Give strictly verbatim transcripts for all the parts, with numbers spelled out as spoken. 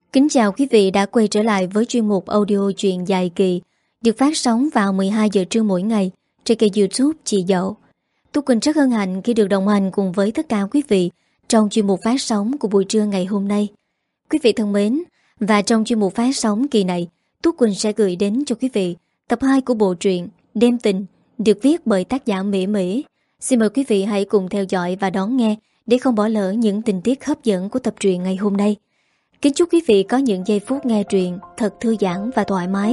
Kính chào quý vị đã quay trở lại với chuyên mục audio truyện dài kỳ được phát sóng vào mười hai giờ trưa mỗi ngày trên kênh YouTube Chị Dậu. Tú Quỳnh rất hân hạnh khi được đồng hành cùng với tất cả quý vị trong chuyên mục phát sóng của buổi trưa ngày hôm nay. Quý vị thân mến, và trong chuyên mục phát sóng kỳ này, Tú Quỳnh sẽ gửi đến cho quý vị tập hai của bộ truyện Đêm Tình được viết bởi tác giả Mỹ Mỹ. Xin mời quý vị hãy cùng theo dõi và đón nghe để không bỏ lỡ những tình tiết hấp dẫn của tập truyện ngày hôm nay. Kính chúc quý vị có những giây phút nghe truyện thật thư giãn và thoải mái.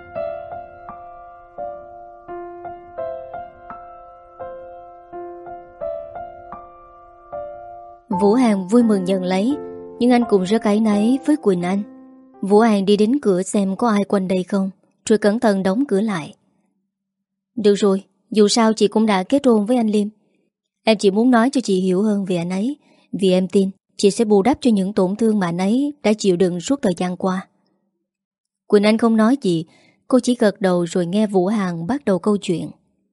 Vũ Hàn vui mừng nhận lấy, nhưng anh cũng rất áy náy với Quỳnh Anh. Vũ Hàn đi đến cửa xem có ai quanh đây không, rồi cẩn thận đóng cửa lại. Được rồi, dù sao chị cũng đã kết hôn với anh Liêm. Em chỉ muốn nói cho chị hiểu hơn về anh ấy, vì em tin chị sẽ bù đắp cho những tổn thương mà anh ấy đã chịu đựng suốt thời gian qua. Quỳnh Anh không nói gì, cô chỉ gật đầu rồi nghe Vũ Hàn bắt đầu câu chuyện.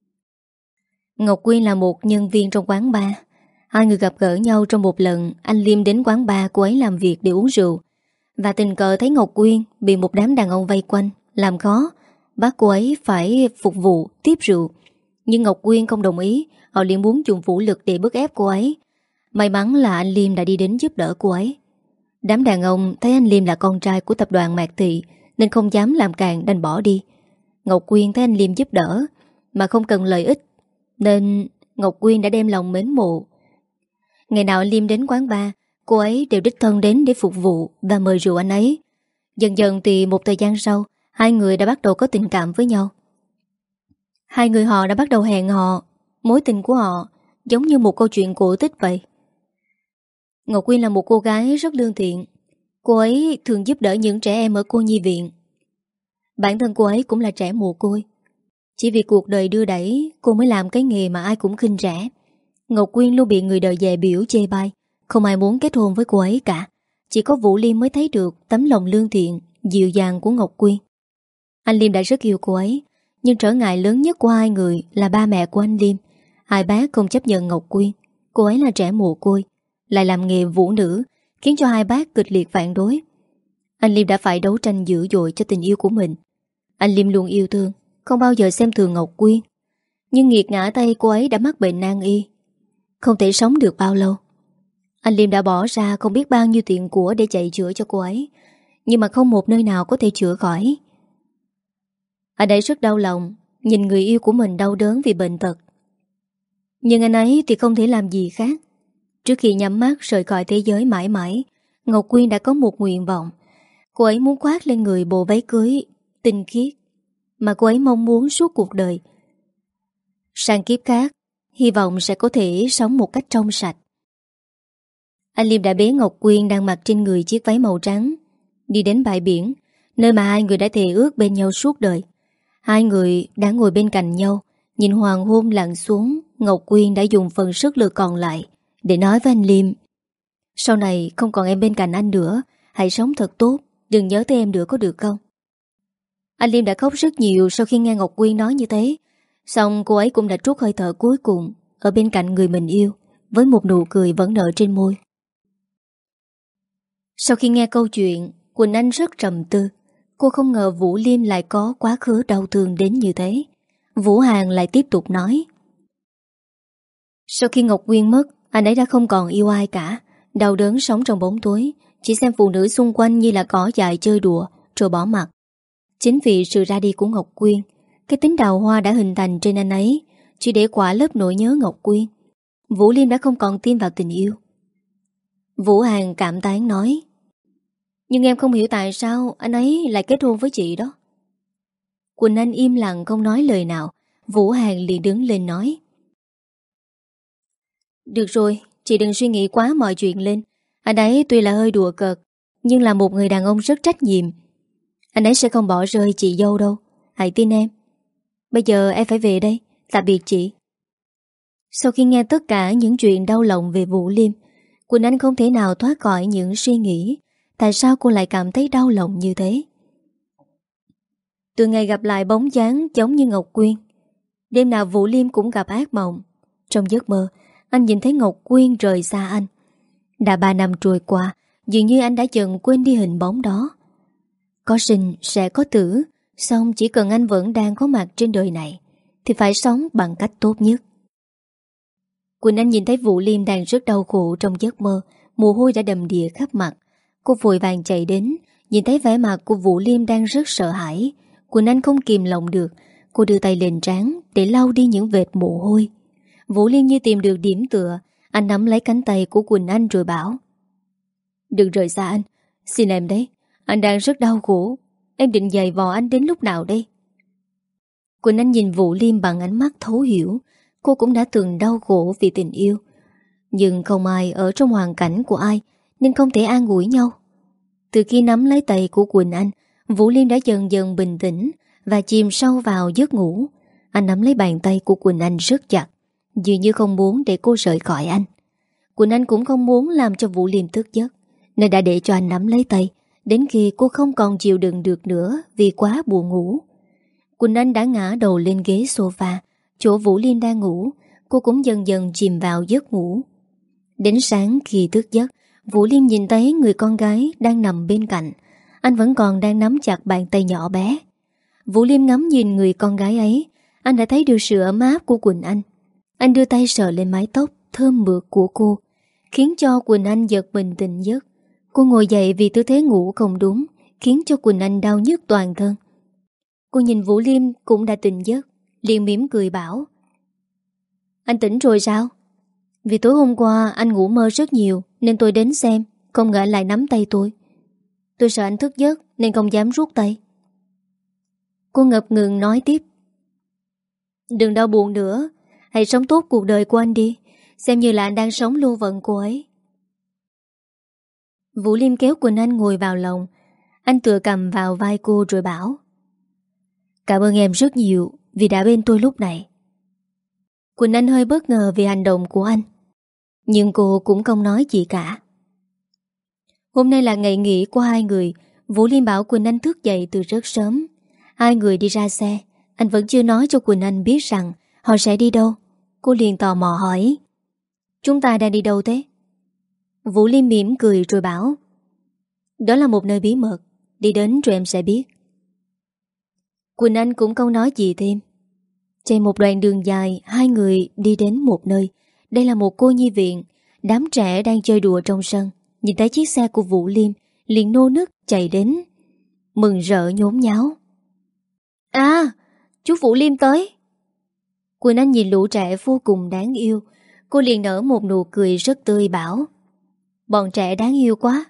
Ngọc Quyên là một nhân viên trong quán bar. Hai người gặp gỡ nhau trong một lần anh Liêm đến quán bar cô ấy làm việc để uống rượu. Và tình cờ thấy Ngọc Quyên bị một đám đàn ông vây quanh, làm khó, bắt cô ấy phải phục vụ, tiếp rượu. Nhưng Ngọc Quyên không đồng ý, họ liền muốn dùng vũ lực để bức ép cô ấy. May mắn là anh Liêm đã đi đến giúp đỡ cô ấy. Đám đàn ông thấy anh Liêm là con trai của tập đoàn Mạc Thị nên không dám làm càn đành bỏ đi. Ngọc Quyên thấy anh Liêm giúp đỡ mà không cần lợi ích nên Ngọc Quyên đã đem lòng mến mộ. Ngày nào anh Liêm đến quán bar, cô ấy đều đích thân đến để phục vụ và mời rượu anh ấy. Dần dần thì một thời gian sau, hai người đã bắt đầu có tình cảm với nhau. Hai người họ đã bắt đầu hẹn hò. Mối tình của họ giống như một câu chuyện cổ tích vậy. Ngọc Quyên là một cô gái rất lương thiện. Cô ấy thường giúp đỡ những trẻ em ở cô nhi viện. Bản thân cô ấy cũng là trẻ mồ côi. Chỉ vì cuộc đời đưa đẩy, cô mới làm cái nghề mà ai cũng khinh rẻ. Ngọc Quyên luôn bị người đời dè biểu chê bai. Không ai muốn kết hôn với cô ấy cả. Chỉ có Vũ Liêm mới thấy được tấm lòng lương thiện, dịu dàng của Ngọc Quyên. Anh Liêm đã rất yêu cô ấy, nhưng trở ngại lớn nhất của hai người là ba mẹ của anh Liêm. Hai bác không chấp nhận Ngọc Quyên. Cô ấy là trẻ mồ côi, lại làm nghề vũ nữ, khiến cho hai bác kịch liệt phản đối. Anh Liêm đã phải đấu tranh dữ dội cho tình yêu của mình. Anh Liêm luôn yêu thương, không bao giờ xem thường Ngọc Quyên. Nhưng nghiệt ngã tay cô ấy đã mắc bệnh nan y, không thể sống được bao lâu. Anh Liêm đã bỏ ra không biết bao nhiêu tiền của để chạy chữa cho cô ấy, nhưng mà không một nơi nào có thể chữa khỏi. Anh ấy rất đau lòng nhìn người yêu của mình đau đớn vì bệnh tật. Nhưng anh ấy thì không thể làm gì khác. Trước khi nhắm mắt rời khỏi thế giới mãi mãi, Ngọc Quyên đã có một nguyện vọng. Cô ấy muốn khoác lên người bộ váy cưới tinh khiết mà cô ấy mong muốn suốt cuộc đời. Sang kiếp khác, hy vọng sẽ có thể sống một cách trong sạch. Anh Liêm đã bế Ngọc Quyên đang mặc trên người chiếc váy màu trắng, đi đến bãi biển, nơi mà hai người đã thề ước bên nhau suốt đời. Hai người đã ngồi bên cạnh nhau, nhìn hoàng hôn lặn xuống. Ngọc Quyên đã dùng phần sức lực còn lại để nói với anh Liêm: sau này không còn em bên cạnh anh nữa, hãy sống thật tốt, đừng nhớ tới em nữa có được không? Anh Liêm đã khóc rất nhiều sau khi nghe Ngọc Quyên nói như thế. Xong cô ấy cũng đã trút hơi thở cuối cùng ở bên cạnh người mình yêu, với một nụ cười vẫn nở trên môi. Sau khi nghe câu chuyện, Quỳnh Anh rất trầm tư. Cô không ngờ Vũ Liêm lại có quá khứ đau thương đến như thế. Vũ Hàn lại tiếp tục nói: sau khi Ngọc Quyên mất, anh ấy đã không còn yêu ai cả. Đau đớn sống trong bóng tối, chỉ xem phụ nữ xung quanh như là cỏ dại chơi đùa rồi bỏ mặc. Chính vì sự ra đi của Ngọc Quyên, cái tính đào hoa đã hình thành trên anh ấy, chỉ để quả lớp nỗi nhớ Ngọc Quyên. Vũ Liêm đã không còn tin vào tình yêu. Vũ Hàn cảm tán nói: nhưng em không hiểu tại sao anh ấy lại kết hôn với chị đó. Quỳnh Anh im lặng không nói lời nào. Vũ Hàn liền đứng lên nói: được rồi, chị đừng suy nghĩ quá mọi chuyện lên. Anh ấy tuy là hơi đùa cợt, nhưng là một người đàn ông rất trách nhiệm. Anh ấy sẽ không bỏ rơi chị dâu đâu, hãy tin em. Bây giờ em phải về đây, tạm biệt chị. Sau khi nghe tất cả những chuyện đau lòng về Vũ Liêm, Quỳnh Anh không thể nào thoát khỏi những suy nghĩ tại sao cô lại cảm thấy đau lòng như thế. Từ ngày gặp lại bóng dáng giống như Ngọc Quyên, đêm nào Vũ Liêm cũng gặp ác mộng. Trong giấc mơ, anh nhìn thấy Ngọc Quyên rời xa anh. Đã ba năm trôi qua, dường như anh đã dần quên đi hình bóng đó. Có sinh sẽ có tử, xong chỉ cần anh vẫn đang có mặt trên đời này thì phải sống bằng cách tốt nhất. Quỳnh Anh nhìn thấy Vũ Liêm đang rất đau khổ trong giấc mơ, mồ hôi đã đầm đìa khắp mặt. Cô vội vàng chạy đến, nhìn thấy vẻ mặt của Vũ Liêm đang rất sợ hãi. Quỳnh Anh không kìm lòng được, cô đưa tay lên trán để lau đi những vệt mồ hôi. Vũ Liêm như tìm được điểm tựa, anh nắm lấy cánh tay của Quỳnh Anh rồi bảo: "Đừng rời xa anh, xin em đấy, anh đang rất đau khổ. Em định giày vò anh đến lúc nào đây?" Quỳnh Anh nhìn Vũ Liêm bằng ánh mắt thấu hiểu. Cô cũng đã từng đau khổ vì tình yêu, nhưng không ai ở trong hoàn cảnh của ai nên không thể an ủi nhau. Từ khi nắm lấy tay của Quỳnh Anh, Vũ Liêm đã dần dần bình tĩnh và chìm sâu vào giấc ngủ. Anh nắm lấy bàn tay của Quỳnh Anh rất chặt, dường như không muốn để cô rời khỏi anh. Quỳnh Anh cũng không muốn làm cho Vũ Liêm thức giấc, nên đã để cho anh nắm lấy tay đến khi cô không còn chịu đựng được nữa vì quá buồn ngủ. Quỳnh Anh đã ngã đầu lên ghế sofa, chỗ Vũ Liêm đang ngủ. Cô cũng dần dần chìm vào giấc ngủ. Đến sáng khi thức giấc, Vũ Liêm nhìn thấy người con gái đang nằm bên cạnh. Anh vẫn còn đang nắm chặt bàn tay nhỏ bé. Vũ Liêm ngắm nhìn người con gái ấy, anh đã thấy được sự ấm áp của Quỳnh Anh. Anh đưa tay sờ lên mái tóc thơm mượt của cô, khiến cho Quỳnh Anh giật mình tỉnh giấc. Cô ngồi dậy vì tư thế ngủ không đúng, khiến cho Quỳnh Anh đau nhức toàn thân. Cô nhìn Vũ Liêm cũng đã tỉnh giấc, liền mỉm cười bảo: "Anh tỉnh rồi sao? Vì tối hôm qua anh ngủ mơ rất nhiều nên tôi đến xem, không ngờ anh lại nắm tay tôi. Tôi sợ anh thức giấc nên không dám rút tay." Cô ngập ngừng nói tiếp: "Đừng đau buồn nữa, hãy sống tốt cuộc đời của anh đi, xem như là anh đang sống lưu vận cô ấy." Vũ Liêm kéo Quỳnh Anh ngồi vào lòng. Anh tựa cầm vào vai cô rồi bảo: "Cảm ơn em rất nhiều vì đã bên tôi lúc này." Quỳnh Anh hơi bất ngờ vì hành động của anh, nhưng cô cũng không nói gì cả. Hôm nay là ngày nghỉ của hai người. Vũ Liêm bảo Quỳnh Anh thức dậy từ rất sớm. Hai người đi ra xe. Anh vẫn chưa nói cho Quỳnh Anh biết rằng họ sẽ đi đâu. Cô liền tò mò hỏi: "Chúng ta đang đi đâu thế?" Vũ Liêm mỉm cười rồi bảo: "Đó là một nơi bí mật, đi đến rồi em sẽ biết." Quỳnh Anh cũng không nói gì thêm. Trên một đoạn đường dài, hai người đi đến một nơi. Đây là một cô nhi viện. Đám trẻ đang chơi đùa trong sân. Nhìn thấy chiếc xe của Vũ Liêm liền nô nức chạy đến, mừng rỡ nhốn nháo: "À, chú Vũ Liêm tới!" Quỳnh Anh nhìn lũ trẻ vô cùng đáng yêu. Cô liền nở một nụ cười rất tươi bảo: "Bọn trẻ đáng yêu quá."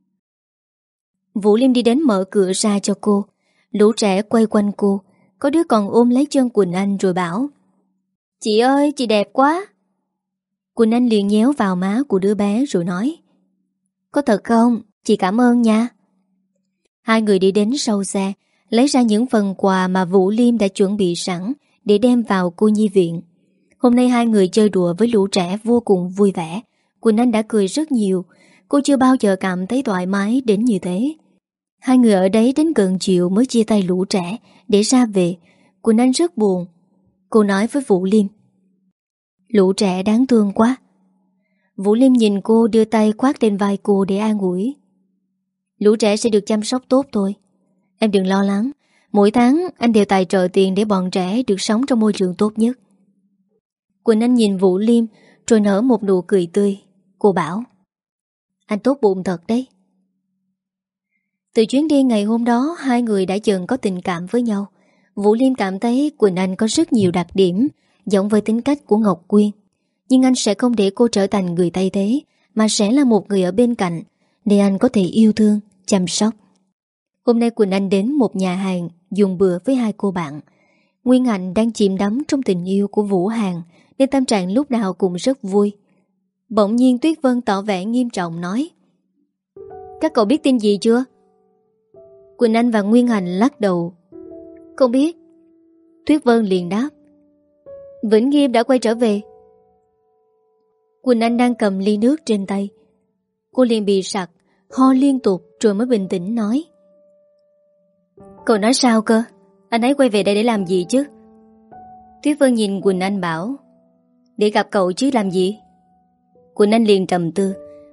Vũ Liêm đi đến mở cửa ra cho cô. Lũ trẻ quay quanh cô, có đứa còn ôm lấy chân Quỳnh Anh rồi bảo: "Chị ơi, chị đẹp quá." Quỳnh Anh liền nhéo vào má của đứa bé rồi nói: "Có thật không? Chị cảm ơn nha." Hai người đi đến sau xe, lấy ra những phần quà mà Vũ Liêm đã chuẩn bị sẵn để đem vào cô nhi viện. Hôm nay hai người chơi đùa với lũ trẻ vô cùng vui vẻ. Quỳnh Anh đã cười rất nhiều. Cô chưa bao giờ cảm thấy thoải mái đến như thế. Hai người ở đấy đến gần chiều mới chia tay lũ trẻ để ra về. Quỳnh Anh rất buồn. Cô nói với Vũ Liêm: "Lũ trẻ đáng thương quá." Vũ Liêm nhìn cô, đưa tay khoác lên vai cô để an ủi: "Lũ trẻ sẽ được chăm sóc tốt thôi. Em đừng lo lắng. Mỗi tháng anh đều tài trợ tiền để bọn trẻ được sống trong môi trường tốt nhất." Quỳnh Anh nhìn Vũ Liêm rồi nở một nụ cười tươi. Cô bảo: "Anh tốt bụng thật đấy." Từ chuyến đi ngày hôm đó, hai người đã dần có tình cảm với nhau. Vũ Liêm cảm thấy Quỳnh Anh có rất nhiều đặc điểm giống với tính cách của Ngọc Quyên, nhưng anh sẽ không để cô trở thành người thay thế, mà sẽ là một người ở bên cạnh để anh có thể yêu thương, chăm sóc. Hôm nay Quỳnh Anh đến một nhà hàng dùng bữa với hai cô bạn. Nguyên Hạnh đang chìm đắm trong tình yêu của Vũ Hàn nên tâm trạng lúc nào cũng rất vui. Bỗng nhiên Tuyết Vân tỏ vẻ nghiêm trọng nói: "Các cậu biết tin gì chưa?" Quỳnh Anh và Nguyên Hạnh lắc đầu: "Không biết." Tuyết Vân liền đáp: "Vĩnh Nghiêm đã quay trở về." Quỳnh Anh đang cầm ly nước trên tay. Cô liền bị sặc, ho liên tục rồi mới bình tĩnh nói: "Cậu nói sao cơ? Anh ấy quay về đây để làm gì chứ?" Tuyết Vân nhìn Quỳnh Anh bảo: "Để gặp cậu chứ làm gì?" Quỳnh Anh liền trầm tư.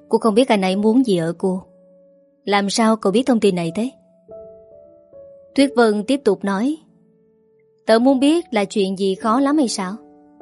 Cô không biết anh ấy muốn gì ở cô. Làm sao cậu biết thông tin này thế? Tuyết Vân tiếp tục nói. Tớ muốn biết là chuyện gì khó lắm hay sao?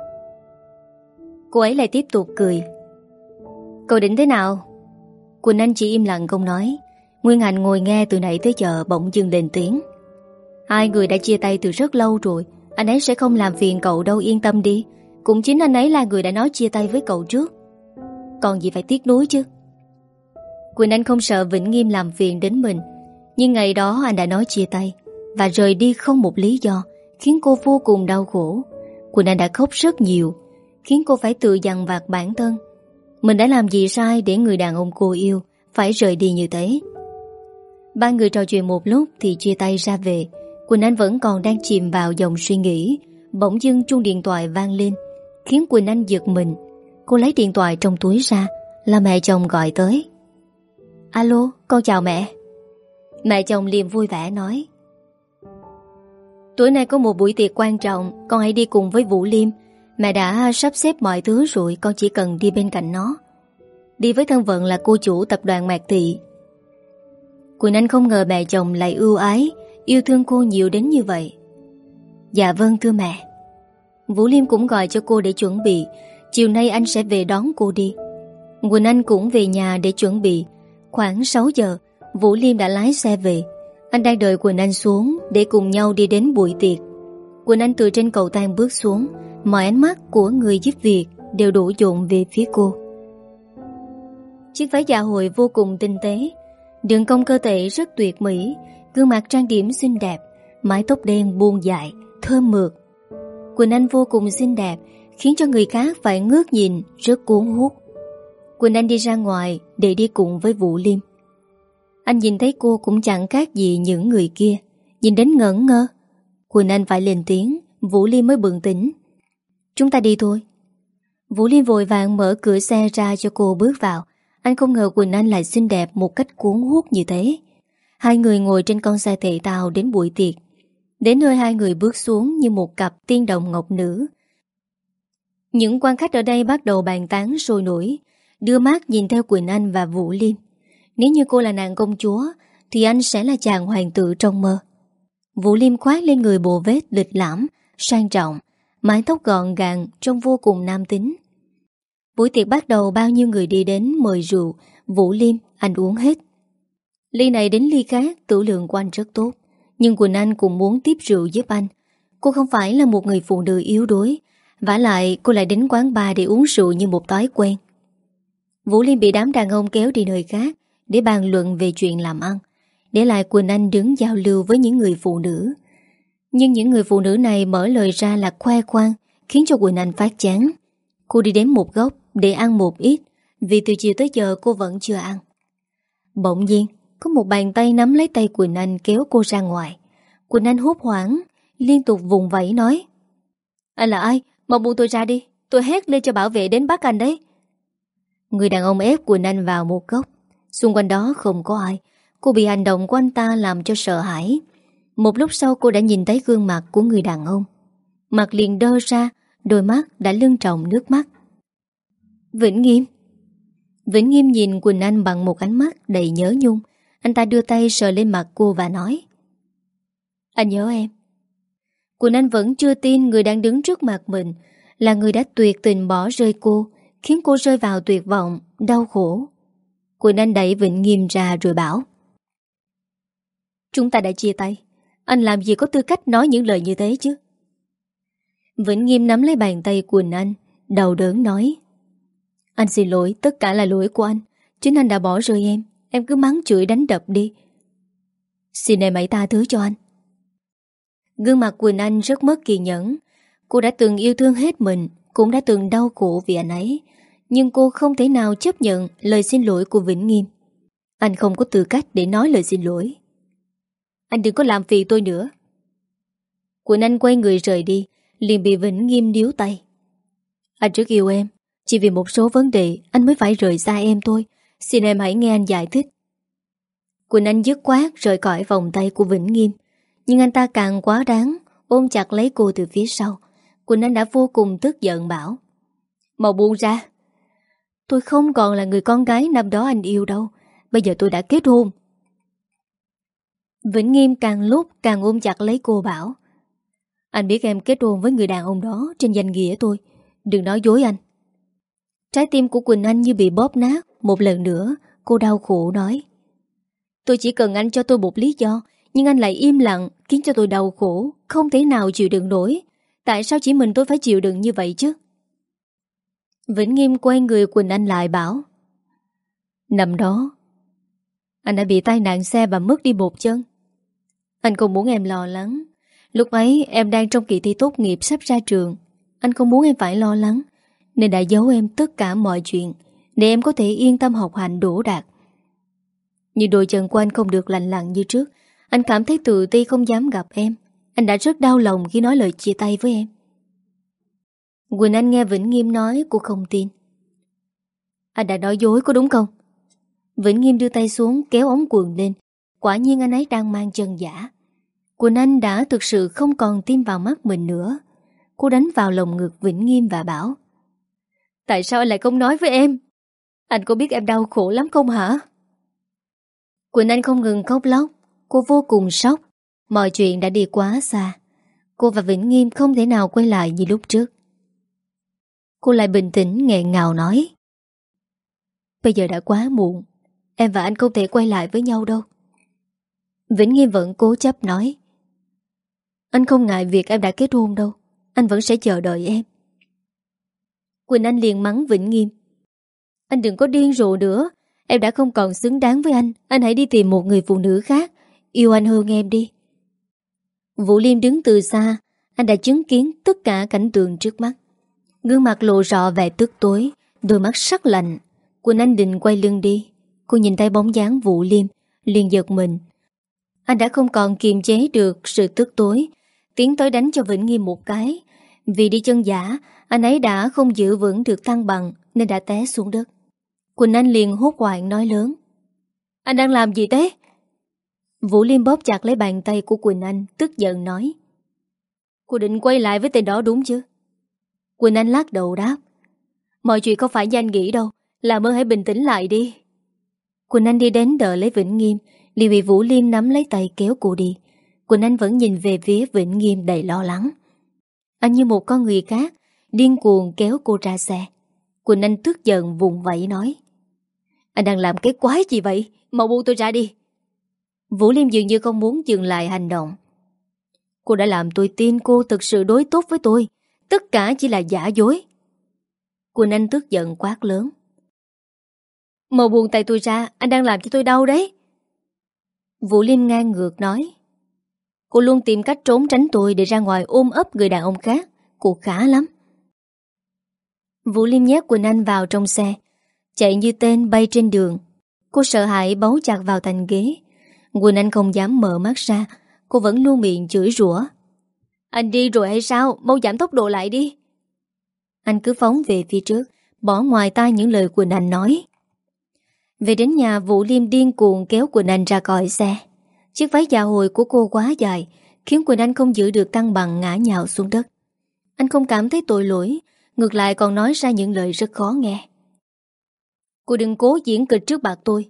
Cô ấy lại tiếp tục cười. Cậu định thế nào? Quỳnh Anh chỉ im lặng không nói. Nguyên Hạnh ngồi nghe từ nãy tới giờ bỗng dưng lên tiếng. Hai người đã chia tay từ rất lâu rồi. Anh ấy sẽ không làm phiền cậu đâu, yên tâm đi. Cũng chính anh ấy là người đã nói chia tay với cậu trước. Còn gì phải tiếc nuối chứ. Quỳnh Anh không sợ Vĩnh Nghiêm làm phiền đến mình. Nhưng ngày đó anh đã nói chia tay và rời đi không một lý do, khiến cô vô cùng đau khổ. Quỳnh Anh đã khóc rất nhiều, khiến cô phải tự dằn vặt bản thân. Mình đã làm gì sai để người đàn ông cô yêu phải rời đi như thế? Ba người trò chuyện một lúc thì chia tay ra về. Quỳnh Anh vẫn còn đang chìm vào dòng suy nghĩ. Bỗng dưng chuông điện thoại vang lên, khiến Quỳnh Anh giật mình. Cô lấy điện thoại trong túi ra, là mẹ chồng gọi tới. Alo, con chào mẹ. Mẹ chồng liền vui vẻ nói. Tối nay có một buổi tiệc quan trọng, con hãy đi cùng với Vũ Liêm. Mẹ đã sắp xếp mọi thứ rồi, con chỉ cần đi bên cạnh nó. Đi với thân phận là cô chủ tập đoàn Mạc Thị. Quỳnh Anh không ngờ mẹ chồng lại ưu ái, yêu thương cô nhiều đến như vậy. Dạ vâng thưa mẹ. Vũ Liêm cũng gọi cho cô để chuẩn bị. Chiều nay anh sẽ về đón cô đi. Quỳnh Anh cũng về nhà để chuẩn bị. Khoảng sáu giờ Vũ Liêm đã lái xe về. Anh đang đợi Quỳnh Anh xuống để cùng nhau đi đến buổi tiệc. Quỳnh Anh từ trên cầu thang bước xuống. Mọi ánh mắt của người giúp việc đều đổ dồn về phía cô. Chiếc váy dạ hội vô cùng tinh tế, đường cong cơ thể rất tuyệt mỹ, gương mặt trang điểm xinh đẹp, mái tóc đen buông dài, thơm mượt. Quỳnh Anh vô cùng xinh đẹp, khiến cho người khác phải ngước nhìn, rất cuốn hút. Quỳnh Anh đi ra ngoài để đi cùng với Vũ Liêm. Anh nhìn thấy cô cũng chẳng khác gì những người kia, nhìn đến ngẩn ngơ. Quỳnh Anh phải lên tiếng, Vũ Liêm mới bừng tỉnh. Chúng ta đi thôi. Vũ Liêm vội vàng mở cửa xe ra cho cô bước vào. Anh không ngờ Quỳnh Anh lại xinh đẹp một cách cuốn hút như thế. Hai người ngồi trên con xe thể thao đến buổi tiệc. Đến nơi hai người bước xuống như một cặp tiên đồng ngọc nữ. Những quan khách ở đây bắt đầu bàn tán sôi nổi, đưa mắt nhìn theo Quỳnh Anh và Vũ Liêm. Nếu như cô là nàng công chúa thì anh sẽ là chàng hoàng tử trong mơ. Vũ Liêm khoác lên người bộ vest lịch lãm, sang trọng, mái tóc gọn gàng trông vô cùng nam tính. Buổi tiệc bắt đầu, bao nhiêu người đi đến mời rượu. Vũ Liêm anh uống hết. Ly này đến ly khác, tử lượng của anh rất tốt. Nhưng Quỳnh Anh cũng muốn tiếp rượu giúp anh. Cô không phải là một người phụ nữ yếu đuối. Vả lại cô lại đến quán bar để uống rượu như một thói quen. Vũ Liêm bị đám đàn ông kéo đi nơi khác để bàn luận về chuyện làm ăn, để lại Quỳnh Anh đứng giao lưu với những người phụ nữ. Nhưng những người phụ nữ này mở lời ra là khoe khoang, khiến cho Quỳnh Anh phát chán. Cô đi đến một góc để ăn một ít, vì từ chiều tới giờ cô vẫn chưa ăn. Bỗng nhiên có một bàn tay nắm lấy tay Quỳnh Anh kéo cô ra ngoài. Quỳnh Anh hốt hoảng, liên tục vùng vẫy nói: Anh là ai? Mau buông tôi ra đi, tôi hét lên cho bảo vệ đến bắt anh đấy. Người đàn ông ép Quỳnh Anh vào một góc. Xung quanh đó không có ai. Cô bị hành động của anh ta làm cho sợ hãi. Một lúc sau cô đã nhìn thấy gương mặt của người đàn ông. Mặt liền đơ ra, đôi mắt đã lưng tròng nước mắt. Vĩnh Nghiêm. Vĩnh Nghiêm nhìn Quỳnh Anh bằng một ánh mắt đầy nhớ nhung. Anh ta đưa tay sờ lên mặt cô và nói: Anh nhớ em. Quỳnh Anh vẫn chưa tin người đang đứng trước mặt mình là người đã tuyệt tình bỏ rơi cô, khiến cô rơi vào tuyệt vọng, đau khổ. Quỳnh Anh đẩy Vĩnh Nghiêm ra rồi bảo: Chúng ta đã chia tay, anh làm gì có tư cách nói những lời như thế chứ? Vĩnh Nghiêm nắm lấy bàn tay Quỳnh Anh, đau đớn nói: Anh xin lỗi, tất cả là lỗi của anh. Chính anh đã bỏ rơi em. Em cứ mắng chửi đánh đập đi. Xin em hãy tha thứ cho anh. Gương mặt Quỳnh Anh rất mất kiên nhẫn. Cô đã từng yêu thương hết mình, cũng đã từng đau khổ vì anh ấy. Nhưng cô không thể nào chấp nhận lời xin lỗi của Vĩnh Nghiêm. Anh không có tư cách để nói lời xin lỗi. Anh đừng có làm phiền tôi nữa. Quỳnh Anh quay người rời đi, liền bị Vĩnh Nghiêm níu tay. Anh rất yêu em. Chỉ vì một số vấn đề anh mới phải rời xa em thôi. Xin em hãy nghe anh giải thích. Quỳnh Anh dứt khoát rời khỏi vòng tay của Vĩnh Nghiêm. Nhưng anh ta càng quá đáng, ôm chặt lấy cô từ phía sau. Quỳnh Anh đã vô cùng tức giận bảo: Mau buông ra. Tôi không còn là người con gái năm đó anh yêu đâu. Bây giờ tôi đã kết hôn. Vĩnh Nghiêm càng lúc càng ôm chặt lấy cô bảo: Anh biết em kết hôn với người đàn ông đó trên danh nghĩa tôi. Đừng nói dối anh. Trái tim của Quỳnh Anh như bị bóp nát. Một lần nữa cô đau khổ nói: Tôi chỉ cần anh cho tôi một lý do, nhưng anh lại im lặng, khiến cho tôi đau khổ, không thể nào chịu đựng nổi. Tại sao chỉ mình tôi phải chịu đựng như vậy chứ? Vĩnh Nghiêm quay người Quỳnh Anh lại bảo: Năm đó anh đã bị tai nạn xe và mất đi một chân. Anh không muốn em lo lắng. Lúc ấy em đang trong kỳ thi tốt nghiệp sắp ra trường. Anh không muốn em phải lo lắng, nên đã giấu em tất cả mọi chuyện, để em có thể yên tâm học hành đỗ đạt. Nhưng đôi chân của anh không được lành lặn như trước. Anh cảm thấy tự ti không dám gặp em. Anh đã rất đau lòng khi nói lời chia tay với em. Quỳnh Anh nghe Vĩnh Nghiêm nói, cô không tin. Anh đã nói dối có đúng không? Vĩnh Nghiêm đưa tay xuống kéo ống quần lên. Quả nhiên anh ấy đang mang chân giả. Quỳnh Anh đã thực sự không còn tin vào mắt mình nữa. Cô đánh vào lồng ngực Vĩnh Nghiêm và bảo: Tại sao anh lại không nói với em? Anh có biết em đau khổ lắm không hả? Quỳnh Anh không ngừng khóc lóc. Cô vô cùng sốc. Mọi chuyện đã đi quá xa. Cô và Vĩnh Nghiêm không thể nào quay lại như lúc trước. Cô lại bình tĩnh nghẹn ngào nói: Bây giờ đã quá muộn. Em và anh không thể quay lại với nhau đâu. Vĩnh Nghiêm vẫn cố chấp nói: Anh không ngại việc em đã kết hôn đâu. Anh vẫn sẽ chờ đợi em. Quỳnh Anh liền mắng Vĩnh Nghiêm: Anh đừng có điên rồ nữa. Em đã không còn xứng đáng với anh. Anh hãy đi tìm một người phụ nữ khác yêu anh hơn em đi. Vũ Liêm đứng từ xa. Anh đã chứng kiến tất cả cảnh tượng trước mắt. Gương mặt lộ rõ vẻ tức tối, đôi mắt sắc lạnh. Quỳnh Anh định quay lưng đi. Cô nhìn thấy bóng dáng Vũ Liêm, liền giật mình. Anh đã không còn kiềm chế được sự tức tối, tiến tới đánh cho Vĩnh Nghiêm một cái. Vì đi chân giả, anh ấy đã không giữ vững được thăng bằng nên đã té xuống đất. Quỳnh Anh liền hốt hoảng nói lớn: Anh đang làm gì thế? Vũ Liêm bóp chặt lấy bàn tay của Quỳnh Anh, tức giận nói: Cô định quay lại với tên đó đúng chứ? Quỳnh Anh lắc đầu đáp: Mọi chuyện không phải như anh nghĩ đâu. Làm ơn hãy bình tĩnh lại đi. Quỳnh Anh đi đến đỡ lấy Vĩnh Nghiêm, liền bị Vũ Liêm nắm lấy tay kéo cô đi. Quỳnh Anh vẫn nhìn về phía Vĩnh Nghiêm đầy lo lắng. Anh như một con người khác, điên cuồng kéo cô ra xe. Quỳnh Anh tức giận vùng vẫy nói: Anh đang làm cái quái gì vậy? Mau buông tôi ra đi. Vũ Liêm dường như không muốn dừng lại hành động. Cô đã làm tôi tin cô thực sự đối tốt với tôi. Tất cả chỉ là giả dối. Quỳnh Anh tức giận quát lớn: Mau buông tay tôi ra. Anh đang làm cho tôi đau đấy. Vũ Liêm ngang ngược nói: Cô luôn tìm cách trốn tránh tôi để ra ngoài ôm ấp người đàn ông khác. Cô khá lắm. Vũ Liêm nhét Quỳnh Anh vào trong xe, chạy như tên bay trên đường. Cô sợ hãi bấu chặt vào thành ghế. Quỳnh Anh không dám mở mắt ra. Cô vẫn luôn miệng chửi rủa: Anh đi rồi hay sao? Mau giảm tốc độ lại đi. Anh cứ phóng về phía trước, bỏ ngoài tai những lời Quỳnh Anh nói. Về đến nhà, Vũ Liêm điên cuồng kéo Quỳnh Anh ra khỏi xe. Chiếc váy dạ hội của cô quá dài, khiến Quỳnh Anh không giữ được thăng bằng, ngã nhào xuống đất. Anh không cảm thấy tội lỗi, ngược lại còn nói ra những lời rất khó nghe. Cô đừng cố diễn kịch trước mặt tôi.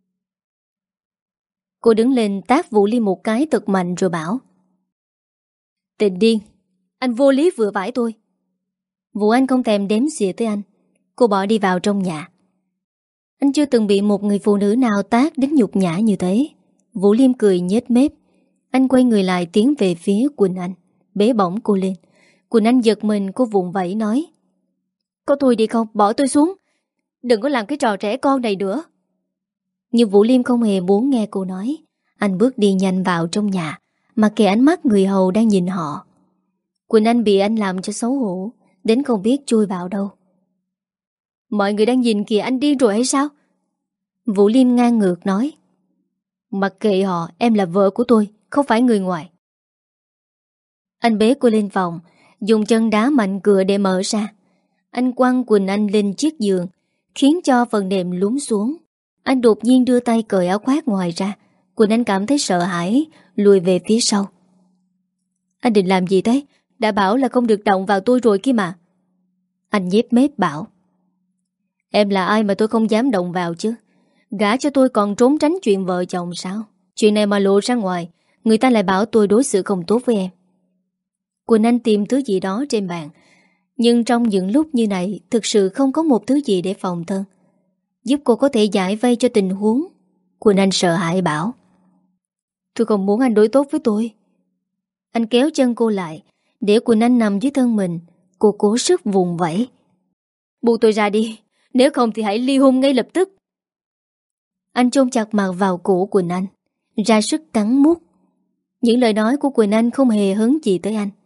Cô đứng lên tát Vũ Liêm một cái thật mạnh rồi bảo: Tình điên, anh vô lý vừa vãi tôi. Vũ Anh không thèm đếm xỉa tới anh. Cô bỏ đi vào trong nhà. Anh chưa từng bị một người phụ nữ nào tát đến nhục nhã như thế. Vũ Liêm cười nhếch mép. Anh quay người lại tiến về phía Quỳnh Anh, bế bổng cô lên. Quỳnh Anh giật mình, cô vùng vẫy nói: Có thôi đi không, bỏ tôi xuống. Đừng có làm cái trò trẻ con này nữa. Nhưng Vũ Liêm không hề muốn nghe cô nói. Anh bước đi nhanh vào trong nhà, mặc kệ ánh mắt người hầu đang nhìn họ. Quỳnh Anh bị anh làm cho xấu hổ, đến không biết chui vào đâu. Mọi người đang nhìn kìa, anh điên rồi hay sao? Vũ Liêm ngang ngược nói: Mặc kệ họ, em là vợ của tôi, không phải người ngoài. Anh bế cô lên phòng, dùng chân đá mạnh cửa để mở ra. Anh quăng Quỳnh Anh lên chiếc giường, khiến cho phần nệm lún xuống. Anh đột nhiên đưa tay cởi áo khoác ngoài ra. Quỳnh Anh cảm thấy sợ hãi, lùi về phía sau. Anh định làm gì thế? Đã bảo là không được động vào tôi rồi kia mà. Anh nhếch mép bảo: Em là ai mà tôi không dám động vào chứ? Gả cho tôi còn trốn tránh chuyện vợ chồng sao? Chuyện này mà lộ ra ngoài, người ta lại bảo tôi đối xử không tốt với em. Quỳnh Anh tìm thứ gì đó trên bàn, nhưng trong những lúc như này thực sự không có một thứ gì để phòng thân, giúp cô có thể giải vây cho tình huống. Quỳnh Anh sợ hãi bảo: Tôi không muốn anh đối tốt với tôi. Anh kéo chân cô lại, để Quỳnh Anh nằm dưới thân mình. Cô cố sức vùng vẫy: Buông tôi ra đi, nếu không thì hãy ly hôn ngay lập tức. Anh chôn chặt mặt vào cổ Quỳnh Anh, ra sức cắn mút. Những lời nói của Quỳnh Anh không hề hứng gì tới anh.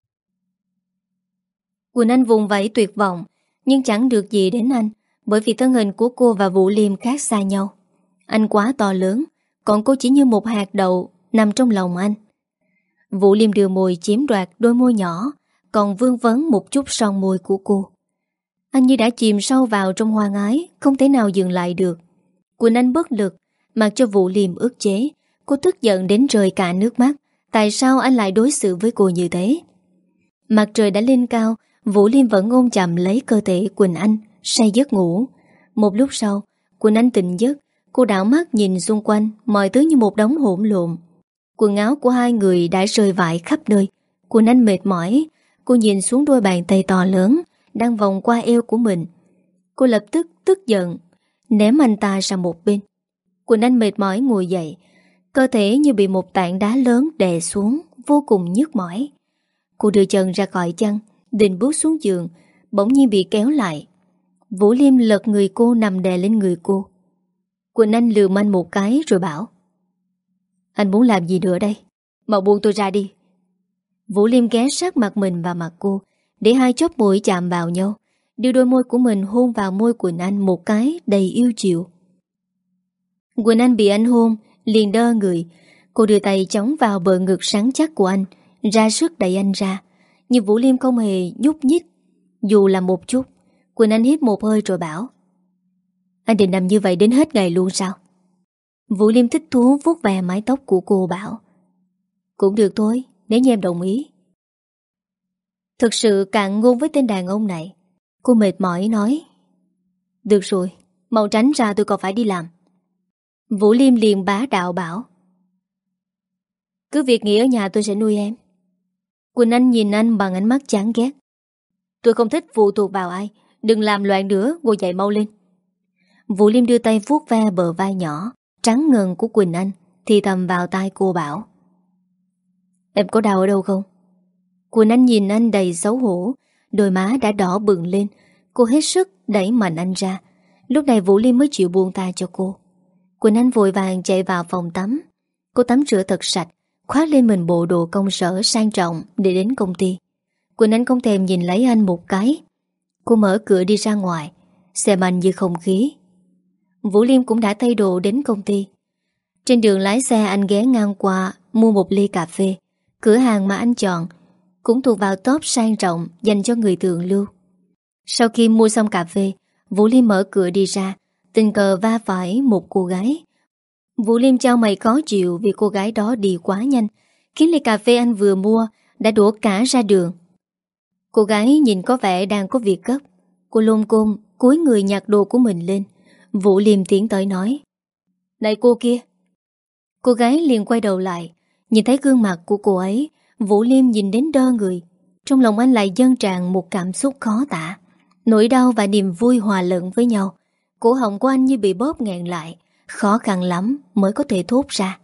Quỳnh Anh vùng vẫy tuyệt vọng, nhưng chẳng được gì đến anh, bởi vì thân hình của cô và Vũ Liêm khác xa nhau. Anh quá to lớn, còn cô chỉ như một hạt đậu nằm trong lòng anh. Vũ Liêm đưa môi chiếm đoạt đôi môi nhỏ, còn vương vấn một chút son môi của cô. Anh như đã chìm sâu vào trong hoang ái, không thể nào dừng lại được. Quỳnh Anh bất lực, mặc cho Vũ Liêm ức chế. Cô tức giận đến rơi cả nước mắt. Tại sao anh lại đối xử với cô như thế? Mặt trời đã lên cao, Vũ Liêm vẫn ôm chầm lấy cơ thể Quỳnh Anh, say giấc ngủ. Một lúc sau, Quỳnh Anh tỉnh giấc. Cô đảo mắt nhìn xung quanh, mọi thứ như một đống hỗn lộn. Quần áo của hai người đã rơi vãi khắp nơi. Quỳnh Anh mệt mỏi. Cô nhìn xuống đôi bàn tay to lớn đang vòng qua eo của mình. Cô lập tức tức giận, ném anh ta sang một bên. Quỳnh Anh mệt mỏi ngồi dậy, cơ thể như bị một tảng đá lớn đè xuống, vô cùng nhức mỏi. Cô đưa chân ra khỏi chăn, định bước xuống giường, bỗng nhiên bị kéo lại. Vũ Liêm lật người cô nằm đè lên người cô. Quỳnh Anh lườm anh một cái rồi bảo: Anh muốn làm gì nữa đây? Mau buông tôi ra đi. Vũ Liêm ghé sát mặt mình và mặt cô, để hai chóp mũi chạm vào nhau, đưa đôi môi của mình hôn vào môi Quỳnh Anh một cái đầy yêu chiều. Quỳnh Anh bị anh hôn, liền đơ người. Cô đưa tay chống vào bờ ngực rắn chắc của anh, ra sức đẩy anh ra. Nhưng Vũ Liêm không hề nhúc nhích, dù là một chút. Quỳnh Anh hít một hơi rồi bảo: Anh định nằm như vậy đến hết ngày luôn sao? Vũ Liêm thích thú vuốt ve mái tóc của cô bảo: Cũng được thôi, nếu như em đồng ý. Thực sự cạn ngôn với tên đàn ông này. Cô mệt mỏi nói: Được rồi, mau tránh ra, tôi còn phải đi làm. Vũ Liêm liền bá đạo bảo: Cứ việc nghỉ ở nhà tôi sẽ nuôi em. Quỳnh Anh nhìn anh bằng ánh mắt chán ghét: Tôi không thích phụ thuộc vào ai, đừng làm loạn nữa, ngồi dậy mau lên. Vũ Liêm đưa tay vuốt ve bờ vai nhỏ trắng ngần của Quỳnh Anh, thì thầm vào tai cô bảo: Em có đau ở đâu không? Quỳnh Anh nhìn anh đầy xấu hổ, đôi má đã đỏ bừng lên. Cô hết sức đẩy mạnh anh ra. Lúc này Vũ Liêm mới chịu buông tay cho cô. Quỳnh Anh vội vàng chạy vào phòng tắm. Cô tắm rửa thật sạch, khoác lên mình bộ đồ công sở sang trọng để đến công ty. Quỳnh Anh không thèm nhìn lấy anh một cái. Cô mở cửa đi ra ngoài, xem anh như không khí. Vũ Liêm cũng đã thay đồ đến công ty. Trên đường lái xe anh ghé ngang qua mua một ly cà phê. Cửa hàng mà anh chọn cũng thuộc vào top sang trọng dành cho người thượng lưu. Sau khi mua xong cà phê, Vũ Liêm mở cửa đi ra, tình cờ va phải một cô gái. Vũ Liêm chau mày khó chịu vì cô gái đó đi quá nhanh, khiến ly cà phê anh vừa mua đã đổ cả ra đường. Cô gái nhìn có vẻ đang có việc gấp. Cô lôn côn cúi người nhặt đồ của mình lên. Vũ Liêm tiến tới nói: Này cô kia. Cô gái liền quay đầu lại. Nhìn thấy gương mặt của cô ấy, Vũ Liêm nhìn đến đơ người. Trong lòng anh lại dâng tràn một cảm xúc khó tả. Nỗi đau và niềm vui hòa lẫn với nhau. Cổ họng của anh như bị bóp nghẹn lại, khó khăn lắm mới có thể thốt ra: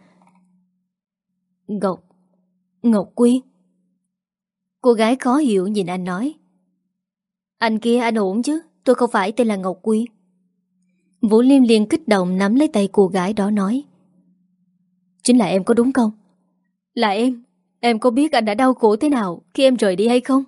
Ngọc Ngọc Quyên. Cô gái khó hiểu nhìn anh nói: Anh kia, anh ổn chứ? Tôi không phải tên là Ngọc Quyên. Vũ Liêm liền kích động nắm lấy tay cô gái đó nói: Chính là em có đúng không? Là em. Em có biết anh đã đau khổ thế nào khi em rời đi hay không?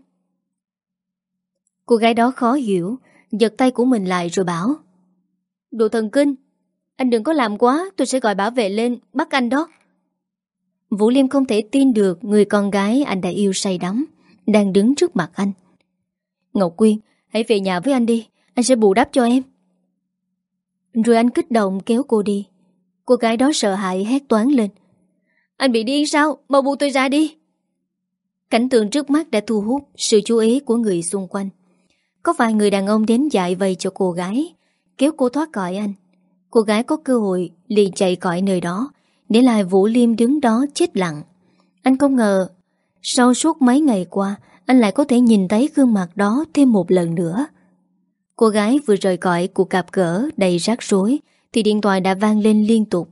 Cô gái đó khó hiểu, giật tay của mình lại rồi bảo: Đồ thần kinh, anh đừng có làm quá, tôi sẽ gọi bảo vệ lên bắt anh đó. Vũ Liêm không thể tin được người con gái anh đã yêu say đắm đang đứng trước mặt anh. Ngọc Quyên, hãy về nhà với anh đi, anh sẽ bù đắp cho em. Rồi anh kích động kéo cô đi. Cô gái đó sợ hãi hét toáng lên: Anh bị điên sao? Mau buông tôi ra đi. Cảnh tượng trước mắt đã thu hút sự chú ý của người xung quanh. Có vài người đàn ông đến giải vây cho cô gái, kéo cô thoát khỏi anh. Cô gái có cơ hội liền chạy khỏi nơi đó, để lại Vũ Liêm đứng đó chết lặng. Anh không ngờ sau suốt mấy ngày qua anh lại có thể nhìn thấy gương mặt đó thêm một lần nữa. Cô gái vừa rời khỏi cuộc gặp gỡ đầy rắc rối thì điện thoại đã vang lên liên tục.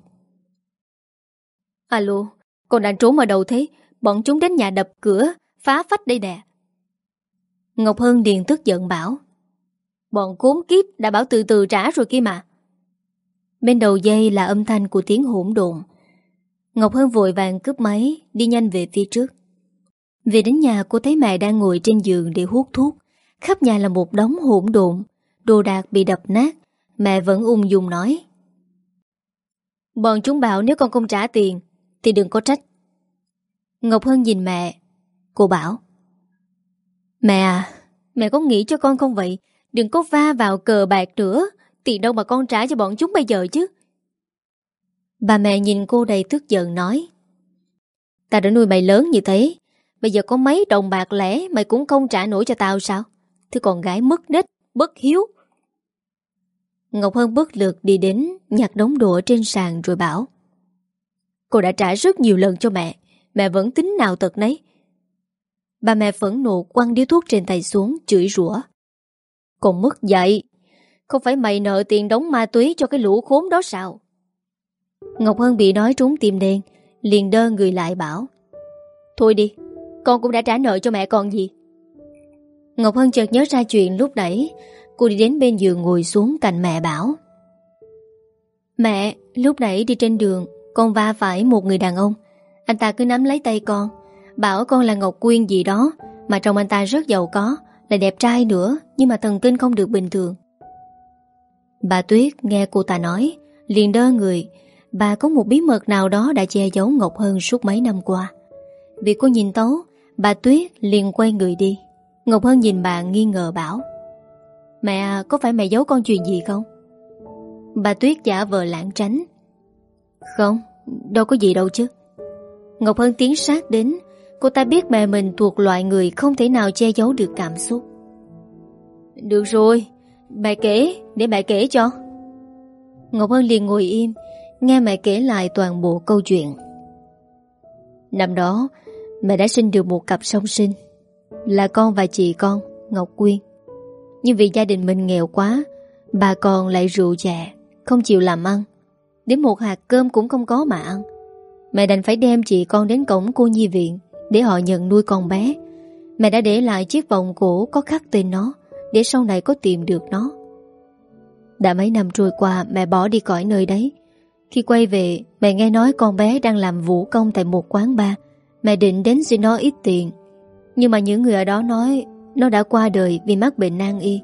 Alo, con đang trốn ở đâu thế? Bọn chúng đến nhà đập cửa, phá phách đây nè. Ngọc Hân điền tức giận bảo: Bọn khốn kiếp đã bảo từ từ trả rồi kia mà. Bên đầu dây là âm thanh của tiếng hỗn độn. Ngọc Hân vội vàng cướp máy, đi nhanh về phía trước. Về đến nhà, cô thấy mẹ đang ngồi trên giường để hút thuốc. Khắp nhà là một đống hỗn độn, đồ đạc bị đập nát. Mẹ vẫn ung dung nói: Bọn chúng bảo nếu con không trả tiền thì đừng có trách. Ngọc Hân nhìn mẹ. Cô bảo: Mẹ à, mẹ có nghĩ cho con không vậy? Đừng có va vào cờ bạc nữa. Tiền đâu mà con trả cho bọn chúng bây giờ chứ? Bà mẹ nhìn cô đầy tức giận nói: Ta đã nuôi mày lớn như thế, bây giờ có mấy đồng bạc lẻ mày cũng không trả nổi cho tao sao? Thứ con gái mất nết, bất hiếu. Ngọc Hân bất lực đi đến nhặt đống đồ ở trên sàn rồi bảo: Cô đã trả rất nhiều lần cho mẹ, mẹ vẫn tính nào tật nấy. Bà mẹ phẫn nộ quăng điếu thuốc trên tay xuống, chửi rủa: Còn mất dạy, không phải mày nợ tiền đóng ma túy cho cái lũ khốn đó sao? Ngọc Hân bị nói trúng tim đen, liền đơ người lại bảo: Thôi đi, con cũng đã trả nợ cho mẹ còn gì. Ngọc Hân chợt nhớ ra chuyện lúc nãy. Cô đi đến bên giường ngồi xuống cạnh mẹ bảo: Mẹ, lúc nãy đi trên đường con va phải một người đàn ông. Anh ta cứ nắm lấy tay con, bảo con là Ngọc Quyên gì đó, mà trông anh ta rất giàu có, lại đẹp trai nữa, nhưng mà thần kinh không được bình thường. Bà Tuyết nghe cô ta nói liền đơ người. Bà có một bí mật nào đó đã che giấu Ngọc Hân suốt mấy năm qua. Vì cô nhìn tấu, bà Tuyết liền quay người đi. Ngọc Hân nhìn bà nghi ngờ bảo: Mẹ, có phải mẹ giấu con chuyện gì không? Bà Tuyết giả vờ lảng tránh: Không, đâu có gì đâu chứ. Ngọc Hân tiến sát đến. Cô ta biết mẹ mình thuộc loại người không thể nào che giấu được cảm xúc. Được rồi, mẹ kể, để mẹ kể cho. Ngọc Hân liền ngồi im, nghe mẹ kể lại toàn bộ câu chuyện. Năm đó, mẹ đã sinh được một cặp song sinh, là con và chị con, Ngọc Quyên. Nhưng vì gia đình mình nghèo quá, bà con lại rượu chè, không chịu làm ăn. Đến một hạt cơm cũng không có mà ăn. Mẹ đành phải đem chị con đến cổng cô nhi viện để họ nhận nuôi con bé. Mẹ đã để lại chiếc vòng cổ có khắc tên nó, để sau này có tìm được nó. Đã mấy năm trôi qua, mẹ bỏ đi khỏi nơi đấy. Khi quay về, mẹ nghe nói con bé đang làm vũ công tại một quán bar. Mẹ định đến xin nó ít tiền, nhưng mà những người ở đó nói nó đã qua đời vì mắc bệnh nan y.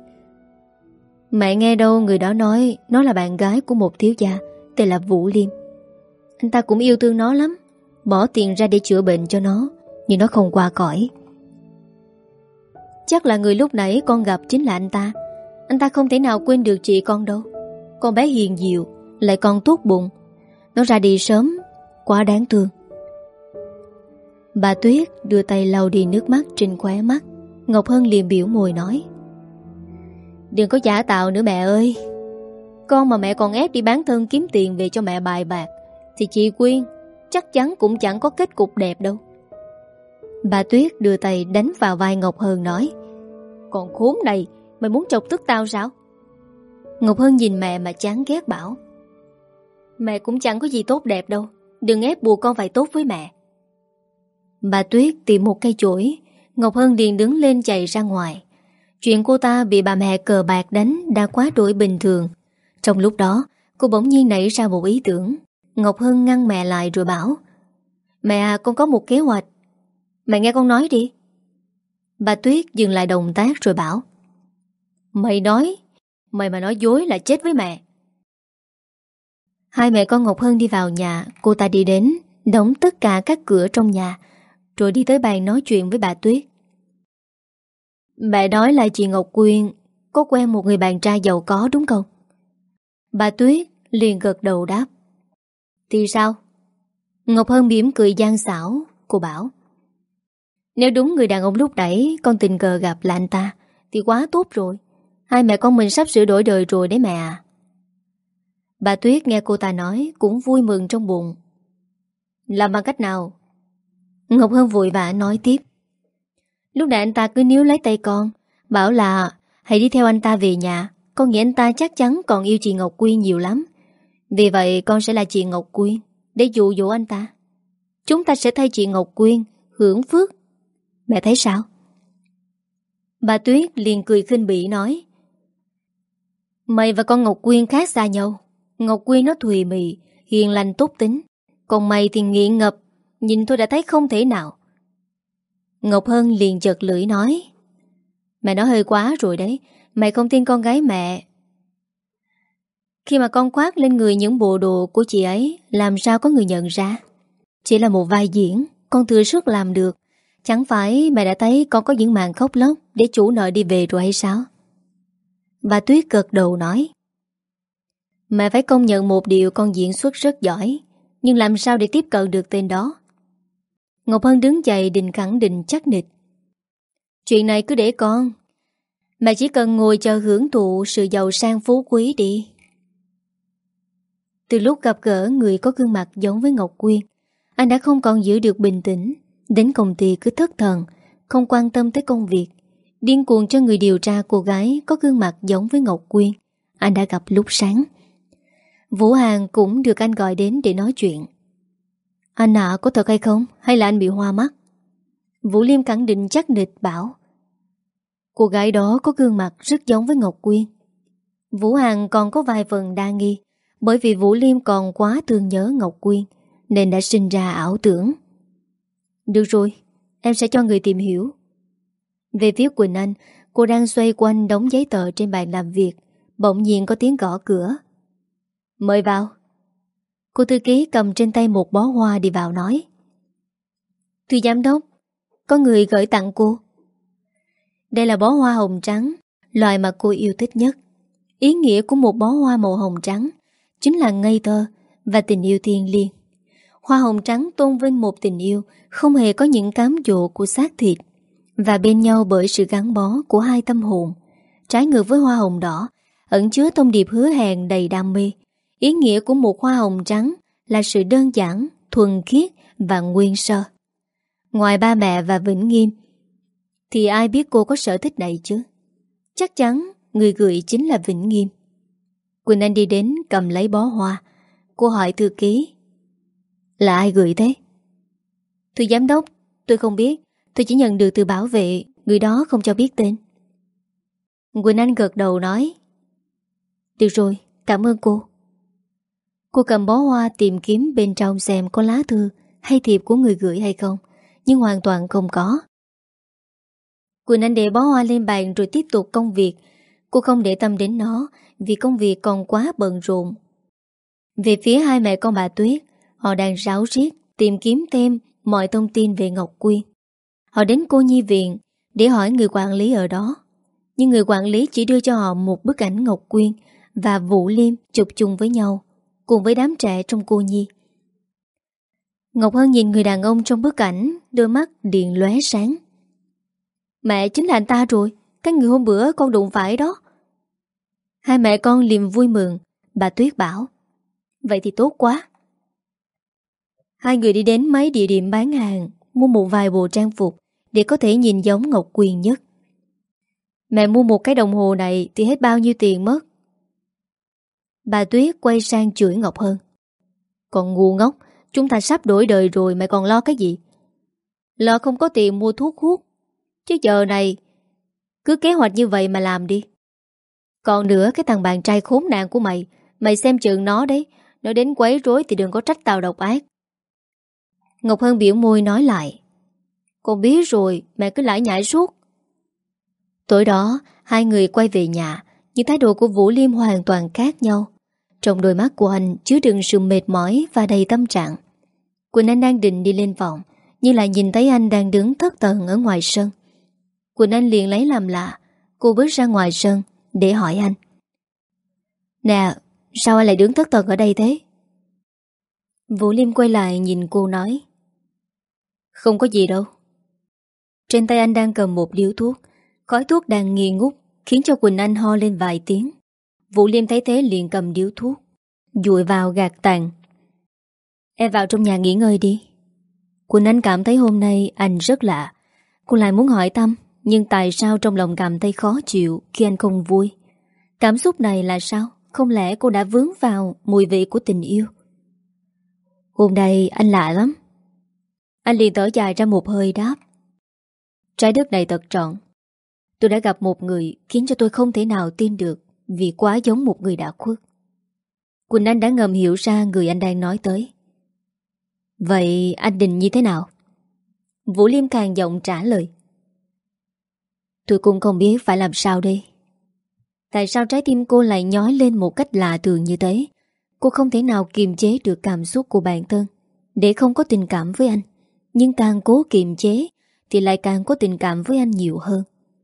Mẹ nghe đâu người đó nói nó là bạn gái của một thiếu gia tên là Vũ Liêm. Anh ta cũng yêu thương nó lắm, bỏ tiền ra để chữa bệnh cho nó, nhưng nó không qua cõi. Chắc là người lúc nãy con gặp chính là anh ta. Anh ta không thể nào quên được chị con đâu. Con bé hiền diệu, lại còn tốt bụng. Nó ra đi sớm, quá đáng thương. Bà Tuyết đưa tay lau đi nước mắt trên khóe mắt. Ngọc Hân liền biểu môi nói: Đừng có giả tạo nữa mẹ ơi. Con mà mẹ còn ép đi bán thân kiếm tiền về cho mẹ bài bạc thì chị Quyên chắc chắn cũng chẳng có kết cục đẹp đâu. Bà Tuyết đưa tay đánh vào vai Ngọc Hân nói: Còn khốn này, mày muốn chọc tức tao sao? Ngọc Hân nhìn mẹ mà chán ghét bảo: Mẹ cũng chẳng có gì tốt đẹp đâu, đừng ép buộc con phải tốt với mẹ. Bà Tuyết tìm một cây chổi. Ngọc Hân liền đứng lên chạy ra ngoài. Chuyện cô ta bị bà mẹ cờ bạc đánh đã quá đổi bình thường. Trong lúc đó, cô bỗng nhiên nảy ra một ý tưởng. Ngọc Hân ngăn mẹ lại rồi bảo: Mẹ à, con có một kế hoạch. Mẹ nghe con nói đi. Bà Tuyết dừng lại động tác rồi bảo: Mày nói, mày mà nói dối là chết với mẹ. Hai mẹ con Ngọc Hân đi vào nhà. Cô ta đi đến, đóng tất cả các cửa trong nhà, rồi đi tới bàn nói chuyện với bà Tuyết. Mẹ nói là chị Ngọc Quyên có quen một người bạn trai giàu có đúng không? Bà Tuyết liền gật đầu đáp: Thì sao? Ngọc Hân mỉm cười gian xảo. Cô bảo: Nếu đúng người đàn ông lúc nãy con tình cờ gặp là anh ta thì quá tốt rồi. Hai mẹ con mình sắp sửa đổi đời rồi đấy mẹ à. Bà Tuyết nghe cô ta nói cũng vui mừng trong bụng. Làm bằng cách nào? Ngọc Hân vội vã nói tiếp. Lúc nãy anh ta cứ níu lấy tay con, bảo là hãy đi theo anh ta về nhà. Con nghĩ anh ta chắc chắn còn yêu chị Ngọc Quyên nhiều lắm. Vì vậy con sẽ là chị Ngọc Quyên để dụ dỗ anh ta. Chúng ta sẽ thay chị Ngọc Quyên hưởng phước. Mẹ thấy sao? Bà Tuyết liền cười khinh bỉ nói. Mày và con Ngọc Quyên khác xa nhau. Ngọc Quyên nó thùy mị, hiền lành tốt tính. Còn mày thì nghiện ngập, nhìn tôi đã thấy không thể nào. Ngọc Hân liền chật lưỡi nói. Mẹ nói hơi quá rồi đấy. Mày không tin con gái mẹ. Khi mà con khoác lên người những bộ đồ của chị ấy, làm sao có người nhận ra? Chỉ là một vai diễn, con thừa sức làm được. Chẳng phải mẹ đã thấy con có những màn khóc lóc để chủ nợ đi về rồi hay sao? Bà Tuyết gật đầu nói. Mẹ phải công nhận một điều, con diễn xuất rất giỏi. Nhưng làm sao để tiếp cận được tên đó? Ngọc Hân đứng dậy định khẳng định chắc nịch. Chuyện này cứ để con. Mẹ chỉ cần ngồi chờ hưởng thụ sự giàu sang phú quý đi. Từ lúc gặp gỡ người có gương mặt giống với Ngọc Quyên, anh đã không còn giữ được bình tĩnh. Đến công ty cứ thất thần, không quan tâm tới công việc, điên cuồng cho người điều tra cô gái có gương mặt giống với Ngọc Quyên anh đã gặp lúc sáng. Vũ Hàn cũng được anh gọi đến để nói chuyện. Anh ạ, à, có thật hay không? Hay là anh bị hoa mắt? Vũ Liêm khẳng định chắc nịch bảo. Cô gái đó có gương mặt rất giống với Ngọc Quyên. Vũ Hàn còn có vài phần đa nghi, bởi vì Vũ Liêm còn quá thương nhớ Ngọc Quyên nên đã sinh ra ảo tưởng. Được rồi, em sẽ cho người tìm hiểu. Về phía Quỳnh Anh, cô đang xoay quanh đống giấy tờ trên bàn làm việc. Bỗng nhiên có tiếng gõ cửa. Mời vào. Cô thư ký cầm trên tay một bó hoa đi vào nói. Thưa giám đốc, có người gửi tặng cô. Đây là bó hoa hồng trắng, loại mà cô yêu thích nhất. Ý nghĩa của một bó hoa màu hồng trắng chính là ngây thơ và tình yêu thiêng liêng. Hoa hồng trắng tôn vinh một tình yêu không hề có những cám dỗ của xác thịt, và bên nhau bởi sự gắn bó của hai tâm hồn. Trái ngược với hoa hồng đỏ ẩn chứa thông điệp hứa hẹn đầy đam mê. Ý nghĩa của một hoa hồng trắng là sự đơn giản, thuần khiết và nguyên sơ. Ngoài ba mẹ và Vĩnh Nghiêm thì ai biết cô có sở thích này chứ? Chắc chắn người gửi chính là Vĩnh Nghiêm. Quỳnh Anh đi đến cầm lấy bó hoa. Cô hỏi thư ký. Là ai gửi thế? Thưa giám đốc, tôi không biết. Tôi chỉ nhận được từ bảo vệ. Người đó không cho biết tên. Quỳnh Anh gật đầu nói. Được rồi, cảm ơn cô. Cô cầm bó hoa tìm kiếm bên trong xem có lá thư hay thiệp của người gửi hay không, nhưng hoàn toàn không có. Quỳnh Anh để bó hoa lên bàn rồi tiếp tục công việc. Cô không để tâm đến nó vì công việc còn quá bận rộn. Về phía hai mẹ con bà Tuyết, họ đang ráo riết tìm kiếm thêm mọi thông tin về Ngọc Quyên. Họ đến cô nhi viện để hỏi người quản lý ở đó, nhưng người quản lý chỉ đưa cho họ một bức ảnh Ngọc Quyên và Vũ Liêm chụp chung với nhau cùng với đám trẻ trong cô nhi. Ngọc Hân nhìn người đàn ông trong bức ảnh, đôi mắt điện lóe sáng. Mẹ, chính là anh ta rồi, cái người hôm bữa con đụng phải đó. Hai mẹ con liền vui mừng. Bà Tuyết bảo. Vậy thì tốt quá. Hai người đi đến mấy địa điểm bán hàng, mua một vài bộ trang phục để có thể nhìn giống Ngọc Quyên nhất. Mẹ mua một cái đồng hồ này thì hết bao nhiêu tiền mất? Bà Tuyết quay sang chửi Ngọc Hân. Còn ngu ngốc, chúng ta sắp đổi đời rồi mày còn lo cái gì? Lo không có tiền mua thuốc hút, chứ giờ này cứ kế hoạch như vậy mà làm đi. Còn nữa, cái thằng bạn trai khốn nạn của mày, mày xem chừng nó đấy. Nó đến quấy rối thì đừng có trách tao độc ác. Ngọc Hân biểu môi nói lại. Con biết rồi, mẹ cứ lải nhải suốt. Tối đó, hai người quay về nhà, nhưng thái độ của Vũ Liêm hoàn toàn khác nhau. Trong đôi mắt của anh chứa đựng sự mệt mỏi và đầy tâm trạng. Quỳnh Anh đang định đi lên phòng, nhưng lại nhìn thấy anh đang đứng thất thần ở ngoài sân. Quỳnh Anh liền lấy làm lạ. Cô bước ra ngoài sân để hỏi anh. Nè, sao anh lại đứng thất thần ở đây thế? Vũ Liêm quay lại nhìn cô nói. Không có gì đâu. Trên tay anh đang cầm một điếu thuốc. Khói thuốc đang nghi ngút khiến cho Quỳnh Anh ho lên vài tiếng. Vũ Liêm thấy thế liền cầm điếu thuốc. dụi vào gạt tàn. Em vào trong nhà nghỉ ngơi đi. Quỳnh Anh cảm thấy hôm nay anh rất lạ. Cô lại muốn hỏi thăm, nhưng tại sao trong lòng cảm thấy khó chịu khi anh không vui? Cảm xúc này là sao? Không lẽ cô đã vướng vào mùi vị của tình yêu? Hôm nay anh lạ lắm. Anh liền thở dài ra một hơi đáp. Trái đất này thật trọn. Tôi đã gặp một người khiến cho tôi không thể nào tin được, vì quá giống một người đã khuất. Quỳnh Anh đã ngầm hiểu ra người anh đang nói tới. Vậy anh định như thế nào? Vũ Liêm càng giọng trả lời. Tôi cũng không biết phải làm sao đây. Tại sao trái tim cô lại nhói lên một cách lạ thường như thế? Cô không thể nào kiềm chế được cảm xúc của bản thân để không có tình cảm với anh. Nhưng càng cố kiềm chế thì lại càng có tình cảm với anh nhiều hơn.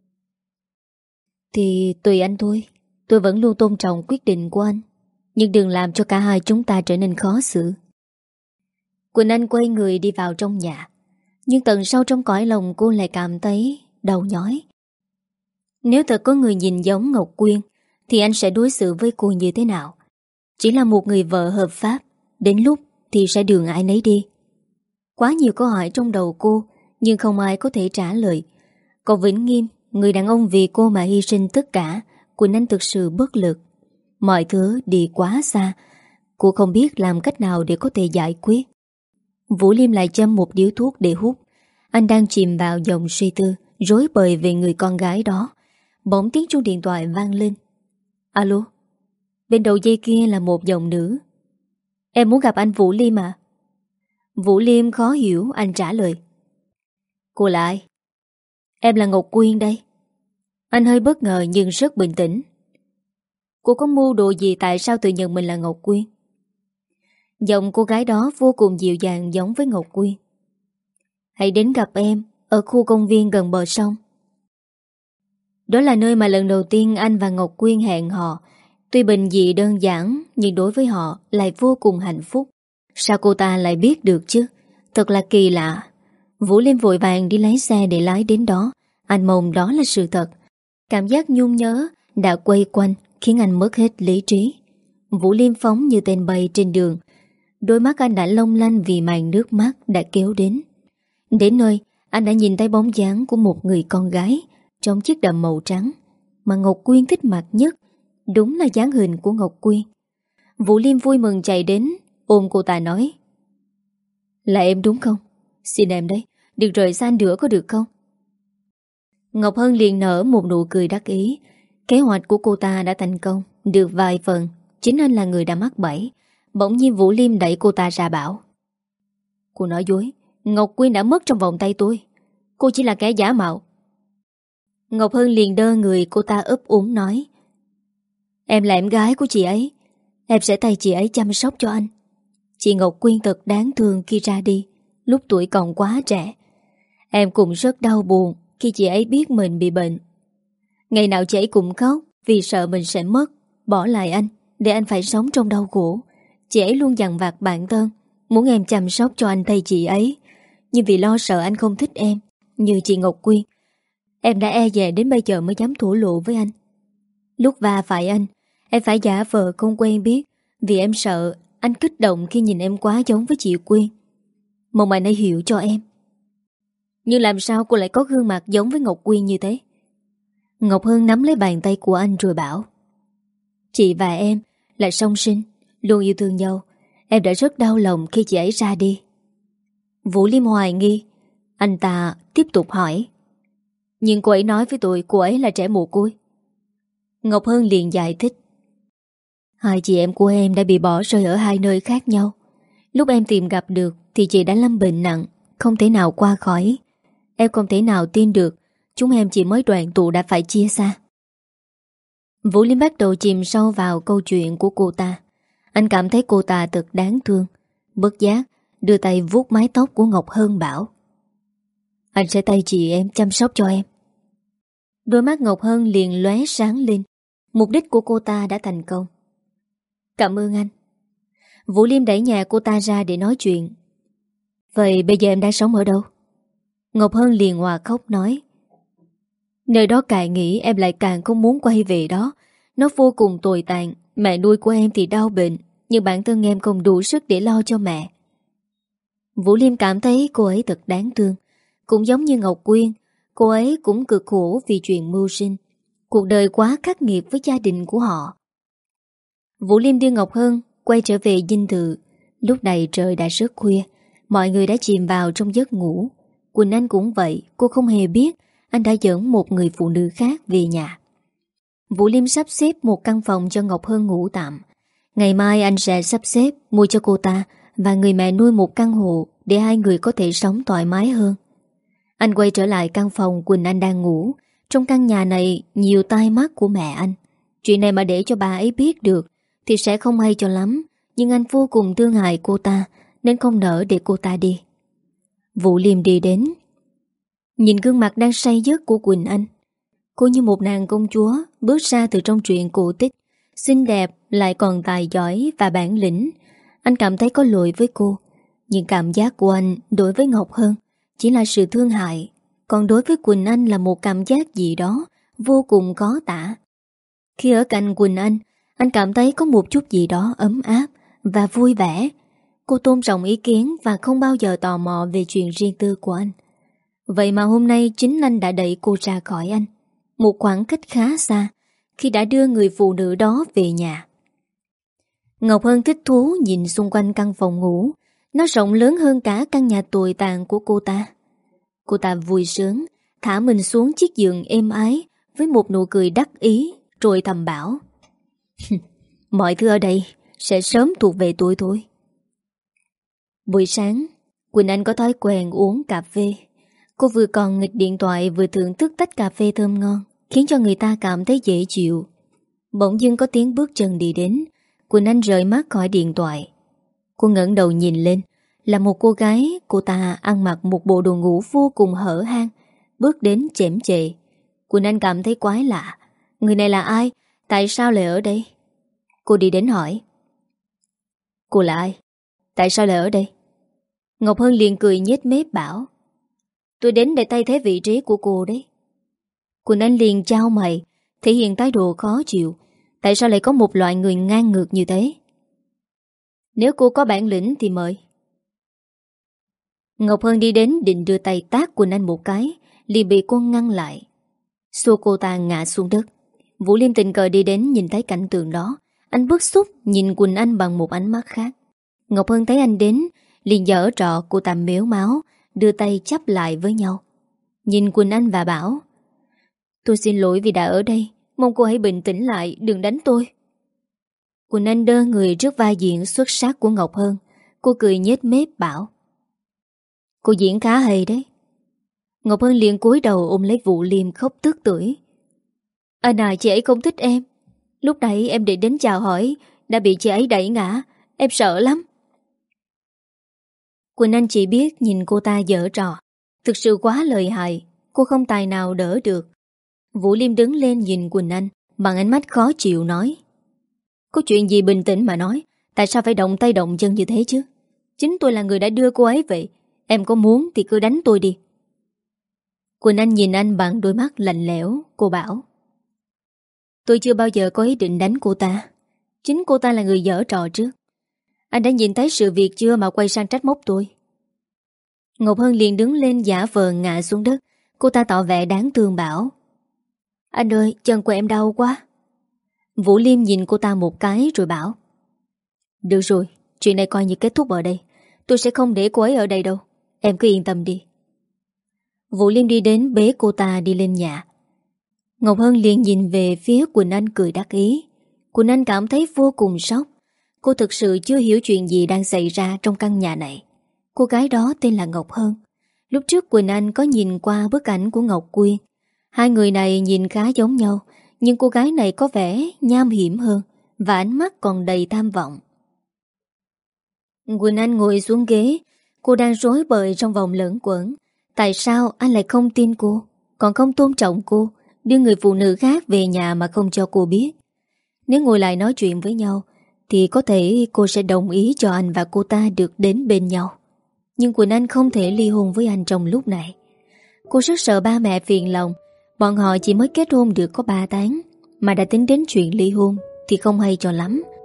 Thì tùy anh thôi. Tôi vẫn luôn tôn trọng quyết định của anh, nhưng đừng làm cho cả hai chúng ta trở nên khó xử. Quỳnh Anh quay người đi vào trong nhà, nhưng tận sâu trong cõi lòng cô lại cảm thấy đau nhói. Nếu thật có người nhìn giống Ngọc Quyên thì anh sẽ đối xử với cô như thế nào? Chỉ là một người vợ hợp pháp, đến lúc thì sẽ đường ai nấy đi. Quá nhiều câu hỏi trong đầu cô, nhưng không ai có thể trả lời. Còn Vĩnh Nghiêm, người đàn ông vì cô mà hy sinh tất cả, Quỳnh Anh thực sự bất lực. Mọi thứ đi quá xa, cô không biết làm cách nào để có thể giải quyết. Vũ Liêm lại châm một điếu thuốc để hút. Anh đang chìm vào dòng suy tư, rối bời về người con gái đó. Bỗng tiếng chuông điện thoại vang lên. Alo? Bên đầu dây kia là một giọng nữ. Em muốn gặp anh Vũ Liêm à? Vũ Liêm khó hiểu, anh trả lời. Cô là ai? Em là Ngọc Quyên đây. Anh hơi bất ngờ nhưng rất bình tĩnh. Cô có mưu đồ gì tại sao tự nhận mình là Ngọc Quyên? Giọng cô gái đó vô cùng dịu dàng giống với Ngọc Quyên. Hãy đến gặp em ở khu công viên gần bờ sông. Đó là nơi mà lần đầu tiên anh và Ngọc Quyên hẹn hò. Tuy bình dị đơn giản, nhưng đối với họ lại vô cùng hạnh phúc. Sao cô ta lại biết được chứ? Thật là kỳ lạ. Vũ Liêm vội vàng đi lấy xe để lái đến đó. Anh mong đó là sự thật. Cảm giác nhung nhớ đã quay quanh khiến anh mất hết lý trí. Vũ Liêm phóng như tên bay trên đường. Đôi mắt anh đã long lanh vì màn nước mắt đã kéo đến. Đến nơi, anh đã nhìn thấy bóng dáng của một người con gái trong chiếc đầm màu trắng mà Ngọc Quyên thích mặc nhất. Đúng là dáng hình của Ngọc Quyên. Vũ Liêm vui mừng chạy đến, ôm cô ta nói. Là em đúng không? Xin em đấy, đừng rời xa anh nữa có được không? Ngọc Hân liền nở một nụ cười đắc ý. Kế hoạch của cô ta đã thành công. Được vài phần, chính anh là người đã mắc bẫy. Bỗng nhiên Vũ Liêm đẩy cô ta ra bảo. Cô nói dối, Ngọc Quyên đã mất trong vòng tay tôi. Cô chỉ là kẻ giả mạo. Ngọc Hân liền đơ người cô ta ấp úng nói. Em là em gái của chị ấy. Em sẽ thay chị ấy chăm sóc cho anh. Chị Ngọc Quyên thật đáng thương khi ra đi, lúc tuổi còn quá trẻ. Em cũng rất đau buồn khi chị ấy biết mình bị bệnh. Ngày nào chị ấy cũng khóc vì sợ mình sẽ mất, bỏ lại anh, để anh phải sống trong đau khổ. Chị ấy luôn dằn vặt bản thân, muốn em chăm sóc cho anh thay chị ấy. Nhưng vì lo sợ anh không thích em, như chị Ngọc Quyên, em đã e dè đến bây giờ mới dám thổ lộ với anh. Lúc va phải anh, em phải giả vờ không quen biết, vì em sợ anh kích động khi nhìn em quá giống với chị Quyên. Mong anh ấy hiểu cho em. Nhưng làm sao cô lại có gương mặt giống với Ngọc Quyên như thế? Ngọc Hân nắm lấy bàn tay của anh rồi bảo. Chị và em là song sinh, luôn yêu thương nhau. Em đã rất đau lòng khi chị ấy ra đi. Vũ Liêm hoài nghi. Anh ta tiếp tục hỏi. Nhưng cô ấy nói với tôi cô ấy là trẻ mồ côi. Ngọc Hân liền giải thích. Hai chị em của em đã bị bỏ rơi ở hai nơi khác nhau. Lúc em tìm gặp được thì chị đã lâm bệnh nặng, không thể nào qua khỏi. Em không thể nào tin được chúng em chỉ mới đoàn tụ đã phải chia xa. Vũ Liêm bắt đầu chìm sâu vào câu chuyện của cô ta. Anh cảm thấy cô ta thật đáng thương. Bất giác đưa tay vuốt mái tóc của Ngọc Hân bảo. Anh sẽ tay chị em chăm sóc cho em. Đôi mắt Ngọc Hân liền lóe sáng lên. Mục đích của cô ta đã thành công. Cảm ơn anh. Vũ Liêm đẩy nhà cô ta ra để nói chuyện. Vậy bây giờ em đang sống ở đâu? Ngọc Hân liền hòa khóc nói. Nơi đó càng nghĩ em lại càng không muốn quay về đó. Nó vô cùng tồi tàn. Mẹ nuôi của em thì đau bệnh, nhưng bản thân em không đủ sức để lo cho mẹ. Vũ Liêm cảm thấy cô ấy thật đáng thương. Cũng giống như Ngọc Quyên, cô ấy cũng cực khổ vì chuyện mưu sinh. Cuộc đời quá khắc nghiệt với gia đình của họ. Vũ Liêm đưa Ngọc Hân quay trở về dinh thự. Lúc này trời đã rất khuya, mọi người đã chìm vào trong giấc ngủ. Quỳnh Anh cũng vậy, cô không hề biết anh đã dẫn một người phụ nữ khác về nhà. Vũ Liêm sắp xếp một căn phòng cho Ngọc Hân ngủ tạm. Ngày mai anh sẽ sắp xếp mua cho cô ta và người mẹ nuôi một căn hộ để hai người có thể sống thoải mái hơn. Anh quay trở lại căn phòng Quỳnh Anh đang ngủ. Trong căn nhà này nhiều tai mắt của mẹ anh. Chuyện này mà để cho bà ấy biết được thì sẽ không hay cho lắm. Nhưng anh vô cùng thương hại cô ta nên không nỡ để cô ta đi. Vũ Liêm đi đến, nhìn gương mặt đang say giấc của Quỳnh Anh. Cô như một nàng công chúa bước ra từ trong truyện cổ tích, xinh đẹp lại còn tài giỏi và bản lĩnh. Anh cảm thấy có lỗi với cô, nhưng cảm giác của anh đối với Ngọc Hân chỉ là sự thương hại, còn đối với Quỳnh Anh là một cảm giác gì đó vô cùng khó tả. Khi ở cạnh Quỳnh Anh, anh cảm thấy có một chút gì đó ấm áp và vui vẻ. Cô tôn trọng ý kiến và không bao giờ tò mò về chuyện riêng tư của anh. Vậy mà hôm nay chính anh đã đẩy cô ra khỏi anh, một khoảng cách khá xa, khi đã đưa người phụ nữ đó về nhà. Ngọc Hân thích thú nhìn xung quanh căn phòng ngủ. Nó rộng lớn hơn cả căn nhà tồi tàn của cô ta. Cô ta vui sướng thả mình xuống chiếc giường êm ái với một nụ cười đắc ý, rồi thầm bảo: mọi thứ ở đây sẽ sớm thuộc về tôi thôi. Buổi sáng, Quỳnh Anh có thói quen uống cà phê. Cô vừa còn nghịch điện thoại vừa thưởng thức tách cà phê thơm ngon, khiến cho người ta cảm thấy dễ chịu. Bỗng dưng có tiếng bước chân đi đến. Quỳnh Anh rời mắt khỏi điện thoại. Cô ngẩng đầu nhìn lên, là một cô gái. Cô ta ăn mặc một bộ đồ ngủ vô cùng hở hang, bước đến chễm chệ. Quỳnh Anh cảm thấy quái lạ. Người này là ai? Tại sao lại ở đây? Cô đi đến hỏi: cô là ai? Tại sao lại ở đây? Ngọc Hân liền cười nhếch mép bảo: tôi đến để thay thế vị trí của cô đấy. Quỳnh Anh liền chau mày, thể hiện thái độ khó chịu. Tại sao lại có một loại người ngang ngược như thế? Nếu cô có bản lĩnh thì mời. Ngọc Hân đi đến định đưa tay tát Quỳnh Anh một cái, liền bị cô ngăn lại, xô cô ta ngã xuống đất. Vũ Liêm tình cờ đi đến nhìn thấy cảnh tượng đó. Anh bức xúc nhìn Quỳnh Anh bằng một ánh mắt khác. Ngọc Hân thấy anh đến liền giở trọ cô ta mếu máo, đưa tay chắp lại với nhau, nhìn Quỳnh Anh và bảo: tôi xin lỗi vì đã ở đây, mong cô hãy bình tĩnh lại, đừng đánh tôi. Quỳnh Anh đơ người trước vai diễn xuất sắc của Ngọc Hân. Cô cười nhếch mép bảo: cô diễn khá hay đấy. Ngọc Hân liền cúi đầu ôm lấy Vũ Liêm khóc tức tưởi: anh à, chị ấy không thích em. Lúc nãy em định đến chào hỏi, đã bị chị ấy đẩy ngã, em sợ lắm. Quỳnh Anh chỉ biết nhìn cô ta giở trò. Thực sự quá lợi hại, cô không tài nào đỡ được. Vũ Liêm đứng lên nhìn Quỳnh Anh bằng ánh mắt khó chịu nói: có chuyện gì bình tĩnh mà nói, tại sao phải động tay động chân như thế chứ? Chính tôi là người đã đưa cô ấy vậy, em có muốn thì cứ đánh tôi đi. Quỳnh Anh nhìn anh bằng đôi mắt lạnh lẽo. Cô bảo: tôi chưa bao giờ có ý định đánh cô ta. Chính cô ta là người giở trò trước. Anh đã nhìn thấy sự việc chưa mà quay sang trách móc tôi? Ngọc Hân liền đứng lên giả vờ ngã xuống đất. Cô ta tỏ vẻ đáng thương bảo: anh ơi, chân của em đau quá. Vũ Liêm nhìn cô ta một cái rồi bảo: được rồi, chuyện này coi như kết thúc ở đây. Tôi sẽ không để cô ấy ở đây đâu, em cứ yên tâm đi. Vũ Liêm đi đến bế cô ta đi lên nhà. Ngọc Hân liền nhìn về phía Quỳnh Anh cười đắc ý. Quỳnh Anh cảm thấy vô cùng sốc. Cô thực sự chưa hiểu chuyện gì đang xảy ra trong căn nhà này. Cô gái đó tên là Ngọc Hân. Lúc trước Quỳnh Anh có nhìn qua bức ảnh của Ngọc Quyên. Hai người này nhìn khá giống nhau, nhưng cô gái này có vẻ nham hiểm hơn và ánh mắt còn đầy tham vọng. Quỳnh Anh ngồi xuống ghế. Cô đang rối bời trong vòng lẫn quẩn. Tại sao anh lại không tin cô, còn không tôn trọng cô, đưa người phụ nữ khác về nhà mà không cho cô biết? Nếu ngồi lại nói chuyện với nhau thì có thể cô sẽ đồng ý cho anh và cô ta được đến bên nhau. Nhưng Quỳnh Anh không thể ly hôn với anh trong lúc này. Cô rất sợ ba mẹ phiền lòng. Bọn họ chỉ mới kết hôn được có ba tháng mà đã tính đến chuyện ly hôn thì không hay cho lắm.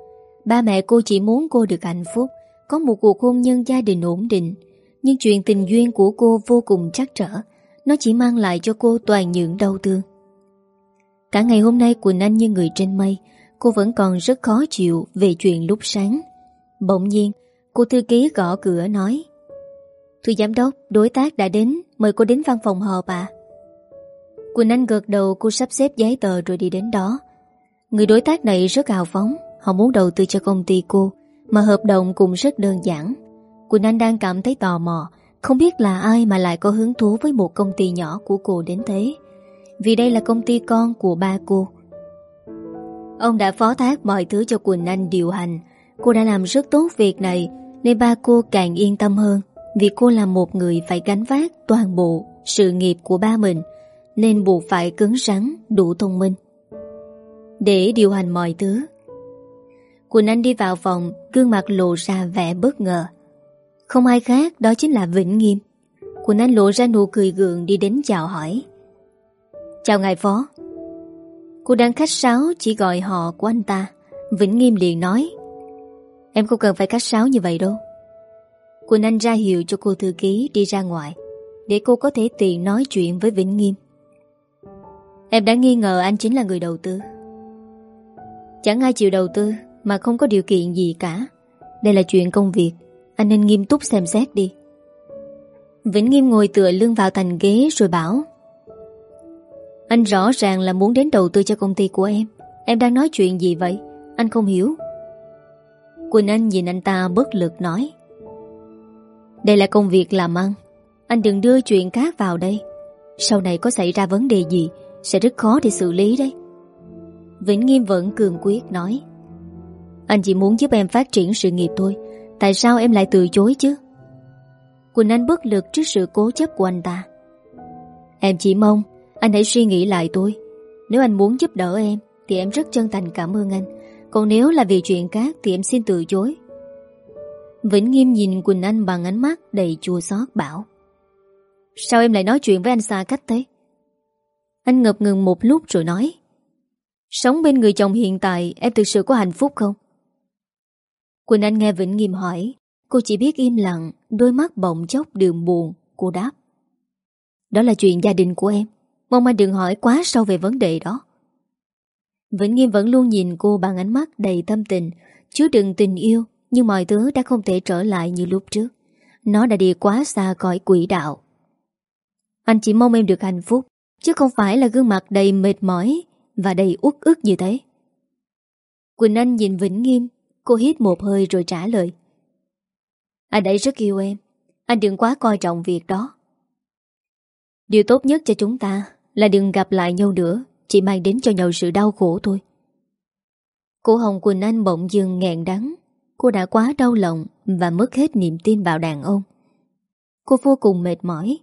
Ba mẹ cô chỉ muốn cô được hạnh phúc, có một cuộc hôn nhân gia đình ổn định. Nhưng chuyện tình duyên của cô vô cùng trắc trở. Nó chỉ mang lại cho cô toàn những đau thương. Cả ngày hôm nay Quỳnh Anh như người trên mây. Cô vẫn còn rất khó chịu về chuyện lúc sáng. Bỗng nhiên cô thư ký gõ cửa nói: "Thưa giám đốc, đối tác đã đến, mời cô đến văn phòng họp ạ." Quỳnh Anh gật đầu. Cô sắp xếp giấy tờ rồi đi đến đó. Người đối tác này rất hào phóng. Họ muốn đầu tư cho công ty cô, mà hợp đồng cũng rất đơn giản. Quỳnh Anh đang cảm thấy tò mò, không biết là ai mà lại có hứng thú với một công ty nhỏ của cô đến thế. Vì đây là công ty con của ba cô. Ông đã phó thác mọi thứ cho Quỳnh Anh điều hành. Cô đã làm rất tốt việc này, nên ba cô càng yên tâm hơn. Vì cô là một người phải gánh vác toàn bộ sự nghiệp của ba mình, nên buộc phải cứng rắn, đủ thông minh để điều hành mọi thứ. Quỳnh Anh đi vào phòng, gương mặt lộ ra vẻ bất ngờ. Không ai khác, đó chính là Vĩnh Nghiêm. Quỳnh Anh lộ ra nụ cười gượng đi đến chào hỏi: "Chào ngài phó." Cô đang khách sáo chỉ gọi họ của anh ta. Vĩnh Nghiêm liền nói: "Em không cần phải khách sáo như vậy đâu." Quỳnh Anh ra hiệu cho cô thư ký đi ra ngoài, để cô có thể tiện nói chuyện với Vĩnh Nghiêm. "Em đã nghi ngờ anh chính là người đầu tư." "Chẳng ai chịu đầu tư mà không có điều kiện gì cả. Đây là chuyện công việc, anh nên nghiêm túc xem xét đi." Vĩnh Nghiêm ngồi tựa lưng vào thành ghế rồi bảo: "Anh rõ ràng là muốn đến đầu tư cho công ty của em. Em đang nói chuyện gì vậy? Anh không hiểu." Quỳnh Anh nhìn anh ta bất lực nói: "Đây là công việc làm ăn, anh đừng đưa chuyện khác vào đây. Sau này có xảy ra vấn đề gì sẽ rất khó để xử lý đấy." Vĩnh Nghiêm vẫn cường quyết nói: "Anh chỉ muốn giúp em phát triển sự nghiệp thôi. Tại sao em lại từ chối chứ?" Quỳnh Anh bất lực trước sự cố chấp của anh ta. "Em chỉ mong anh hãy suy nghĩ lại tôi. Nếu anh muốn giúp đỡ em thì em rất chân thành cảm ơn anh. Còn nếu là vì chuyện khác thì em xin từ chối." Vĩnh Nghiêm nhìn Quỳnh Anh bằng ánh mắt đầy chua xót bảo: "Sao em lại nói chuyện với anh xa cách thế?" Anh ngập ngừng một lúc rồi nói: "Sống bên người chồng hiện tại em thực sự có hạnh phúc không?" Quỳnh Anh nghe Vĩnh Nghiêm hỏi, cô chỉ biết im lặng. Đôi mắt bỗng chốc đường buồn. Cô đáp: "Đó là chuyện gia đình của em. Mong anh đừng hỏi quá sâu về vấn đề đó." Vĩnh Nghiêm vẫn luôn nhìn cô bằng ánh mắt đầy thâm tình, chứa đựng tình yêu. Nhưng mọi thứ đã không thể trở lại như lúc trước. Nó đã đi quá xa khỏi quỹ đạo. "Anh chỉ mong em được hạnh phúc, chứ không phải là gương mặt đầy mệt mỏi và đầy uất ức như thế." Quỳnh Anh nhìn Vĩnh Nghiêm. Cô hít một hơi rồi trả lời: "Anh ấy rất yêu em. Anh đừng quá coi trọng việc đó. Điều tốt nhất cho chúng ta là đừng gặp lại nhau nữa, chỉ mang đến cho nhau sự đau khổ thôi." Cổ họng Quỳnh Anh bỗng dưng nghẹn đắng. Cô đã quá đau lòng và mất hết niềm tin vào đàn ông. Cô vô cùng mệt mỏi.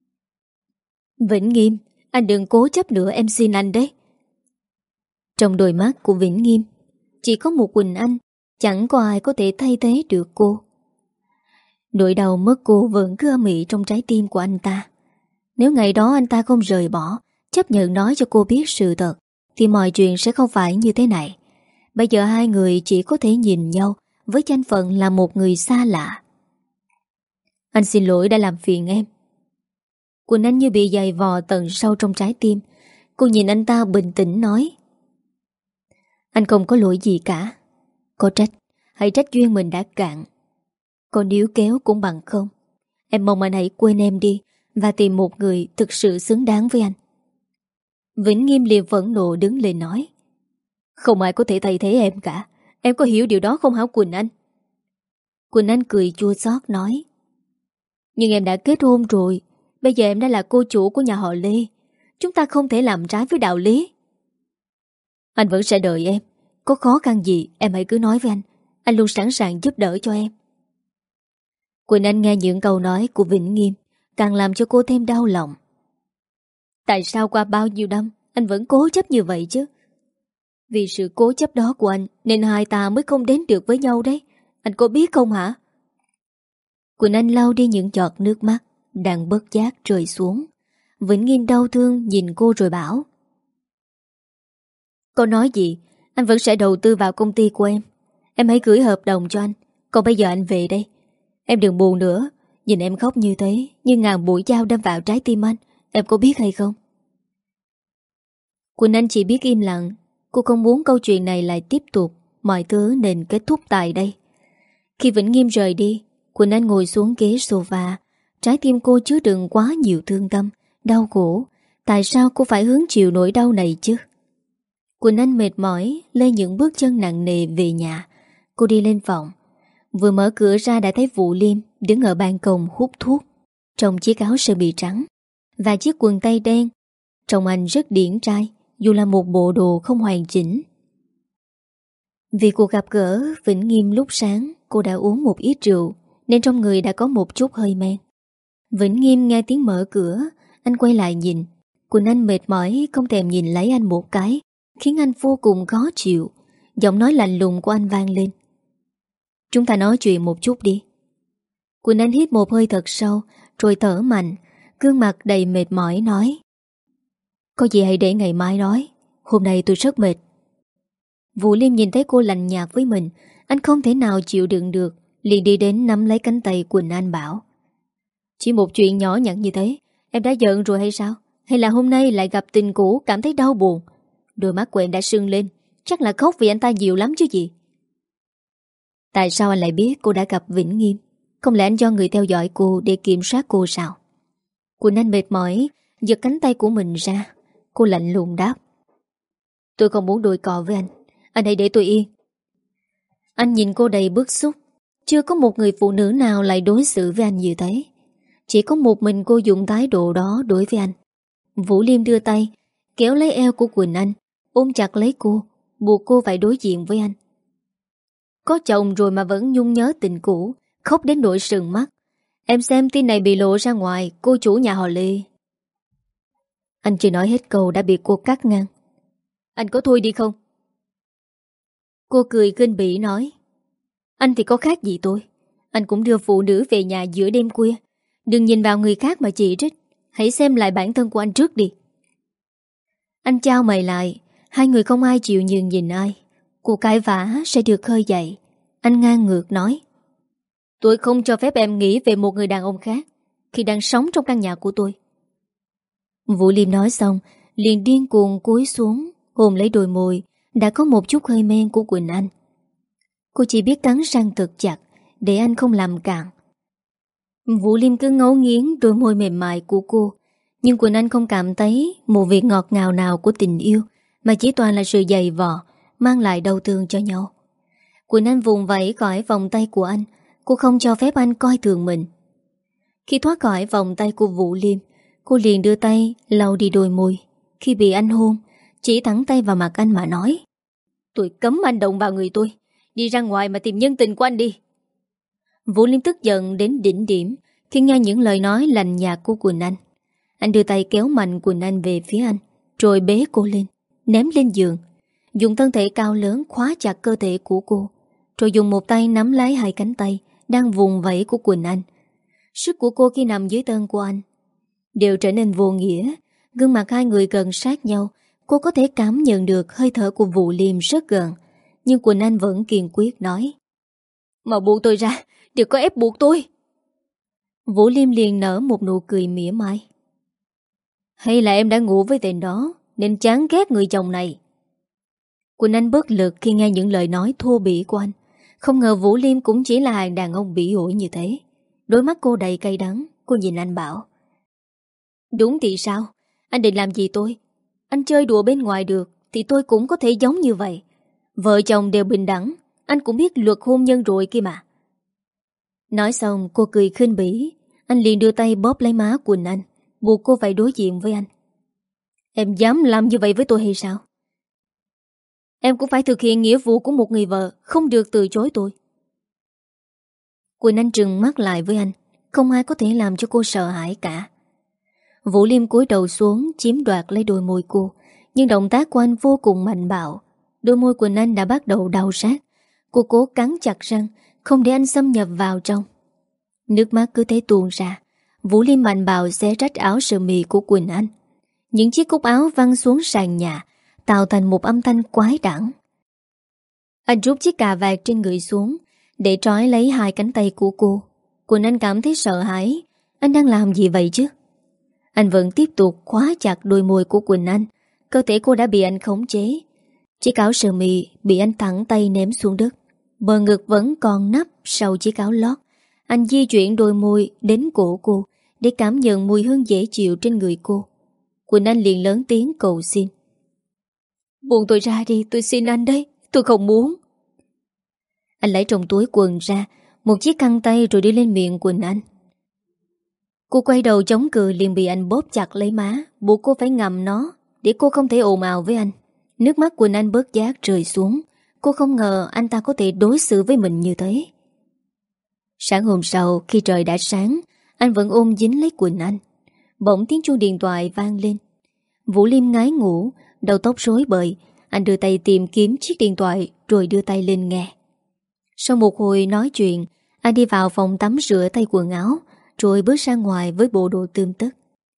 "Vĩnh Nghiêm, anh đừng cố chấp nữa, em xin anh đấy." Trong đôi mắt của Vĩnh Nghiêm chỉ có một Quỳnh Anh. Chẳng có ai có thể thay thế được cô. Nỗi đau mất cô vẫn cứ âm ỉ trong trái tim của anh ta. Nếu ngày đó anh ta không rời bỏ, chấp nhận nói cho cô biết sự thật, thì mọi chuyện sẽ không phải như thế này. Bây giờ hai người chỉ có thể nhìn nhau với danh phận là một người xa lạ. "Anh xin lỗi đã làm phiền em." Quỳnh Anh như bị giày vò tận sâu trong trái tim. Cô nhìn anh ta bình tĩnh nói: "Anh không có lỗi gì cả. Có trách, hãy trách duyên mình đã cạn. Còn níu kéo cũng bằng không. Em mong anh hãy quên em đi và tìm một người thực sự xứng đáng với anh." Vĩnh Nghiêm liền phẫn nộ đứng lên nói: "Không ai có thể thay thế em cả. Em có hiểu điều đó không hả Quỳnh Anh?" Quỳnh Anh cười chua xót nói: "Nhưng em đã kết hôn rồi. Bây giờ em đã là cô chủ của nhà họ Lê. Chúng ta không thể làm trái với đạo lý." "Anh vẫn sẽ đợi em. Có khó khăn gì em hãy cứ nói với anh. Anh luôn sẵn sàng giúp đỡ cho em." Quỳnh Anh nghe những câu nói của Vĩnh Nghiêm càng làm cho cô thêm đau lòng. Tại sao qua bao nhiêu năm anh vẫn cố chấp như vậy chứ? Vì sự cố chấp đó của anh nên hai ta mới không đến được với nhau đấy. Anh có biết không hả? Quỳnh Anh lau đi những giọt nước mắt đang bất giác rơi xuống. Vĩnh Nghiêm đau thương nhìn cô rồi bảo: "Cô nói gì? Anh vẫn sẽ đầu tư vào công ty của em. Em hãy gửi hợp đồng cho anh. Còn bây giờ anh về đây. Em đừng buồn nữa. Nhìn em khóc như thế, như ngàn mũi dao đâm vào trái tim anh. Em có biết hay không? Quỳnh Anh chỉ biết im lặng. Cô không muốn câu chuyện này lại tiếp tục. Mọi thứ nên kết thúc tại đây. Khi Vĩnh Nghiêm rời đi, Quỳnh Anh ngồi xuống ghế sofa. Trái tim cô chứa đựng quá nhiều thương tâm, đau khổ. Tại sao cô phải hứng chịu nỗi đau này chứ? Quỳnh Anh mệt mỏi, lê những bước chân nặng nề về nhà. Cô đi lên phòng. Vừa mở cửa ra đã thấy Vũ Liêm đứng ở ban công hút thuốc, trong chiếc áo sơ mi trắng và chiếc quần tây đen. Trông anh rất điển trai, dù là một bộ đồ không hoàn chỉnh. Vì cuộc gặp gỡ Vĩnh Nghiêm lúc sáng, cô đã uống một ít rượu nên trong người đã có một chút hơi men. Vĩnh Nghiêm nghe tiếng mở cửa, anh quay lại nhìn. Quỳnh Anh mệt mỏi không thèm nhìn lấy anh một cái, khiến anh vô cùng khó chịu. Giọng nói lạnh lùng của anh vang lên: "Chúng ta nói chuyện một chút đi." Quỳnh Anh hít một hơi thật sâu, rồi thở mạnh, gương mặt đầy mệt mỏi nói: "Có gì hãy để ngày mai nói, hôm nay tôi rất mệt." Vũ Liêm nhìn thấy cô lạnh nhạt với mình, anh không thể nào chịu đựng được, liền đi đến nắm lấy cánh tay Quỳnh Anh bảo: "Chỉ một chuyện nhỏ nhặt như thế, em đã giận rồi hay sao? Hay là hôm nay lại gặp tình cũ cảm thấy đau buồn? Đôi mắt của em đã sưng lên, chắc là khóc vì anh ta nhiều lắm chứ gì." Tại sao anh lại biết cô đã gặp Vĩnh Nghiêm? Không lẽ anh cho người theo dõi cô để kiểm soát cô sao? Quỳnh Anh mệt mỏi, giật cánh tay của mình ra. Cô lạnh lùng đáp: "Tôi không muốn đôi cò với anh. Anh hãy để tôi yên." Anh nhìn cô đầy bức xúc. Chưa có một người phụ nữ nào lại đối xử với anh như thế. Chỉ có một mình cô dùng thái độ đó đối với anh. Vũ Liêm đưa tay kéo lấy eo của Quỳnh Anh, ôm chặt lấy cô, buộc cô phải đối diện với anh. Có chồng rồi mà vẫn nhung nhớ tình cũ, khóc đến nỗi sừng mắt. Em xem tin này bị lộ ra ngoài, cô chủ nhà họ Lê. Anh chưa nói hết câu đã bị cô cắt ngang. "Anh có thôi đi không?" Cô cười khinh bỉ nói: "Anh thì có khác gì tôi. Anh cũng đưa phụ nữ về nhà giữa đêm khuya. Đừng nhìn vào người khác mà chỉ trích. Hãy xem lại bản thân của anh trước đi." Anh trao mày lại. Hai người không ai chịu nhường nhìn ai. Cuộc cãi vã sẽ được khơi dậy. Anh ngang ngược nói: "Tôi không cho phép em nghĩ về một người đàn ông khác khi đang sống trong căn nhà của tôi." Vũ Liêm nói xong liền điên cuồng cúi xuống hôn lấy đôi môi đã có một chút hơi men của Quỳnh Anh. Cô chỉ biết cắn răng thật chặt để anh không làm cản. Vũ Liêm cứ ngấu nghiến đôi môi mềm mại của cô, nhưng Quỳnh Anh không cảm thấy một việc ngọt ngào nào của tình yêu, mà chỉ toàn là sự dày vò mang lại đau thương cho nhau. Quỳnh Anh vùng vẫy khỏi vòng tay của anh. Cô không cho phép anh coi thường mình. Khi thoát khỏi vòng tay của Vũ Liêm, cô liền đưa tay lau đi đôi môi. Khi bị anh hôn, chỉ thẳng tay vào mặt anh mà nói: "Tôi cấm anh động vào người tôi. Đi ra ngoài mà tìm nhân tình của anh đi." Vũ Liêm tức giận đến đỉnh điểm khi nghe những lời nói lạnh nhạt của Quỳnh Anh. Anh đưa tay kéo mạnh Quỳnh Anh về phía anh, rồi bế cô lên, ném lên giường, dùng thân thể cao lớn khóa chặt cơ thể của cô, rồi dùng một tay nắm lấy hai cánh tay đang vùng vẫy của Quỳnh Anh. Sức của cô khi nằm dưới thân của anh đều trở nên vô nghĩa. Gương mặt hai người gần sát nhau, cô có thể cảm nhận được hơi thở của Vũ Liêm rất gần. Nhưng Quỳnh Anh vẫn kiên quyết nói: "Mà buông tôi ra, đừng có ép buộc tôi." Vũ Liêm liền nở một nụ cười mỉa mai: "Hay là em đã ngủ với tên đó nên chán ghét người chồng này?" Quỳnh Anh bất lực khi nghe những lời nói thô bỉ của anh. Không ngờ Vũ Liêm cũng chỉ là hàng đàn ông bỉ ổi như thế. Đôi mắt cô đầy cay đắng. Cô nhìn anh bảo: "Đúng thì sao? Anh định làm gì tôi? Anh chơi đùa bên ngoài được thì tôi cũng có thể giống như vậy. Vợ chồng đều bình đẳng. Anh cũng biết luật hôn nhân rồi kia mà." Nói xong cô cười khinh bỉ. Anh liền đưa tay bóp lấy má Quỳnh Anh, buộc cô phải đối diện với anh. "Em dám làm như vậy với tôi hay sao? Em cũng phải thực hiện nghĩa vụ của một người vợ, không được từ chối tôi." Quỳnh Anh trừng mắt lại với anh. Không ai có thể làm cho cô sợ hãi cả. Vũ Liêm cúi đầu xuống chiếm đoạt lấy đôi môi cô, nhưng động tác của anh vô cùng mạnh bạo. Đôi môi Quỳnh Anh đã bắt đầu đau rát. Cô cố cắn chặt răng, không để anh xâm nhập vào trong. Nước mắt cứ thế tuôn ra. Vũ Liêm mạnh bạo xé rách áo sơ mi của Quỳnh Anh. Những chiếc cúc áo văng xuống sàn nhà, tạo thành một âm thanh quái đản. Anh rút chiếc cà vạt trên người xuống để trói lấy hai cánh tay của cô. Quỳnh Anh cảm thấy sợ hãi. Anh đang làm gì vậy chứ? Anh vẫn tiếp tục khóa chặt đôi môi của Quỳnh Anh. Cơ thể cô đã bị anh khống chế. Chiếc áo sơ mi bị anh thẳng tay ném xuống đất. Bờ ngực vẫn còn nắp sau chiếc áo lót. Anh di chuyển đôi môi đến cổ cô để cảm nhận mùi hương dễ chịu trên người cô. Quỳnh Anh liền lớn tiếng cầu xin. Buông tôi ra đi, tôi xin anh đấy. Tôi không muốn. Anh lấy trong túi quần ra một chiếc khăn tay rồi đưa lên miệng Quỳnh Anh. Cô quay đầu chống cự liền bị anh bóp chặt lấy má, buộc cô phải ngậm nó để cô không thể ồn ào với anh. Nước mắt Quỳnh Anh bớt giác rơi xuống. Cô không ngờ anh ta có thể đối xử với mình như thế. Sáng hôm sau, khi trời đã sáng, anh vẫn ôm dính lấy Quỳnh Anh. Bỗng tiếng chuông điện thoại vang lên. Vũ Liêm ngái ngủ, đầu tóc rối bời. Anh đưa tay tìm kiếm chiếc điện thoại rồi đưa tay lên nghe. Sau một hồi nói chuyện, anh đi vào phòng tắm rửa tay quần áo rồi bước ra ngoài với bộ đồ tươm tất.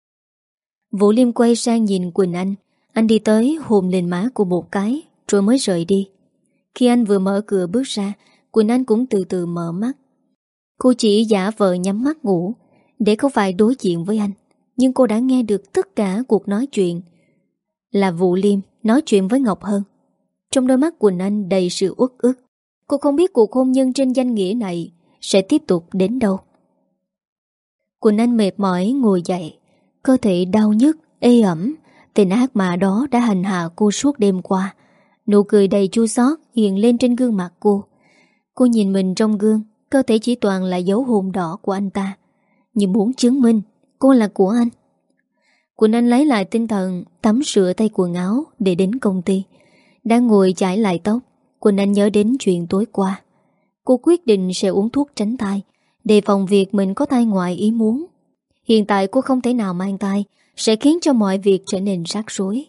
Vũ Liêm quay sang nhìn Quỳnh Anh. Anh đi tới hôn lên má cô một cái rồi mới rời đi. Khi anh vừa mở cửa bước ra, Quỳnh Anh cũng từ từ mở mắt. Cô chỉ giả vờ nhắm mắt ngủ để không phải đối diện với anh. Nhưng cô đã nghe được tất cả cuộc nói chuyện. Là Vũ Liêm nói chuyện với Ngọc Hân. Trong đôi mắt Quỳnh Anh đầy sự uất ức. Cô không biết cuộc hôn nhân trên danh nghĩa này sẽ tiếp tục đến đâu. Quỳnh Anh mệt mỏi ngồi dậy. Cơ thể đau nhức, ê ẩm. Tên ác ma đó đã hành hạ cô suốt đêm qua. Nụ cười đầy chua xót hiện lên trên gương mặt cô. Cô nhìn mình trong gương. Cơ thể chỉ toàn là dấu hôn đỏ của anh ta. Như muốn chứng minh cô là của anh. Quỳnh Anh lấy lại tinh thần, tắm rửa tay quần áo để đến công ty. Đang ngồi chải lại tóc, Quỳnh Anh nhớ đến chuyện tối qua. Cô quyết định sẽ uống thuốc tránh thai, đề phòng việc mình có thai ngoài ý muốn. Hiện tại cô không thể nào mang thai, sẽ khiến cho mọi việc trở nên rắc rối.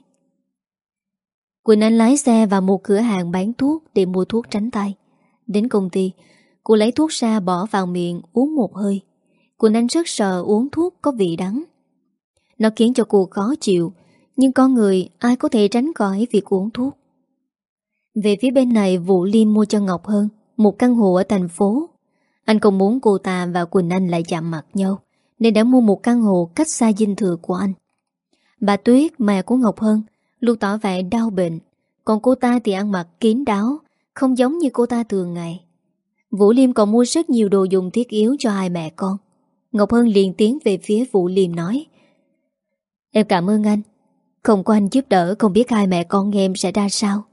Quỳnh Anh lái xe vào một cửa hàng bán thuốc để mua thuốc tránh thai. Đến công ty, cô lấy thuốc ra bỏ vào miệng uống một hơi. Quỳnh Anh rất sợ uống thuốc có vị đắng. Nó khiến cho cô khó chịu, nhưng con người ai có thể tránh khỏi việc uống thuốc. Về phía bên này, Vũ Liêm mua cho Ngọc Hân một căn hộ ở thành phố. Anh không muốn cô ta và Quỳnh Anh lại chạm mặt nhau, nên đã mua một căn hộ cách xa dinh thự của anh. Bà Tuyết, mẹ của Ngọc Hân, luôn tỏ vẻ đau bệnh, còn cô ta thì ăn mặc kín đáo, không giống như cô ta thường ngày. Vũ Liêm còn mua rất nhiều đồ dùng thiết yếu cho hai mẹ con. Ngọc Hân liền tiến về phía Vũ Liêm nói: Em cảm ơn anh. Không có anh giúp đỡ, không biết hai mẹ con em sẽ ra sao.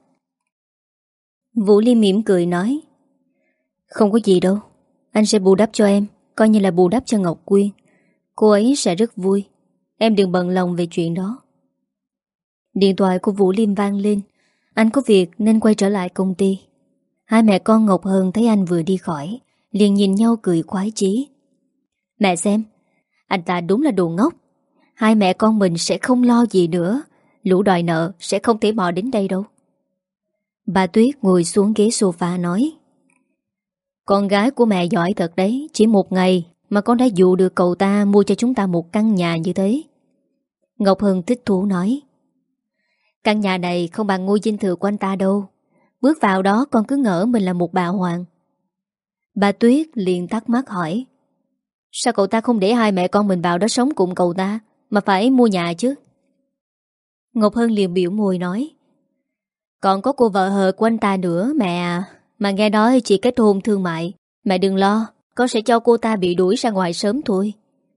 Vũ Liêm mỉm cười nói: Không có gì đâu, anh sẽ bù đắp cho em, coi như là bù đắp cho Ngọc Quyên. Cô ấy sẽ rất vui. Em đừng bận lòng về chuyện đó. Điện thoại của Vũ Liêm vang lên. Anh có việc nên quay trở lại công ty. Hai mẹ con Ngọc Hân thấy anh vừa đi khỏi, liền nhìn nhau cười khoái chí. Mẹ xem, anh ta đúng là đồ ngốc. Hai mẹ con mình sẽ không lo gì nữa. Lũ đòi nợ sẽ không thể mò đến đây đâu. Bà Tuyết ngồi xuống ghế sofa nói: Con gái của mẹ giỏi thật đấy. Chỉ một ngày mà con đã dụ được cậu ta mua cho chúng ta một căn nhà như thế. Ngọc Hân thích thú nói: Căn nhà này không bằng ngôi dinh thự của anh ta đâu. Bước vào đó con cứ ngỡ mình là một bà hoàng. Bà Tuyết liền thắc mắc hỏi: Sao cậu ta không để hai mẹ con mình vào đó sống cùng cậu ta, mà phải mua nhà chứ? Ngọc Hân liền biểu môi nói: Còn có cô vợ hờ của anh ta nữa mẹ à. Mà nghe nói chỉ kết hôn thương mại. Mẹ đừng lo, con sẽ cho cô ta bị đuổi ra ngoài sớm thôi.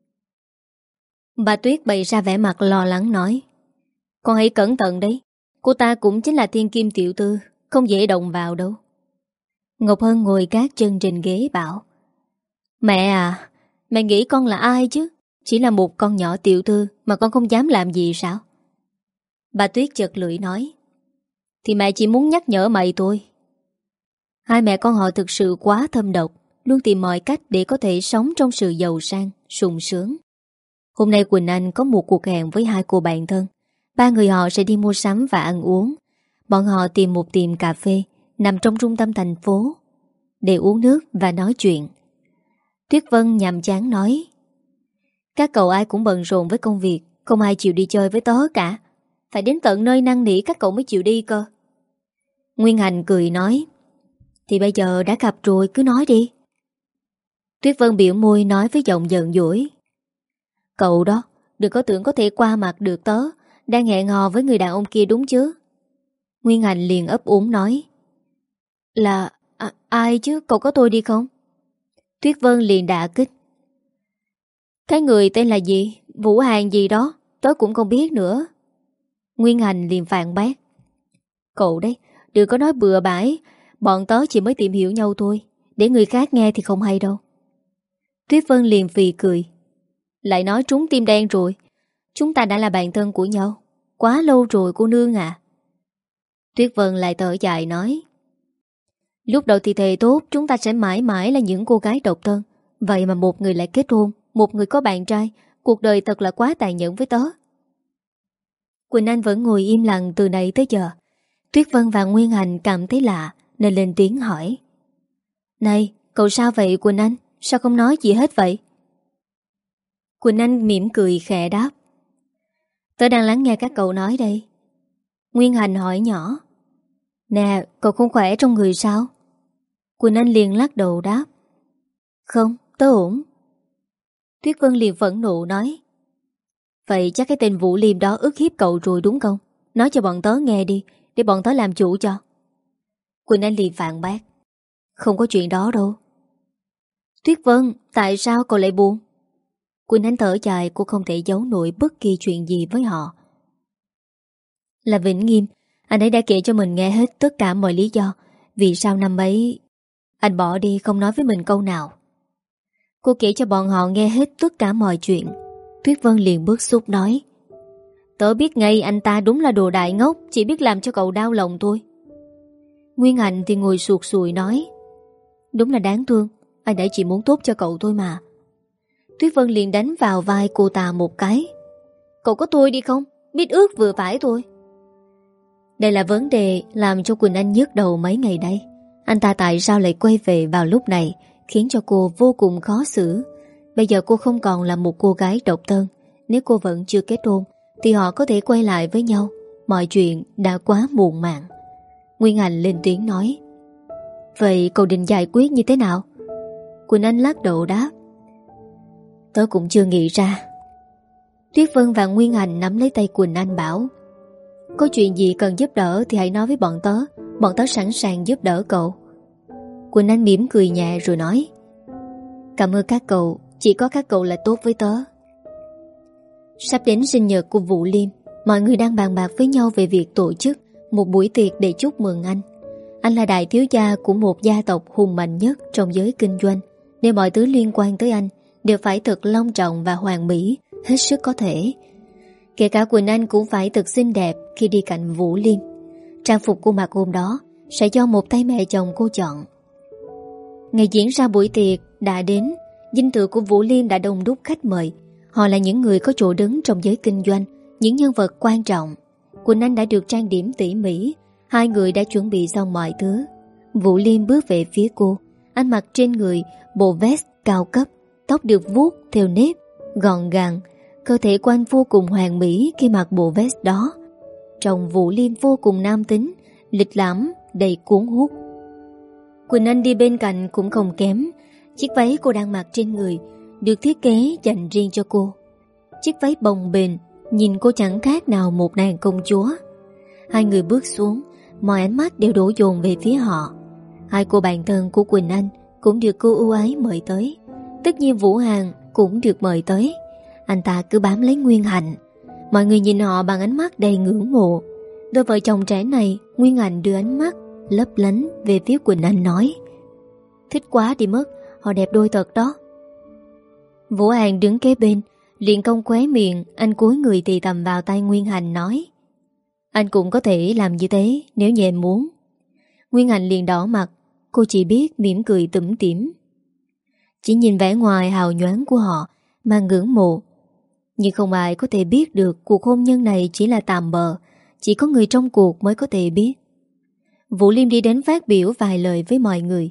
Bà Tuyết bày ra vẻ mặt lo lắng nói: Con hãy cẩn thận đấy. Cô ta cũng chính là thiên kim tiểu thư, không dễ động vào đâu. Ngọc Hân ngồi gác chân trên ghế bảo: Mẹ à, mẹ nghĩ con là ai chứ? Chỉ là một con nhỏ tiểu thư mà con không dám làm gì sao? Bà Tuyết chợt lưỡi nói: Thì mẹ chỉ muốn nhắc nhở mày thôi. Hai mẹ con họ thực sự quá thâm độc, luôn tìm mọi cách để có thể sống trong sự giàu sang, sung sướng. Hôm nay Quỳnh Anh có một cuộc hẹn với hai cô bạn thân. Ba người họ sẽ đi mua sắm và ăn uống. Bọn họ tìm một tiệm cà phê nằm trong trung tâm thành phố để uống nước và nói chuyện. Tuyết Vân nhàm chán nói: Các cậu ai cũng bận rộn với công việc, không ai chịu đi chơi với tớ cả. Phải đến tận nơi năn nỉ các cậu mới chịu đi cơ. Nguyên Hành cười nói: Thì bây giờ đã gặp rồi, cứ nói đi. Tuyết Vân biểu môi nói với giọng giận dỗi. Cậu đó, đừng có tưởng có thể qua mặt được tớ. Đang hẹn hò với người đàn ông kia đúng chứ? Nguyên Hành liền ấp úng nói. Là à, ai chứ, cậu có tôi đi không? Tuyết Vân liền đả kích. Cái người tên là gì? Vũ Hàng gì đó, tớ cũng không biết nữa. Nguyên Hành liền phản bác. Cậu đấy, đừng có nói bừa bãi. Bọn tớ chỉ mới tìm hiểu nhau thôi. Để người khác nghe thì không hay đâu. Tuyết Vân liền phì cười. Lại nói trúng tim đen rồi. Chúng ta đã là bạn thân của nhau quá lâu rồi cô nương à. Tuyết Vân lại thở dài nói. Lúc đầu thì thề tốt chúng ta sẽ mãi mãi là những cô gái độc thân. Vậy mà một người lại kết hôn, một người có bạn trai. Cuộc đời thật là quá tàn nhẫn với tớ. Quỳnh Anh vẫn ngồi im lặng từ nãy tới giờ. Tuyết Vân và Nguyên Hành cảm thấy lạ nên lên tiếng hỏi. Này, cậu sao vậy Quỳnh Anh? Sao không nói gì hết vậy? Quỳnh Anh mỉm cười khẽ đáp. Tớ đang lắng nghe các cậu nói đây. Nguyên Hành hỏi nhỏ. Nè, cậu không khỏe trong người sao? Quỳnh Anh liền lắc đầu đáp. Không, tớ ổn. Tuyết Vân liền phẫn nộ nói. Vậy chắc cái tên Vũ Liêm đó ức hiếp cậu rồi đúng không? Nói cho bọn tớ nghe đi, để bọn tớ làm chủ cho. Quỳnh Anh liền phản bác. Không có chuyện đó đâu. Tuyết Vân, tại sao cậu lại buồn? Quỳnh Anh thở dài, cô không thể giấu nổi bất kỳ chuyện gì với họ. Là Vĩnh Nghiêm, anh ấy đã kể cho mình nghe hết tất cả mọi lý do vì sao năm ấy anh bỏ đi không nói với mình câu nào. Cô kể cho bọn họ nghe hết tất cả mọi chuyện. Tuyết Vân liền bức xúc nói. Tớ biết ngay anh ta đúng là đồ đại ngốc, chỉ biết làm cho cậu đau lòng thôi. Nguyên Hạnh thì ngồi sụt sùi nói. Đúng là đáng thương, anh ấy chỉ muốn tốt cho cậu thôi mà. Tuyết Vân liền đánh vào vai cô ta một cái. Cậu có tôi đi không? Biết ước vừa phải thôi. Đây là vấn đề làm cho Quỳnh Anh nhức đầu mấy ngày đây. Anh ta tại sao lại quay về vào lúc này, khiến cho cô vô cùng khó xử. Bây giờ cô không còn là một cô gái độc thân. Nếu cô vẫn chưa kết hôn thì họ có thể quay lại với nhau. Mọi chuyện đã quá muộn màng. Nguyên Hành lên tiếng nói. Vậy cậu định giải quyết như thế nào? Quỳnh Anh lắc đầu đáp. Tớ cũng chưa nghĩ ra. Tuyết Vân và Nguyên Hành nắm lấy tay Quỳnh Anh bảo. Có chuyện gì cần giúp đỡ thì hãy nói với bọn tớ. Bọn tớ sẵn sàng giúp đỡ cậu. Quỳnh Anh mỉm cười nhẹ rồi nói. Cảm ơn các cậu. Chỉ có các cậu là tốt với tớ. Sắp đến sinh nhật của Vũ Liêm, mọi người đang bàn bạc với nhau về việc tổ chức một buổi tiệc để chúc mừng anh. Anh là đại thiếu gia của một gia tộc hùng mạnh nhất trong giới kinh doanh, nên mọi thứ liên quan tới anh đều phải thật long trọng và hoàn mỹ, hết sức có thể. Kể cả Quỳnh Anh cũng phải thật xinh đẹp khi đi cạnh Vũ Liêm. Trang phục cô mặc hôm đó sẽ do một tay mẹ chồng cô chọn. Ngày diễn ra buổi tiệc đã đến. Dinh thự của Vũ Liêm đã đông đúc khách mời. Họ là những người có chỗ đứng trong giới kinh doanh, những nhân vật quan trọng. Quỳnh Anh đã được trang điểm tỉ mỉ. Hai người đã chuẩn bị xong mọi thứ. Vũ Liêm bước về phía cô. Anh mặc trên người bộ vest cao cấp, tóc được vuốt theo nếp, gọn gàng. Cơ thể của anh vô cùng hoàn mỹ khi mặc bộ vest đó. Trông Vũ Liêm vô cùng nam tính, lịch lãm, đầy cuốn hút. Quỳnh Anh đi bên cạnh cũng không kém. Chiếc váy cô đang mặc trên người được thiết kế dành riêng cho cô. Chiếc váy bồng bềnh, nhìn cô chẳng khác nào một nàng công chúa. Hai người bước xuống, mọi ánh mắt đều đổ dồn về phía họ. Hai cô bạn thân của Quỳnh Anh cũng được cô ưu ái mời tới. Tất nhiên Vũ Hàng cũng được mời tới. Anh ta cứ bám lấy Nguyên Hạnh. Mọi người nhìn họ bằng ánh mắt đầy ngưỡng mộ. Đôi vợ chồng trẻ này, Nguyên Hạnh đưa ánh mắt lấp lánh về phía Quỳnh Anh nói. Thích quá đi mất, họ đẹp đôi thật đó. Vũ Hàng đứng kế bên, liền cong khóe miệng. Anh cúi người thì tầm vào tay Nguyên Hành nói. Anh cũng có thể làm như thế nếu như em muốn. Nguyên Hành liền đỏ mặt. Cô chỉ biết mỉm cười tủm tỉm. Chỉ nhìn vẻ ngoài hào nhoáng của họ mà ngưỡng mộ. Nhưng không ai có thể biết được cuộc hôn nhân này chỉ là tạm bợ. Chỉ có người trong cuộc mới có thể biết. Vũ Liêm đi đến phát biểu vài lời với mọi người.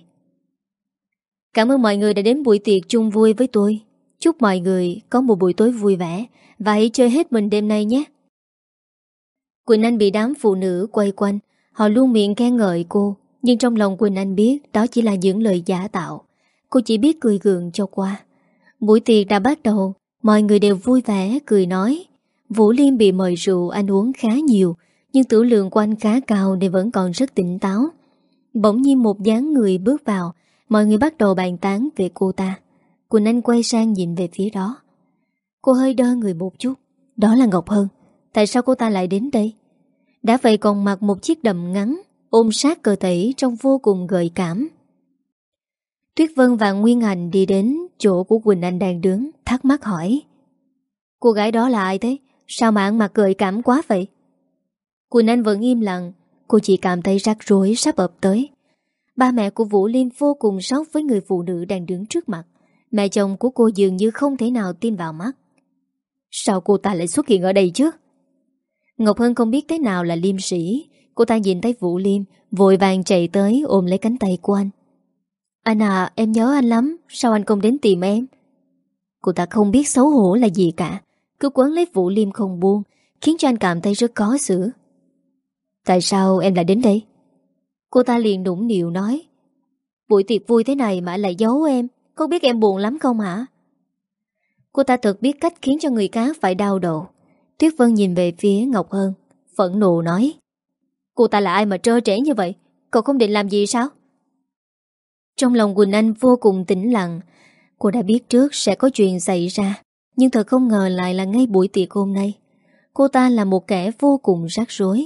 Cảm ơn mọi người đã đến buổi tiệc chung vui với tôi. Chúc mọi người có một buổi tối vui vẻ và hãy chơi hết mình đêm nay nhé. Quỳnh Anh bị đám phụ nữ quay quanh. Họ luôn miệng khen ngợi cô. Nhưng trong lòng Quỳnh Anh biết đó chỉ là những lời giả tạo. Cô chỉ biết cười gượng cho qua. Buổi tiệc đã bắt đầu. Mọi người đều vui vẻ cười nói. Vũ Liêm bị mời rượu ăn uống khá nhiều, nhưng tử lượng của anh khá cao nên vẫn còn rất tỉnh táo. Bỗng nhiên một dáng người bước vào. Mọi người bắt đầu bàn tán về cô ta. Quỳnh Anh quay sang nhìn về phía đó. Cô hơi đơ người một chút. Đó là Ngọc Hân. Tại sao cô ta lại đến đây? Đã vậy còn mặc một chiếc đầm ngắn, ôm sát cơ thể trông vô cùng gợi cảm. Tuyết Vân và Nguyên Hành đi đến chỗ của Quỳnh Anh đang đứng, thắc mắc hỏi. Cô gái đó là ai thế? Sao mà ăn mặc gợi cảm quá vậy? Quỳnh Anh vẫn im lặng. Cô chỉ cảm thấy rắc rối sắp ập tới. Ba mẹ của Vũ Liêm vô cùng sốc với người phụ nữ đang đứng trước mặt. Mẹ chồng của cô dường như không thể nào tin vào mắt. Sao cô ta lại xuất hiện ở đây chứ? Ngọc Hân không biết thế nào là liêm sĩ. Cô ta nhìn thấy Vũ Liêm, vội vàng chạy tới ôm lấy cánh tay của anh. Anh à, em nhớ anh lắm. Sao anh không đến tìm em? Cô ta không biết xấu hổ là gì cả, cứ quấn lấy Vũ Liêm không buông, khiến cho anh cảm thấy rất khó xử. Tại sao em lại đến đây? Cô ta liền nũng nịu nói. Buổi tiệc vui thế này mà lại giấu em, không biết em buồn lắm không hả? Cô ta thật biết cách khiến cho người khác phải đau đầu. Tuyết Vân nhìn về phía Ngọc Hân, phẫn nộ nói. Cô ta là ai mà trơ trẽn như vậy? Cậu không định làm gì sao? Trong lòng Quỳnh Anh vô cùng tĩnh lặng. Cô đã biết trước sẽ có chuyện xảy ra, nhưng thật không ngờ lại là ngay buổi tiệc hôm nay. Cô ta là một kẻ vô cùng rắc rối.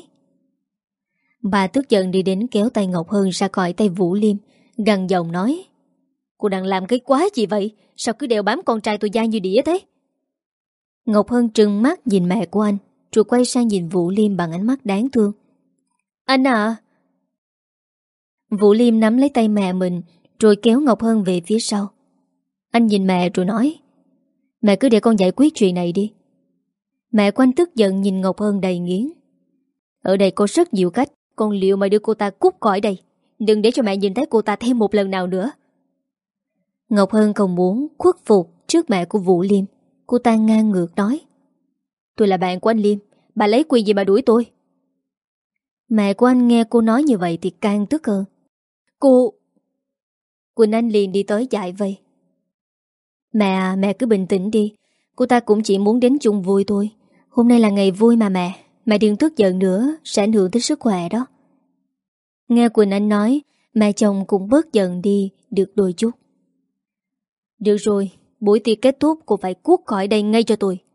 Bà tức giận đi đến kéo tay Ngọc Hân ra khỏi tay Vũ Liêm, gằn giọng nói. Cô đang làm cái quái gì vậy? Sao cứ đeo bám con trai tôi dai như đĩa thế? Ngọc Hân trừng mắt nhìn mẹ của anh, rồi quay sang nhìn Vũ Liêm bằng ánh mắt đáng thương. Anh à! Vũ Liêm nắm lấy tay mẹ mình, rồi kéo Ngọc Hân về phía sau. Anh nhìn mẹ rồi nói. Mẹ cứ để con giải quyết chuyện này đi. Mẹ của anh tức giận nhìn Ngọc Hân đầy nghiến. Ở đây có rất nhiều cách, con liệu mà đưa cô ta cút khỏi đây. Đừng để cho mẹ nhìn thấy cô ta thêm một lần nào nữa. Ngọc Hân không muốn khuất phục trước mẹ của Vũ Liêm. Cô ta ngang ngược nói. Tôi là bạn của anh Liêm, bà lấy quyền gì mà đuổi tôi? Mẹ của anh nghe cô nói như vậy thì càng tức hơn. Cô... Quỳnh Anh liền đi tới giải vây. Mẹ à, mẹ cứ bình tĩnh đi. Cô ta cũng chỉ muốn đến chung vui thôi. Hôm nay là ngày vui mà mẹ. Mẹ đừng tức giận nữa, sẽ ảnh hưởng tới sức khỏe đó. Nghe Quỳnh Anh nói, mẹ chồng cũng bớt giận đi được đôi chút. Được rồi, buổi tiệc kết thúc, cô phải cút khỏi đây ngay cho tôi.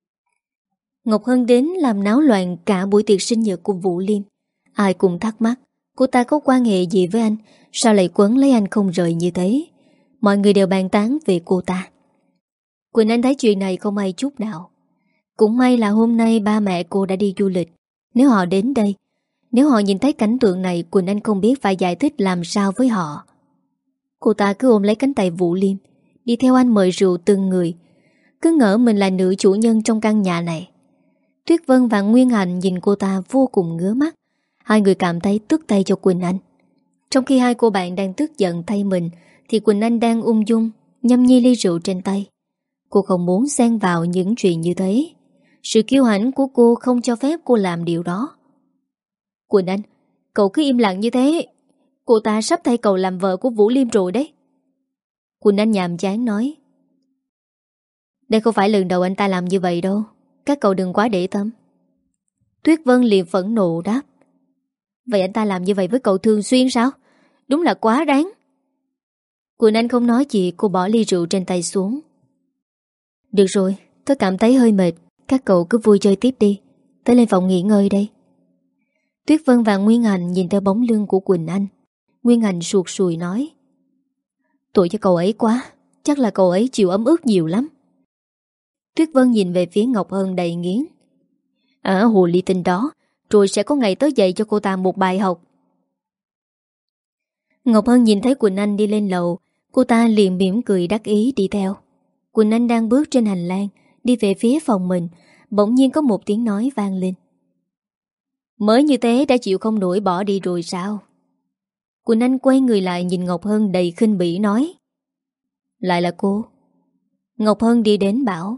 Ngọc Hân đến làm náo loạn cả buổi tiệc sinh nhật của Vũ Liêm. Ai cũng thắc mắc, cô ta có quan hệ gì với anh, sao lại quấn lấy anh không rời như thế. Mọi người đều bàn tán về cô ta. Quỳnh Anh thấy chuyện này không hay chút nào. Cũng may là hôm nay ba mẹ cô đã đi du lịch. Nếu họ đến đây, nếu họ nhìn thấy cảnh tượng này, Quỳnh Anh không biết phải giải thích làm sao với họ. Cô ta cứ ôm lấy cánh tay Vũ Liêm, đi theo anh mời rượu từng người, cứ ngỡ mình là nữ chủ nhân trong căn nhà này. Tuyết Vân và Nguyên Hành nhìn cô ta vô cùng ngứa mắt. Hai người cảm thấy tức tay cho Quỳnh Anh. Trong khi hai cô bạn đang tức giận thay mình, thì Quỳnh Anh đang ung dung nhâm nhi ly rượu trên tay. Cô không muốn xen vào những chuyện như thế. Sự kiêu hãnh của cô không cho phép cô làm điều đó. Quỳnh Anh, cậu cứ im lặng như thế. Cô ta sắp thay cậu làm vợ của Vũ Liêm rồi đấy. Quỳnh Anh nhàm chán nói. Đây không phải lần đầu anh ta làm như vậy đâu. Các cậu đừng quá để tâm. Tuyết Vân liền phẫn nộ đáp. Vậy anh ta làm như vậy với cậu thường xuyên sao? Đúng là quá đáng. Quỳnh Anh không nói gì, cô bỏ ly rượu trên tay xuống. Được rồi, tôi cảm thấy hơi mệt. Các cậu cứ vui chơi tiếp đi. Tới lên phòng nghỉ ngơi đây. Tuyết Vân và Nguyên Hành nhìn theo bóng lưng của Quỳnh Anh. Nguyên Hành suột sùi nói. Tội cho cậu ấy quá. Chắc là cậu ấy chịu ấm ức nhiều lắm. Tuyết Vân nhìn về phía Ngọc Hân đầy nghiến. À, hồ ly tinh đó. Rồi sẽ có ngày tới dạy cho cô ta một bài học. Ngọc Hân nhìn thấy Quỳnh Anh đi lên lầu. Cô ta liền mỉm cười đắc ý đi theo. Quỳnh Anh đang bước trên hành lang, đi về phía phòng mình. Bỗng nhiên có một tiếng nói vang lên. Mới như thế đã chịu không nổi bỏ đi rồi sao? Quỳnh Anh quay người lại nhìn Ngọc Hân đầy khinh bỉ nói. Lại là cô. Ngọc Hân đi đến bảo.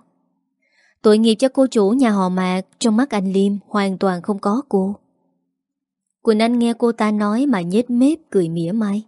Tội nghiệp cho cô chủ nhà họ Mạc, trong mắt anh Liêm hoàn toàn không có cô. Quỳnh Anh nghe cô ta nói mà nhếch mép cười mỉa mai.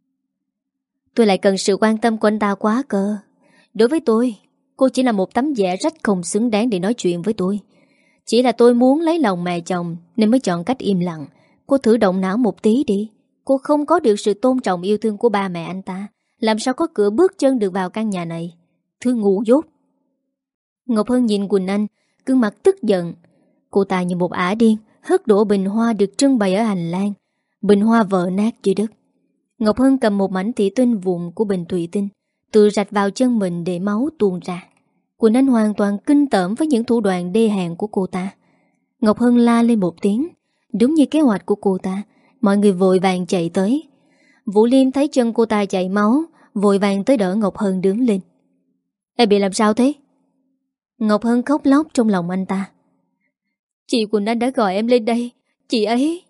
Tôi lại cần sự quan tâm của anh ta quá cơ. Đối với tôi, cô chỉ là một tấm vẽ rách không xứng đáng để nói chuyện với tôi. Chỉ là tôi muốn lấy lòng mẹ chồng nên mới chọn cách im lặng. Cô thử động não một tí đi. Cô không có được sự tôn trọng yêu thương của ba mẹ anh ta, làm sao có cửa bước chân được vào căn nhà này? Thứ ngu dốt. Ngọc Hân nhìn Quỳnh Anh, gương mặt tức giận. Cô ta như một ả điên hất đổ bình hoa được trưng bày ở hành lang. Bình hoa vỡ nát dưới đất. Ngọc Hân cầm một mảnh thủy tinh vụn của bình thủy tinh, tự rạch vào chân mình để máu tuôn ra. Quỳnh Anh hoàn toàn kinh tởm với những thủ đoạn đê hèn của cô ta. Ngọc Hân la lên một tiếng. Đúng như kế hoạch của cô ta, mọi người vội vàng chạy tới. Vũ Liêm thấy chân cô ta chảy máu, vội vàng tới đỡ Ngọc Hân đứng lên. Em bị làm sao thế? Ngọc Hân khóc lóc trong lòng anh ta. Chị Quỳnh Anh đã gọi em lên đây. Chị ấy...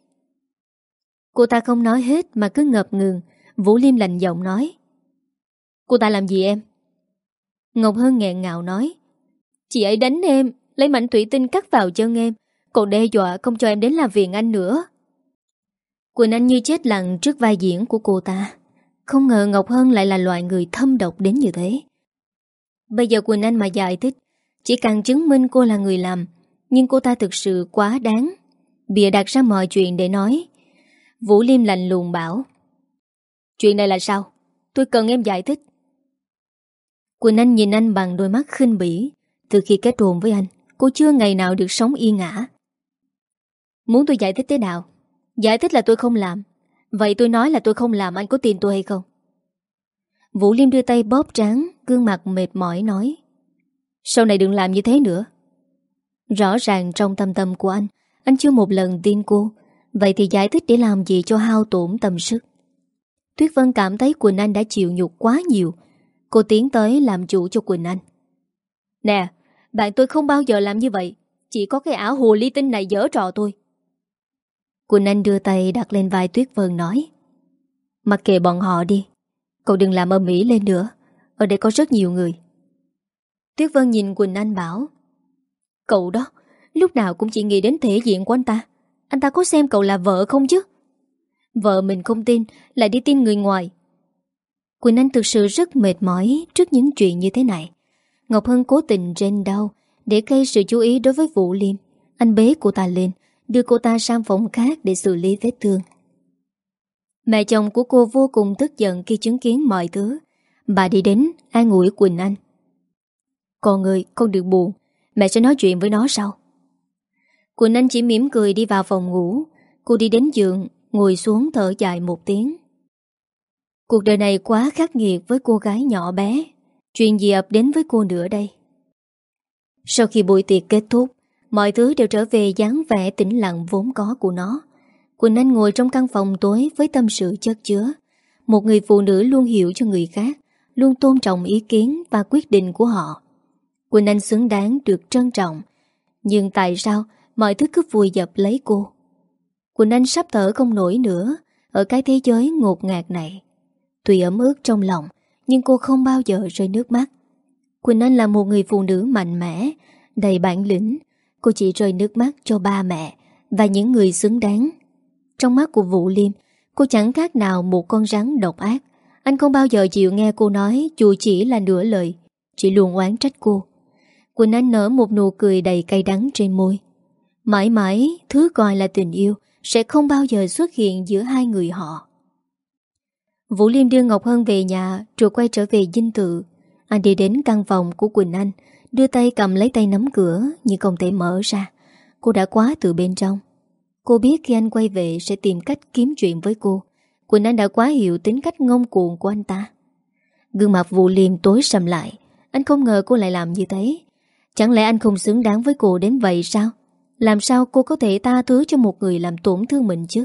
Cô ta không nói hết mà cứ ngập ngừng. Vũ Liêm lạnh giọng nói. Cô ta làm gì em? Ngọc Hân nghẹn ngào nói. Chị ấy đánh em, lấy mảnh thủy tinh cắt vào chân em, còn đe dọa không cho em đến làm phiền anh nữa. Quỳnh Anh như chết lặng trước vai diễn của cô ta. Không ngờ Ngọc Hân lại là loại người thâm độc đến như thế. Bây giờ Quỳnh Anh mà giải thích chỉ càng chứng minh cô là người làm. Nhưng cô ta thực sự quá đáng, bịa đặt ra mọi chuyện để nói. Vũ Liêm lạnh lùng bảo. Chuyện này là sao? Tôi cần em giải thích. Quỳnh Anh nhìn anh bằng đôi mắt khinh bỉ. Từ khi kết hôn với anh, cô chưa ngày nào được sống yên ngã. Muốn tôi giải thích thế nào? Giải thích là tôi không làm. Vậy tôi nói là tôi không làm, anh có tin tôi hay không? Vũ Liêm đưa tay bóp trán, gương mặt mệt mỏi nói. Sau này đừng làm như thế nữa. Rõ ràng trong tâm tâm của anh, anh chưa một lần tin cô. Vậy thì giải thích để làm gì cho hao tổn tâm sức? Tuyết Vân cảm thấy Quỳnh Anh đã chịu nhục quá nhiều. Cô tiến tới làm chủ cho Quỳnh Anh. Nè, bạn tôi không bao giờ làm như vậy. Chỉ có cái ảo hồ ly tinh này giở trò tôi. Quỳnh Anh đưa tay đặt lên vai Tuyết Vân nói. Mặc kệ bọn họ đi. Cậu đừng làm ầm ĩ lên nữa. Ở đây có rất nhiều người. Tuyết Vân nhìn Quỳnh Anh bảo. Cậu đó, lúc nào cũng chỉ nghĩ đến thể diện của anh ta. Anh ta có xem cậu là vợ không chứ? Vợ mình không tin, lại đi tin người ngoài. Quỳnh Anh thực sự rất mệt mỏi trước những chuyện như thế này. Ngọc Hân cố tình rên đau để gây sự chú ý đối với Vũ Liêm. Anh bế cô ta lên, đưa cô ta sang phòng khác để xử lý vết thương. Mẹ chồng của cô vô cùng tức giận khi chứng kiến mọi thứ. Bà đi đến an ủi Quỳnh Anh. Con ơi, con đừng buồn, mẹ sẽ nói chuyện với nó sau. Quỳnh Anh chỉ mỉm cười đi vào phòng ngủ. Cô đi đến giường, ngồi xuống thở dài một tiếng. Cuộc đời này quá khắc nghiệt với cô gái nhỏ bé. Chuyện gì ập đến với cô nữa đây? Sau khi buổi tiệc kết thúc, mọi thứ đều trở về dáng vẻ tĩnh lặng vốn có của nó. Quỳnh Anh ngồi trong căn phòng tối với tâm sự chất chứa. Một người phụ nữ luôn hiểu cho người khác, luôn tôn trọng ý kiến và quyết định của họ. Quỳnh Anh xứng đáng được trân trọng. Nhưng tại sao mọi thứ cứ vùi dập lấy cô? Quỳnh Anh sắp thở không nổi nữa ở cái thế giới ngột ngạt này. Tuy ấm ức trong lòng, nhưng cô không bao giờ rơi nước mắt. Quỳnh Anh là một người phụ nữ mạnh mẽ, đầy bản lĩnh. Cô chỉ rơi nước mắt cho ba mẹ và những người xứng đáng. Trong mắt của Vũ Liêm, cô chẳng khác nào một con rắn độc ác. Anh không bao giờ chịu nghe cô nói dù chỉ là nửa lời, chỉ luôn oán trách cô. Quỳnh Anh nở một nụ cười đầy cay đắng trên môi. Mãi mãi, thứ gọi là tình yêu sẽ không bao giờ xuất hiện giữa hai người họ. Vũ Liêm đưa Ngọc Hân về nhà rồi quay trở về dinh thự. Anh đi đến căn phòng của Quỳnh Anh, đưa tay cầm lấy tay nắm cửa nhưng không thể mở ra. Cô đã khóa từ bên trong. Cô biết khi anh quay về sẽ tìm cách kiếm chuyện với cô. Quỳnh Anh đã quá hiểu tính cách ngông cuồng của anh ta. Gương mặt Vũ Liêm tối sầm lại. Anh không ngờ cô lại làm như thế. Chẳng lẽ anh không xứng đáng với cô đến vậy sao? Làm sao cô có thể tha thứ cho một người làm tổn thương mình chứ?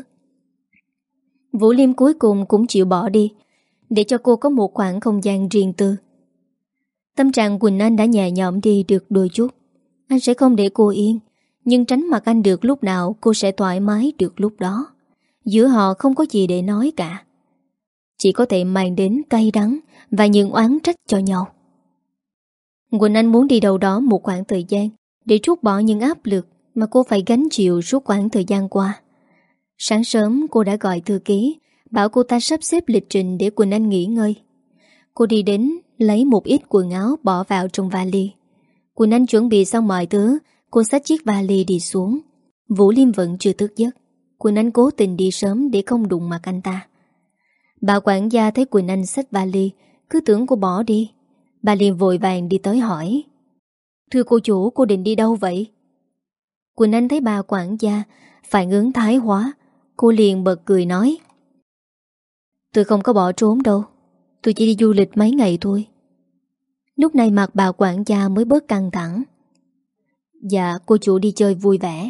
Vũ Liêm cuối cùng cũng chịu bỏ đi, để cho cô có một khoảng không gian riêng tư. Tâm trạng Quỳnh Anh đã nhẹ nhõm đi được đôi chút. Anh sẽ không để cô yên, nhưng tránh mặt anh được lúc nào cô sẽ thoải mái được lúc đó. Giữa họ không có gì để nói cả, chỉ có thể mang đến cay đắng và những oán trách cho nhau. Quỳnh Anh muốn đi đâu đó một khoảng thời gian để trút bỏ những áp lực mà cô phải gánh chịu suốt khoảng thời gian qua. Sáng sớm cô đã gọi thư ký, bảo cô ta sắp xếp lịch trình để Quỳnh Anh nghỉ ngơi. Cô đi đến, lấy một ít quần áo bỏ vào trong vali. Quỳnh Anh chuẩn bị xong mọi thứ, cô xách chiếc vali đi xuống. Vũ Liêm vẫn chưa thức giấc. Quỳnh Anh cố tình đi sớm để không đụng mặt anh ta. Bà quản gia thấy Quỳnh Anh xách vali, cứ tưởng cô bỏ đi. Bà liền vội vàng đi tới hỏi: "Thưa cô chủ, cô định đi đâu vậy?" Quỳnh Anh thấy bà quản gia phản ứng thái hóa, cô liền bật cười nói: "Tôi không có bỏ trốn đâu, tôi chỉ đi du lịch mấy ngày thôi." Lúc này mặt bà quản gia mới bớt căng thẳng. "Dạ, cô chủ đi chơi vui vẻ."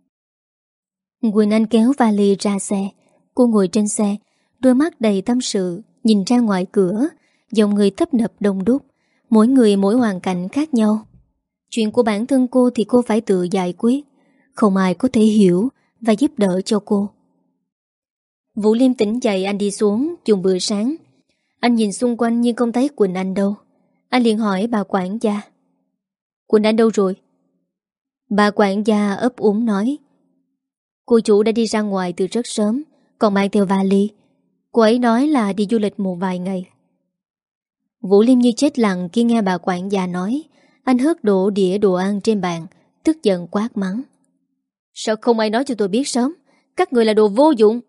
Quỳnh Anh kéo vali ra xe. Cô ngồi trên xe, đôi mắt đầy tâm sự, nhìn ra ngoài cửa. Dòng người tấp nập đông đúc, mỗi người mỗi hoàn cảnh khác nhau. Chuyện của bản thân cô thì cô phải tự giải quyết, không ai có thể hiểu và giúp đỡ cho cô. Vũ Liêm tỉnh dậy, anh đi xuống dùng bữa sáng. Anh nhìn xung quanh nhưng không thấy Quỳnh Anh đâu. Anh liền hỏi bà quản gia: "Quỳnh Anh đâu rồi?" Bà quản gia ấp úng nói: "Cô chủ đã đi ra ngoài từ rất sớm, còn mang theo vali. Cô ấy nói là đi du lịch một vài ngày." Vũ Liêm như chết lặng khi nghe bà quản gia nói. Anh hớt đổ đĩa đồ ăn trên bàn, tức giận quát mắng: "Sao không ai nói cho tôi biết sớm? Các người là đồ vô dụng."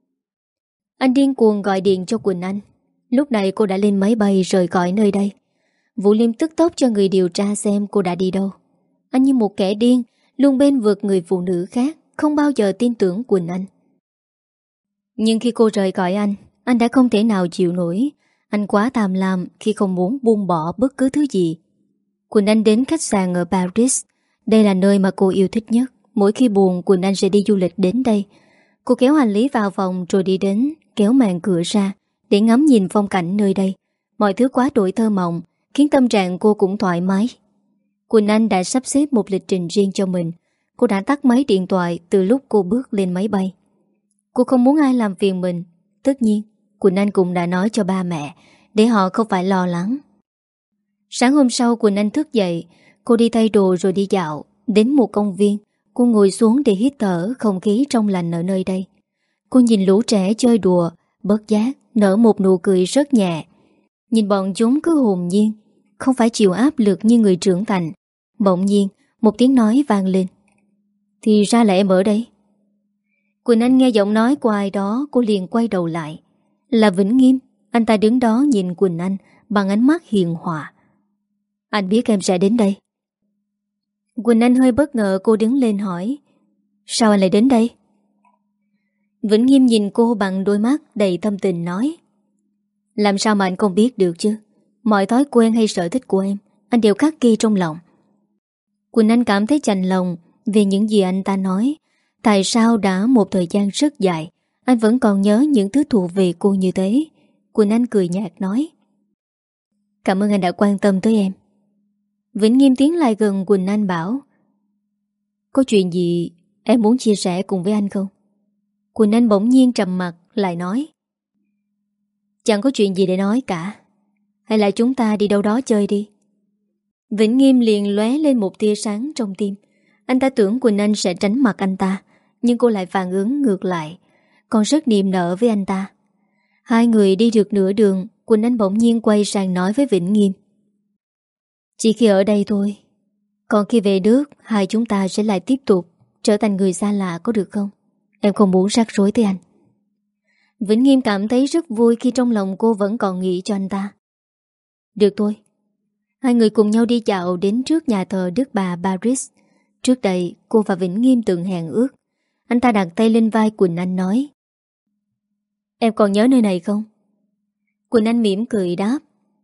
Anh điên cuồng gọi điện cho Quỳnh Anh. Lúc này cô đã lên máy bay rời khỏi nơi đây. Vũ Liêm tức tốc cho người điều tra xem cô đã đi đâu. Anh như một kẻ điên, luôn bên vực người phụ nữ khác, không bao giờ tin tưởng Quỳnh Anh. Nhưng khi cô rời khỏi anh, anh đã không thể nào chịu nổi. Anh quá tham lam khi không muốn buông bỏ bất cứ thứ gì. Quỳnh Anh đến khách sạn ở Paris. Đây là nơi mà cô yêu thích nhất. Mỗi khi buồn, Quỳnh Anh sẽ đi du lịch đến đây. Cô kéo hành lý vào phòng rồi đi đến, kéo màn cửa ra để ngắm nhìn phong cảnh nơi đây. Mọi thứ quá đổi thơ mộng, khiến tâm trạng cô cũng thoải mái. Quỳnh Anh đã sắp xếp một lịch trình riêng cho mình. Cô đã tắt máy điện thoại từ lúc cô bước lên máy bay. Cô không muốn ai làm phiền mình. Tất nhiên, Quỳnh Anh cũng đã nói cho ba mẹ, để họ không phải lo lắng. Sáng hôm sau Quỳnh Anh thức dậy. Cô đi thay đồ rồi đi dạo. Đến một công viên, cô ngồi xuống để hít thở không khí trong lành ở nơi đây. Cô nhìn lũ trẻ chơi đùa, bất giác nở một nụ cười rất nhẹ. Nhìn bọn chúng cứ hồn nhiên, không phải chịu áp lực như người trưởng thành. Bỗng nhiên một tiếng nói vang lên: "Thì ra là em ở đây." Quỳnh Anh nghe giọng nói của ai đó. Cô liền quay đầu lại. Là Vĩnh Nghiêm. Anh ta đứng đó nhìn Quỳnh Anh bằng ánh mắt hiền hòa. "Anh biết em sẽ đến đây." Quỳnh Anh hơi bất ngờ. Cô đứng lên hỏi: "Sao anh lại đến đây?" Vĩnh Nghiêm nhìn cô bằng đôi mắt đầy thâm tình nói: "Làm sao mà anh không biết được chứ? Mọi thói quen hay sở thích của em anh đều khắc ghi trong lòng." Quỳnh Anh cảm thấy chạnh lòng về những gì anh ta nói. Tại sao đã một thời gian rất dài anh vẫn còn nhớ những thứ thuộc về cô như thế? Quỳnh Anh cười nhạt nói: "Cảm ơn anh đã quan tâm tới em." Vĩnh Nghiêm tiến lại gần Quỳnh Anh bảo: "Có chuyện gì em muốn chia sẻ cùng với anh không?" Quỳnh Anh bỗng nhiên trầm mặt lại nói: "Chẳng có chuyện gì để nói cả. Hay là chúng ta đi đâu đó chơi đi." Vĩnh Nghiêm liền lóe lên một tia sáng trong tim. Anh ta tưởng Quỳnh Anh sẽ tránh mặt anh ta, nhưng cô lại phản ứng ngược lại, còn rất niềm nở với anh ta. Hai người đi được nửa đường, Quỳnh Anh bỗng nhiên quay sang nói với Vĩnh Nghiêm: "Chỉ khi ở đây thôi. Còn khi về nước, hai chúng ta sẽ lại tiếp tục trở thành người xa lạ, có được không? Em không muốn rắc rối tới anh." Vĩnh Nghiêm cảm thấy rất vui khi trong lòng cô vẫn còn nghĩ cho anh ta. Được thôi. Hai người cùng nhau đi dạo đến trước nhà thờ Đức Bà Paris. Trước đây cô và Vĩnh Nghiêm từng hẹn ước. Anh ta đặt tay lên vai Quỳnh Anh nói: "Em còn nhớ nơi này không?" Quỳnh Anh mỉm cười đáp: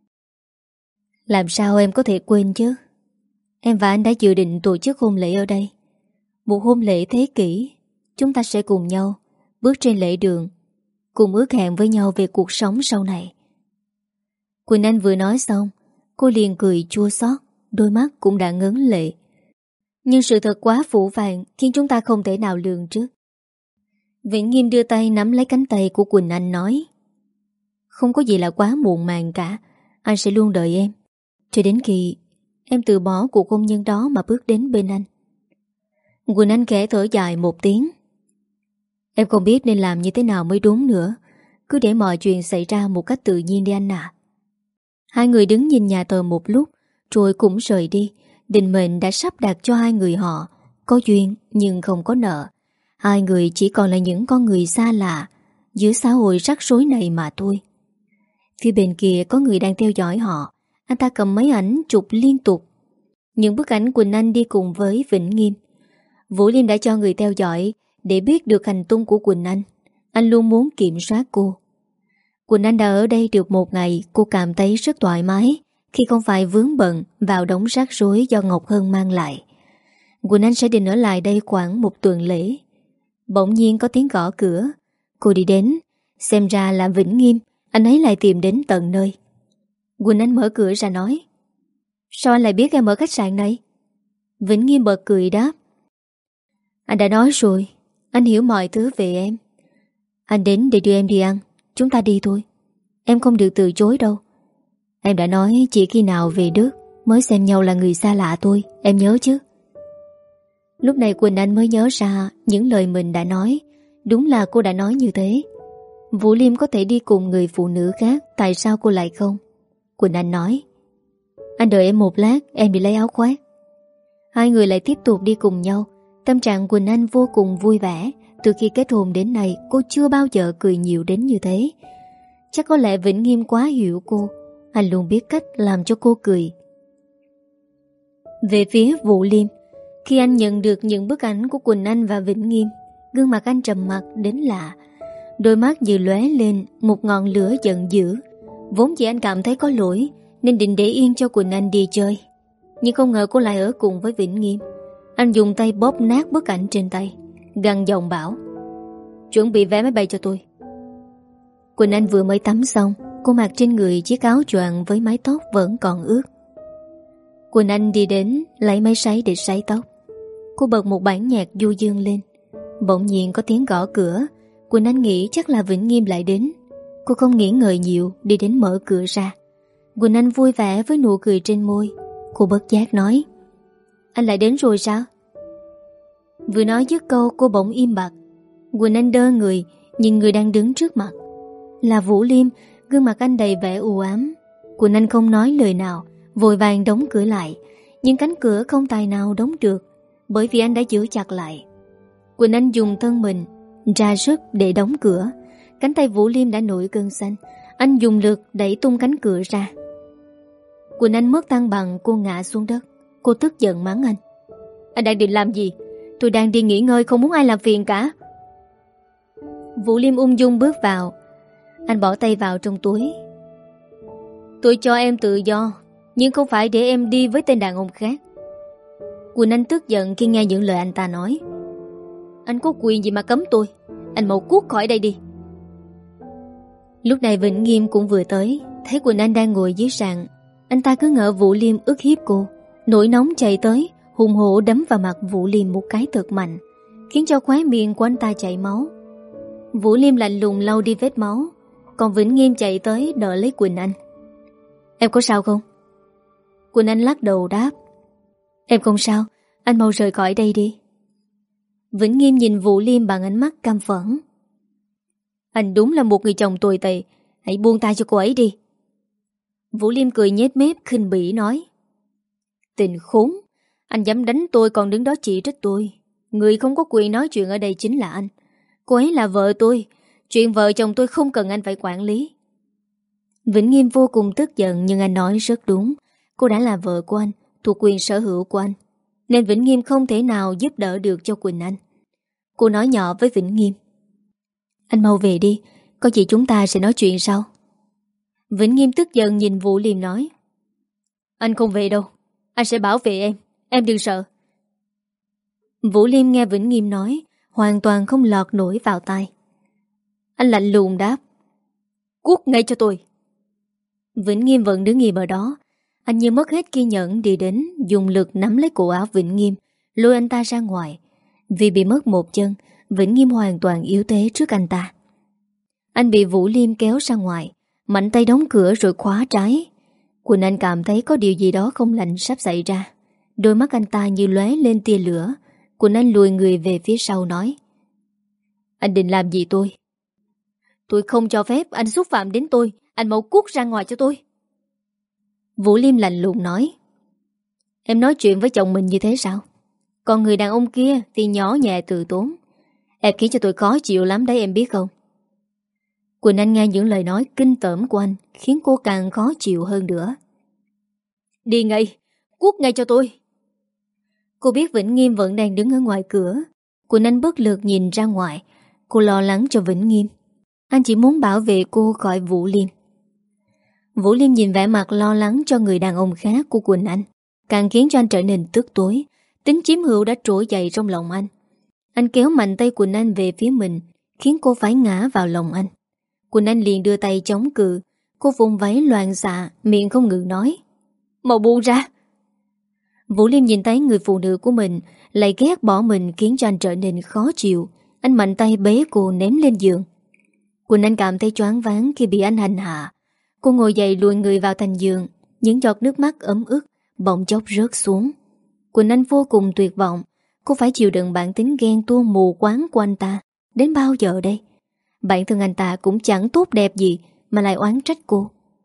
"Làm sao em có thể quên chứ? Em và anh đã dự định tổ chức hôn lễ ở đây. Một hôn lễ thế kỷ. Chúng ta sẽ cùng nhau bước trên lễ đường, cùng ước hẹn với nhau về cuộc sống sau này." Quỳnh Anh vừa nói xong, cô liền cười chua xót, đôi mắt cũng đã ngấn lệ. Nhưng sự thật quá phủ phàng khiến chúng ta không thể nào lường trước. Vĩnh Nghiêm đưa tay nắm lấy cánh tay của Quỳnh Anh nói: "Không có gì là quá muộn màng cả. Anh sẽ luôn đợi em cho đến khi em từ bỏ cuộc hôn nhân đó mà bước đến bên anh." Quỳnh Anh khẽ thở dài một tiếng. Em không biết nên làm như thế nào mới đúng nữa. Cứ để mọi chuyện xảy ra một cách tự nhiên đi anh ạ. Hai người đứng nhìn nhà thờ một lúc, rồi cũng rời đi. Định mệnh đã sắp đặt cho hai người họ. Có duyên nhưng không có nợ. Hai người chỉ còn là những con người xa lạ giữa xã hội rắc rối này mà thôi. Phía bên kia có người đang theo dõi họ. Anh ta cầm máy ảnh chụp liên tục những bức ảnh Quỳnh Anh đi cùng với Vĩnh Nghiêm. Vũ Liêm đã cho người theo dõi để biết được hành tung của Quỳnh Anh. Anh luôn muốn kiểm soát cô. Quỳnh Anh đã ở đây được một ngày. Cô cảm thấy rất thoải mái khi không phải vướng bận vào đống rắc rối do Ngọc Hân mang lại. Quỳnh Anh sẽ định ở lại đây khoảng một tuần lễ. Bỗng nhiên có tiếng gõ cửa. Cô đi đến. Xem ra là Vĩnh Nghiêm. Anh ấy lại tìm đến tận nơi. Quỳnh Anh mở cửa ra nói: Sao anh lại biết em ở khách sạn này? Vĩnh Nghiêm bật cười đáp: Anh đã nói rồi, anh hiểu mọi thứ về em. Anh đến để đưa em đi ăn. Chúng ta đi thôi. Em không được từ chối đâu. Em đã nói chỉ khi nào về Đức mới xem nhau là người xa lạ thôi. Em nhớ chứ? Lúc này Quỳnh Anh mới nhớ ra những lời mình đã nói. Đúng là cô đã nói như thế. Vũ Liêm có thể đi cùng người phụ nữ khác, tại sao cô lại không? Quỳnh Anh nói: Anh đợi em một lát, em đi lấy áo khoác. Hai người lại tiếp tục đi cùng nhau. Tâm trạng Quỳnh Anh vô cùng vui vẻ. Từ khi kết hôn đến nay, cô chưa bao giờ cười nhiều đến như thế. Chắc có lẽ Vĩnh Nghiêm quá hiểu cô. Anh luôn biết cách làm cho cô cười. Về phía Vũ Liêm, khi anh nhận được những bức ảnh của Quỳnh Anh và Vĩnh Nghiêm, gương mặt anh trầm mặc đến lạ. Đôi mắt như lóe lên một ngọn lửa giận dữ. Vốn dĩ anh cảm thấy có lỗi nên định để yên cho Quỳnh Anh đi chơi, nhưng không ngờ cô lại ở cùng với Vĩnh Nghiêm. Anh dùng tay bóp nát bức ảnh trên tay, gằn giọng bảo: Chuẩn bị vé máy bay cho tôi. Quỳnh Anh vừa mới tắm xong. Cô mặc trên người chiếc áo choàng với mái tóc vẫn còn ướt. Quỳnh Anh đi đến lấy máy sấy để sấy tóc. Cô bật một bản nhạc du dương lên. Bỗng nhiên có tiếng gõ cửa. Quỳnh Anh nghĩ chắc là Vĩnh Nghiêm lại đến. Cô không nghĩ ngợi nhiều, đi đến mở cửa ra. Quỳnh Anh vui vẻ với nụ cười trên môi. Cô bất giác nói: Anh lại đến rồi sao? Vừa nói dứt câu cô bỗng im bặt. Quỳnh Anh đơ người nhìn người đang đứng trước mặt. Là Vũ Liêm. Gương mặt anh đầy vẻ u ám. Quỳnh Anh không nói lời nào, vội vàng đóng cửa lại. Nhưng cánh cửa không tài nào đóng được, bởi vì anh đã giữ chặt lại. Quỳnh Anh dùng thân mình ra sức để đóng cửa. Cánh tay Vũ Liêm đã nổi cơn xanh. Anh dùng lực đẩy tung cánh cửa ra. Quỳnh Anh mất thăng bằng, cô ngã xuống đất. Cô tức giận mắng anh: Anh đang định làm gì? Tôi đang đi nghỉ ngơi, không muốn ai làm phiền cả. Vũ Liêm ung dung bước vào. Anh bỏ tay vào trong túi. Tôi cho em tự do, nhưng không phải để em đi với tên đàn ông khác. Quỳnh Anh tức giận khi nghe những lời anh ta nói. Anh có quyền gì mà cấm tôi? Anh mau cút khỏi đây đi. Lúc này Vĩnh Nghiêm cũng vừa tới. Thấy Quỳnh Anh đang ngồi dưới sàn, anh ta cứ ngỡ Vũ Liêm ức hiếp cô. Nỗi nóng chạy tới, hùng hổ đấm vào mặt Vũ Liêm một cái thật mạnh, khiến cho khóe miệng của anh ta chảy máu. Vũ Liêm lạnh lùng lau đi vết máu. Còn Vĩnh Nghiêm chạy tới đỡ lấy Quỳnh Anh. Em có sao không? Quỳnh Anh lắc đầu đáp: Em không sao, anh mau rời khỏi đây đi. Vĩnh Nghiêm nhìn Vũ Liêm bằng ánh mắt căm phẫn. Anh đúng là một người chồng tồi tệ. Hãy buông tay cho cô ấy đi. Vũ Liêm cười nhếch mép khinh bỉ nói: Tình khốn, anh dám đánh tôi còn đứng đó chỉ trích tôi. Người không có quyền nói chuyện ở đây chính là anh. Cô ấy là vợ tôi. Chuyện vợ chồng tôi không cần anh phải quản lý. Vĩnh Nghiêm vô cùng tức giận, nhưng anh nói rất đúng. Cô đã là vợ của anh, thuộc quyền sở hữu của anh, nên Vĩnh Nghiêm không thể nào giúp đỡ được cho Quỳnh Anh. Cô nói nhỏ với Vĩnh Nghiêm: Anh mau về đi, có gì chúng ta sẽ nói chuyện sau. Vĩnh Nghiêm tức giận nhìn Vũ Liêm nói: Anh không về đâu, anh sẽ bảo vệ em. Em đừng sợ. Vũ Liêm nghe Vĩnh Nghiêm nói, hoàn toàn không lọt nổi vào tai. Anh lạnh lùng đáp: Cút ngay cho tôi. Vĩnh Nghiêm vẫn đứng im ở đó. Anh như mất hết kiên nhẫn đi đến, dùng lực nắm lấy cổ áo Vĩnh Nghiêm, lôi anh ta ra ngoài. Vì bị mất một chân, Vĩnh Nghiêm hoàn toàn yếu thế trước anh ta. Anh bị Vũ Liêm kéo ra ngoài, mạnh tay đóng cửa rồi khóa trái. Quỳnh Anh cảm thấy có điều gì đó không lành sắp xảy ra. Đôi mắt anh ta như lóe lên tia lửa. Quỳnh Anh lùi người về phía sau nói: Anh định làm gì tôi? Tôi không cho phép anh xúc phạm đến tôi. Anh mau cút ra ngoài cho tôi. Vũ Liêm lạnh lùng nói. Em nói chuyện với chồng mình như thế sao? Còn người đàn ông kia thì nhỏ nhẹ từ tốn. Em khiến cho tôi khó chịu lắm đấy em biết không? Quỳnh Anh nghe những lời nói kinh tởm của anh khiến cô càng khó chịu hơn nữa. Đi ngay, cút ngay cho tôi. Cô biết Vĩnh Nghiêm vẫn đang đứng ở ngoài cửa. Quỳnh Anh bất lực nhìn ra ngoài. Cô lo lắng cho Vĩnh Nghiêm. Anh chỉ muốn bảo vệ cô khỏi Vũ Liêm. Vũ Liêm nhìn vẻ mặt lo lắng cho người đàn ông khác của Quỳnh Anh, càng khiến cho anh trở nên tức tối. Tính chiếm hữu đã trỗi dậy trong lòng anh. Anh kéo mạnh tay Quỳnh Anh về phía mình, khiến cô phải ngã vào lòng anh. Quỳnh Anh liền đưa tay chống cự. Cô vùng váy loạn xạ, miệng không ngừng nói. Mau buông ra. Vũ Liêm nhìn thấy người phụ nữ của mình lại ghét bỏ mình, khiến cho anh trở nên khó chịu. Anh mạnh tay bế cô ném lên giường. Quỳnh Anh cảm thấy choáng váng khi bị anh hành hạ. Cô ngồi dậy lùi người vào thành giường. Những giọt nước mắt ấm ức bỗng chốc rớt xuống. Quỳnh Anh vô cùng tuyệt vọng. Cô phải chịu đựng bản tính ghen tuông mù quáng của anh ta đến bao giờ đây? Bản thân anh ta cũng chẳng tốt đẹp gì mà lại oán trách cô.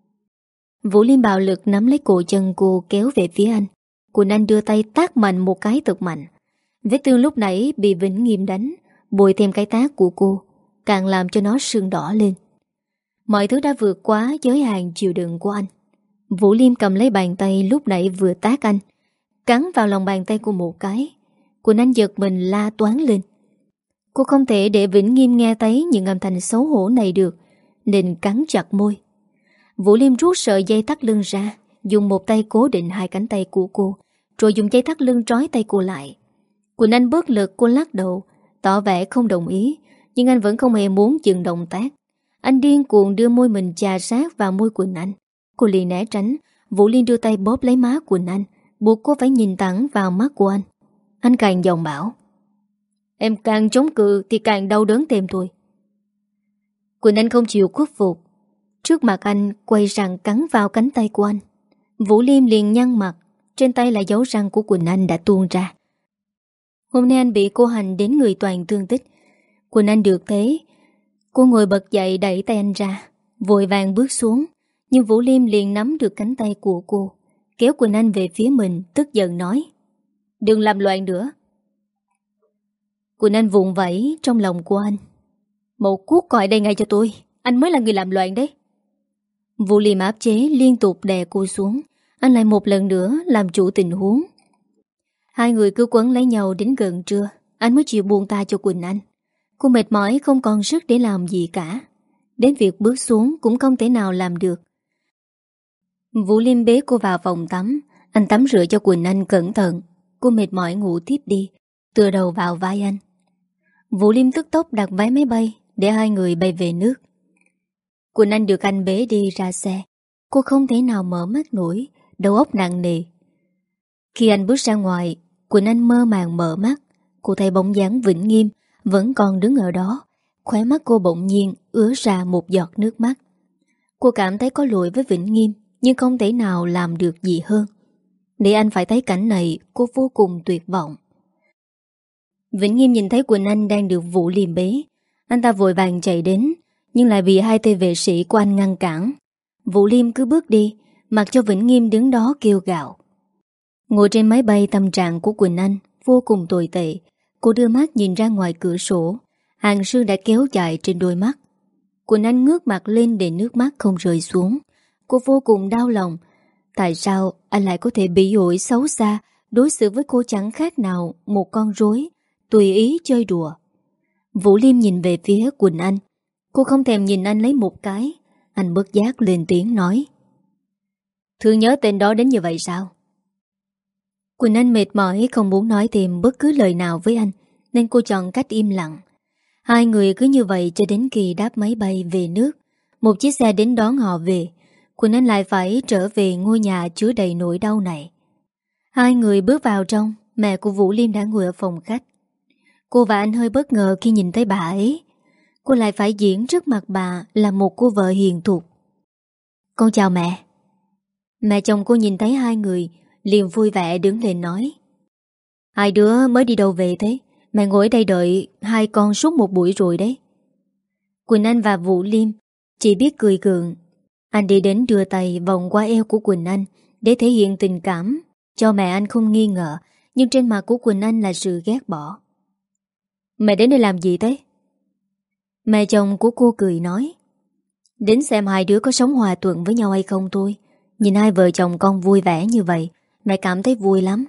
Vũ Liêm bạo lực nắm lấy cổ chân cô kéo về phía anh. Quỳnh Anh đưa tay tát mạnh một cái thật mạnh. Vết thương lúc nãy bị Vĩnh Nghiêm đánh, bồi thêm cái tát của cô, càng làm cho nó sưng đỏ lên. Mọi thứ đã vượt quá giới hạn chịu đựng của anh. Vũ Liêm cầm lấy bàn tay lúc nãy vừa tát anh, cắn vào lòng bàn tay của một cái. Quỳnh Anh giật mình la toáng lên. Cô không thể để Vĩnh Nghiêm nghe thấy những âm thanh xấu hổ này được, nên cắn chặt môi. Vũ Liêm rút sợi dây thắt lưng ra, dùng một tay cố định hai cánh tay của cô, rồi dùng dây thắt lưng trói tay cô lại. Quỳnh Anh bất lực, cô lắc đầu, tỏ vẻ không đồng ý, nhưng anh vẫn không hề muốn dừng động tác. Anh điên cuồng đưa môi mình chà sát vào môi Quỳnh Anh. Cô liền né tránh. Vũ Liêm đưa tay bóp lấy má Quỳnh Anh, buộc cô phải nhìn thẳng vào mắt của anh. Anh càng giọng bảo. Em càng chống cự thì càng đau đớn thêm thôi. Quỳnh Anh không chịu khuất phục. Trước mặt anh quay răng cắn vào cánh tay của anh. Vũ Liêm liền nhăn mặt. Trên tay là dấu răng của Quỳnh Anh đã tuôn ra. Hôm nay anh bị cô hành đến người toàn thương tích. Quỳnh Anh được thế. Cô ngồi bật dậy đẩy tay anh ra, vội vàng bước xuống. Nhưng Vũ Liêm liền nắm được cánh tay của cô, kéo Quỳnh Anh về phía mình, tức giận nói. Đừng làm loạn nữa. Quỳnh Anh vụn vẫy trong lòng của anh. Một cuốc còi đây ngay cho tôi. Anh mới là người làm loạn đấy. Vũ Liêm áp chế liên tục đè cô xuống. Anh lại một lần nữa làm chủ tình huống. Hai người cứ quấn lấy nhau đến gần trưa, anh mới chịu buông ta cho Quỳnh Anh. Cô mệt mỏi không còn sức để làm gì cả. Đến việc bước xuống cũng không thể nào làm được. Vũ Liêm bế cô vào phòng tắm. Anh tắm rửa cho Quỳnh Anh cẩn thận. Cô mệt mỏi ngủ tiếp đi, tựa đầu vào vai anh. Vũ Liêm tức tốc đặt vé máy bay để hai người bay về nước. Quỳnh Anh được anh bế đi ra xe. Cô không thể nào mở mắt nổi, đầu óc nặng nề. Khi anh bước ra ngoài, Quỳnh Anh mơ màng mở mắt. Cô thấy bóng dáng Vĩnh Nghiêm vẫn còn đứng ở đó. Khóe mắt cô bỗng nhiên ứa ra một giọt nước mắt. Cô cảm thấy có lỗi với Vĩnh Nghiêm, nhưng không thể nào làm được gì hơn. Để anh phải thấy cảnh này, cô vô cùng tuyệt vọng. Vĩnh Nghiêm nhìn thấy Quỳnh Anh đang được Vũ Liêm bế. Anh ta vội vàng chạy đến, nhưng lại bị hai tên vệ sĩ của anh ngăn cản. Vũ Liêm cứ bước đi, mặc cho Vĩnh Nghiêm đứng đó kêu gào. Ngồi trên máy bay, tâm trạng của Quỳnh Anh vô cùng tồi tệ. Cô đưa mắt nhìn ra ngoài cửa sổ. Hàng sương đã kéo dài trên đôi mắt. Quỳnh Anh ngước mặt lên để nước mắt không rơi xuống. Cô vô cùng đau lòng. Tại sao anh lại có thể bị ổi xấu xa, đối xử với cô chẳng khác nào một con rối, tùy ý chơi đùa. Vũ Liêm nhìn về phía Quỳnh Anh. Cô không thèm nhìn anh lấy một cái. Anh bất giác lên tiếng nói. Thương nhớ tên đó đến như vậy sao? Quỳnh Anh mệt mỏi không muốn nói thêm bất cứ lời nào với anh, nên cô chọn cách im lặng. Hai người cứ như vậy cho đến khi đáp máy bay về nước. Một chiếc xe đến đón họ về. Quỳnh Anh lại phải trở về ngôi nhà chứa đầy nỗi đau này. Hai người bước vào trong. Mẹ của Vũ Liêm đã ngồi ở phòng khách. Cô và anh hơi bất ngờ khi nhìn thấy bà ấy. Cô lại phải diễn trước mặt bà là một cô vợ hiền thục. Con chào mẹ. Mẹ chồng cô nhìn thấy hai người liền vui vẻ đứng lên nói. Hai đứa mới đi đâu về thế? Mẹ ngồi ở đây đợi hai con suốt một buổi rồi đấy. Quỳnh Anh và Vũ Liêm chỉ biết cười gượng. Anh đi đến đưa tay vòng qua eo của Quỳnh Anh để thể hiện tình cảm, cho mẹ anh không nghi ngờ. Nhưng trên mặt của Quỳnh Anh là sự ghét bỏ. Mẹ đến đây làm gì thế? Mẹ chồng của cô cười nói, đến xem hai đứa có sống hòa thuận với nhau hay không thôi. Nhìn hai vợ chồng con vui vẻ như vậy, mẹ cảm thấy vui lắm.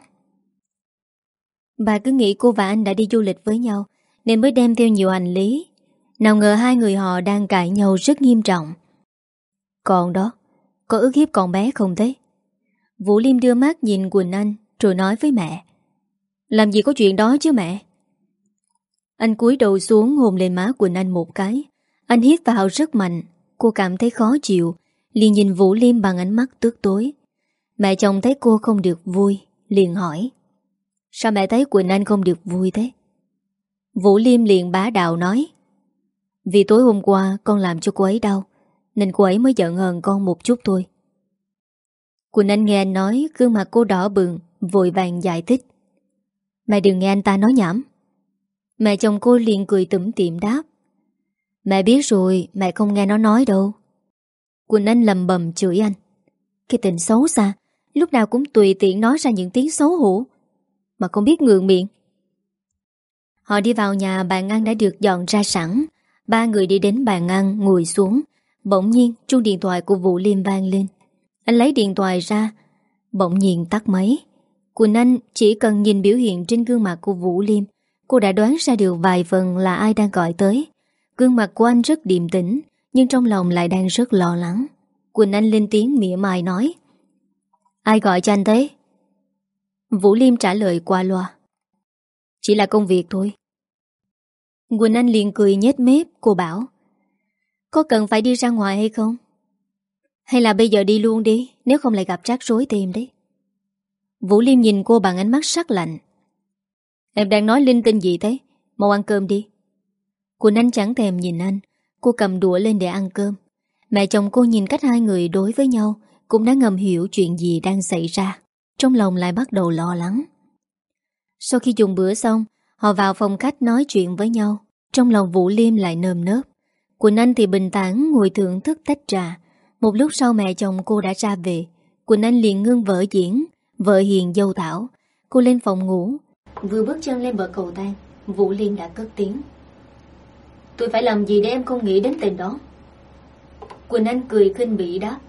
Bà cứ nghĩ cô và anh đã đi du lịch với nhau nên mới đem theo nhiều hành lý. Nào ngờ hai người họ đang cãi nhau rất nghiêm trọng. Còn đó, có ức hiếp con bé không thế? Vũ Liêm đưa mắt nhìn Quỳnh Anh rồi nói với mẹ, làm gì có chuyện đó chứ mẹ. Anh cúi đầu xuống hôn lên má Quỳnh Anh một cái. Anh hít vào rất mạnh. Cô cảm thấy khó chịu, liền nhìn Vũ Liêm bằng ánh mắt tức tối. Mẹ chồng thấy cô không được vui, liền hỏi, sao mẹ thấy Quỳnh Anh không được vui thế? Vũ Liêm liền bá đạo nói, vì tối hôm qua con làm cho cô ấy đau, nên cô ấy mới giận hờn con một chút thôi. Quỳnh Anh nghe anh nói, gương mặt cô đỏ bừng, vội vàng giải thích, mẹ đừng nghe anh ta nói nhảm. Mẹ chồng cô liền cười tủm tỉm đáp, mẹ biết rồi, mẹ không nghe nó nói đâu. Quỳnh Anh lầm bầm chửi anh, cái tình xấu xa, lúc nào cũng tùy tiện nói ra những tiếng xấu hổ mà không biết ngượng miệng. Họ đi vào nhà, bàn ăn đã được dọn ra sẵn. Ba người đi đến bàn ăn ngồi xuống. Bỗng nhiên chuông điện thoại của Vũ Liêm vang lên. Anh lấy điện thoại ra, bỗng nhiên tắt máy. Quỳnh Anh chỉ cần nhìn biểu hiện trên gương mặt của Vũ Liêm, cô đã đoán ra được vài phần là ai đang gọi tới. Gương mặt của anh rất điềm tĩnh, nhưng trong lòng lại đang rất lo lắng. Quỳnh Anh lên tiếng mỉa mai nói, ai gọi cho anh thế? Vũ Liêm trả lời qua loa, chỉ là công việc thôi. Quỳnh Anh liền cười nhếch mép. Cô bảo, có cần phải đi ra ngoài hay không? Hay là bây giờ đi luôn đi, nếu không lại gặp rắc rối thêm đấy. Vũ Liêm nhìn cô bằng ánh mắt sắc lạnh. Em đang nói linh tinh gì thế? Mau ăn cơm đi. Quỳnh Anh chẳng thèm nhìn anh. Cô cầm đũa lên để ăn cơm. Mẹ chồng cô nhìn cách hai người đối với nhau cũng đã ngầm hiểu chuyện gì đang xảy ra. Trong lòng lại bắt đầu lo lắng. Sau khi dùng bữa xong, họ vào phòng khách nói chuyện với nhau. Trong lòng Vũ Liêm lại nơm nớp. Quỳnh Anh thì bình tĩnh ngồi thưởng thức tách trà. Một lúc sau mẹ chồng cô đã ra về. Quỳnh Anh liền ngưng vở diễn vợ hiền dâu Thảo. Cô lên phòng ngủ. Vừa bước chân lên bậc cầu thang, Vũ Liêm đã cất tiếng, tôi phải làm gì để em không nghĩ đến tên đó? Quỳnh Anh cười khinh bỉ đáp,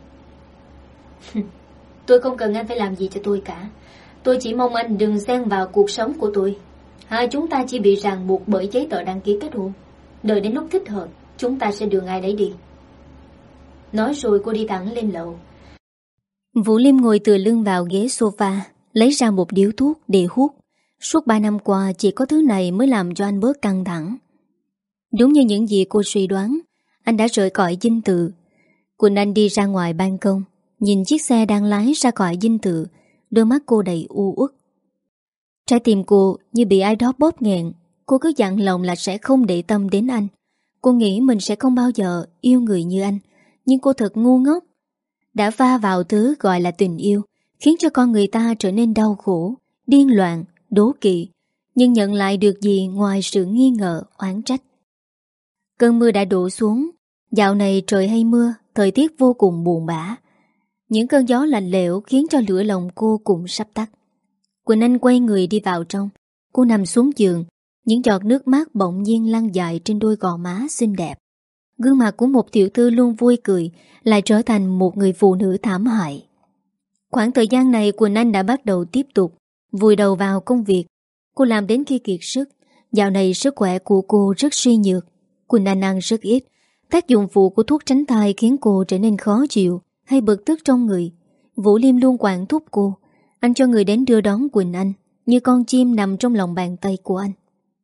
tôi không cần anh phải làm gì cho tôi cả. Tôi chỉ mong anh đừng xen vào cuộc sống của tôi. Hai chúng ta chỉ bị ràng buộc bởi giấy tờ đăng ký kết hôn. Đợi đến lúc thích hợp, chúng ta sẽ đường ai đấy đi. Nói rồi cô đi thẳng lên lầu. Vũ Liêm ngồi tựa lưng vào ghế sofa, lấy ra một điếu thuốc để hút. Suốt ba năm qua chỉ có thứ này mới làm cho anh bớt căng thẳng. Đúng như những gì cô suy đoán, anh đã rời khỏi dinh thự. Quỳnh Anh đi ra ngoài ban công, nhìn chiếc xe đang lái ra khỏi dinh thự, đôi mắt cô đầy u uất. Trái tim cô như bị ai đó bóp nghẹn. Cô cứ dặn lòng là sẽ không để tâm đến anh. Cô nghĩ mình sẽ không bao giờ yêu người như anh. Nhưng cô thật ngu ngốc, đã va vào thứ gọi là tình yêu, khiến cho con người ta trở nên đau khổ, điên loạn, đố kỵ, nhưng nhận lại được gì ngoài sự nghi ngờ, oán trách. Cơn mưa đã đổ xuống. Dạo này trời hay mưa, thời tiết vô cùng buồn bã. Những cơn gió lạnh lẽo khiến cho lửa lòng cô cũng sắp tắt. Quỳnh Anh quay người đi vào trong. Cô nằm xuống giường. Những giọt nước mắt bỗng nhiên lăn dài trên đôi gò má xinh đẹp. Gương mặt của một tiểu thư luôn vui cười lại trở thành một người phụ nữ thảm hại. Khoảng thời gian này Quỳnh Anh đã bắt đầu tiếp tục vùi đầu vào công việc. Cô làm đến khi kiệt sức. Dạo này sức khỏe của cô rất suy nhược. Quỳnh Anh ăn rất ít. Tác dụng phụ của thuốc tránh thai khiến cô trở nên khó chịu hay bực tức trong người. Vũ Liêm luôn quản thúc cô. Anh cho người đến đưa đón Quỳnh Anh như con chim nằm trong lòng bàn tay của anh.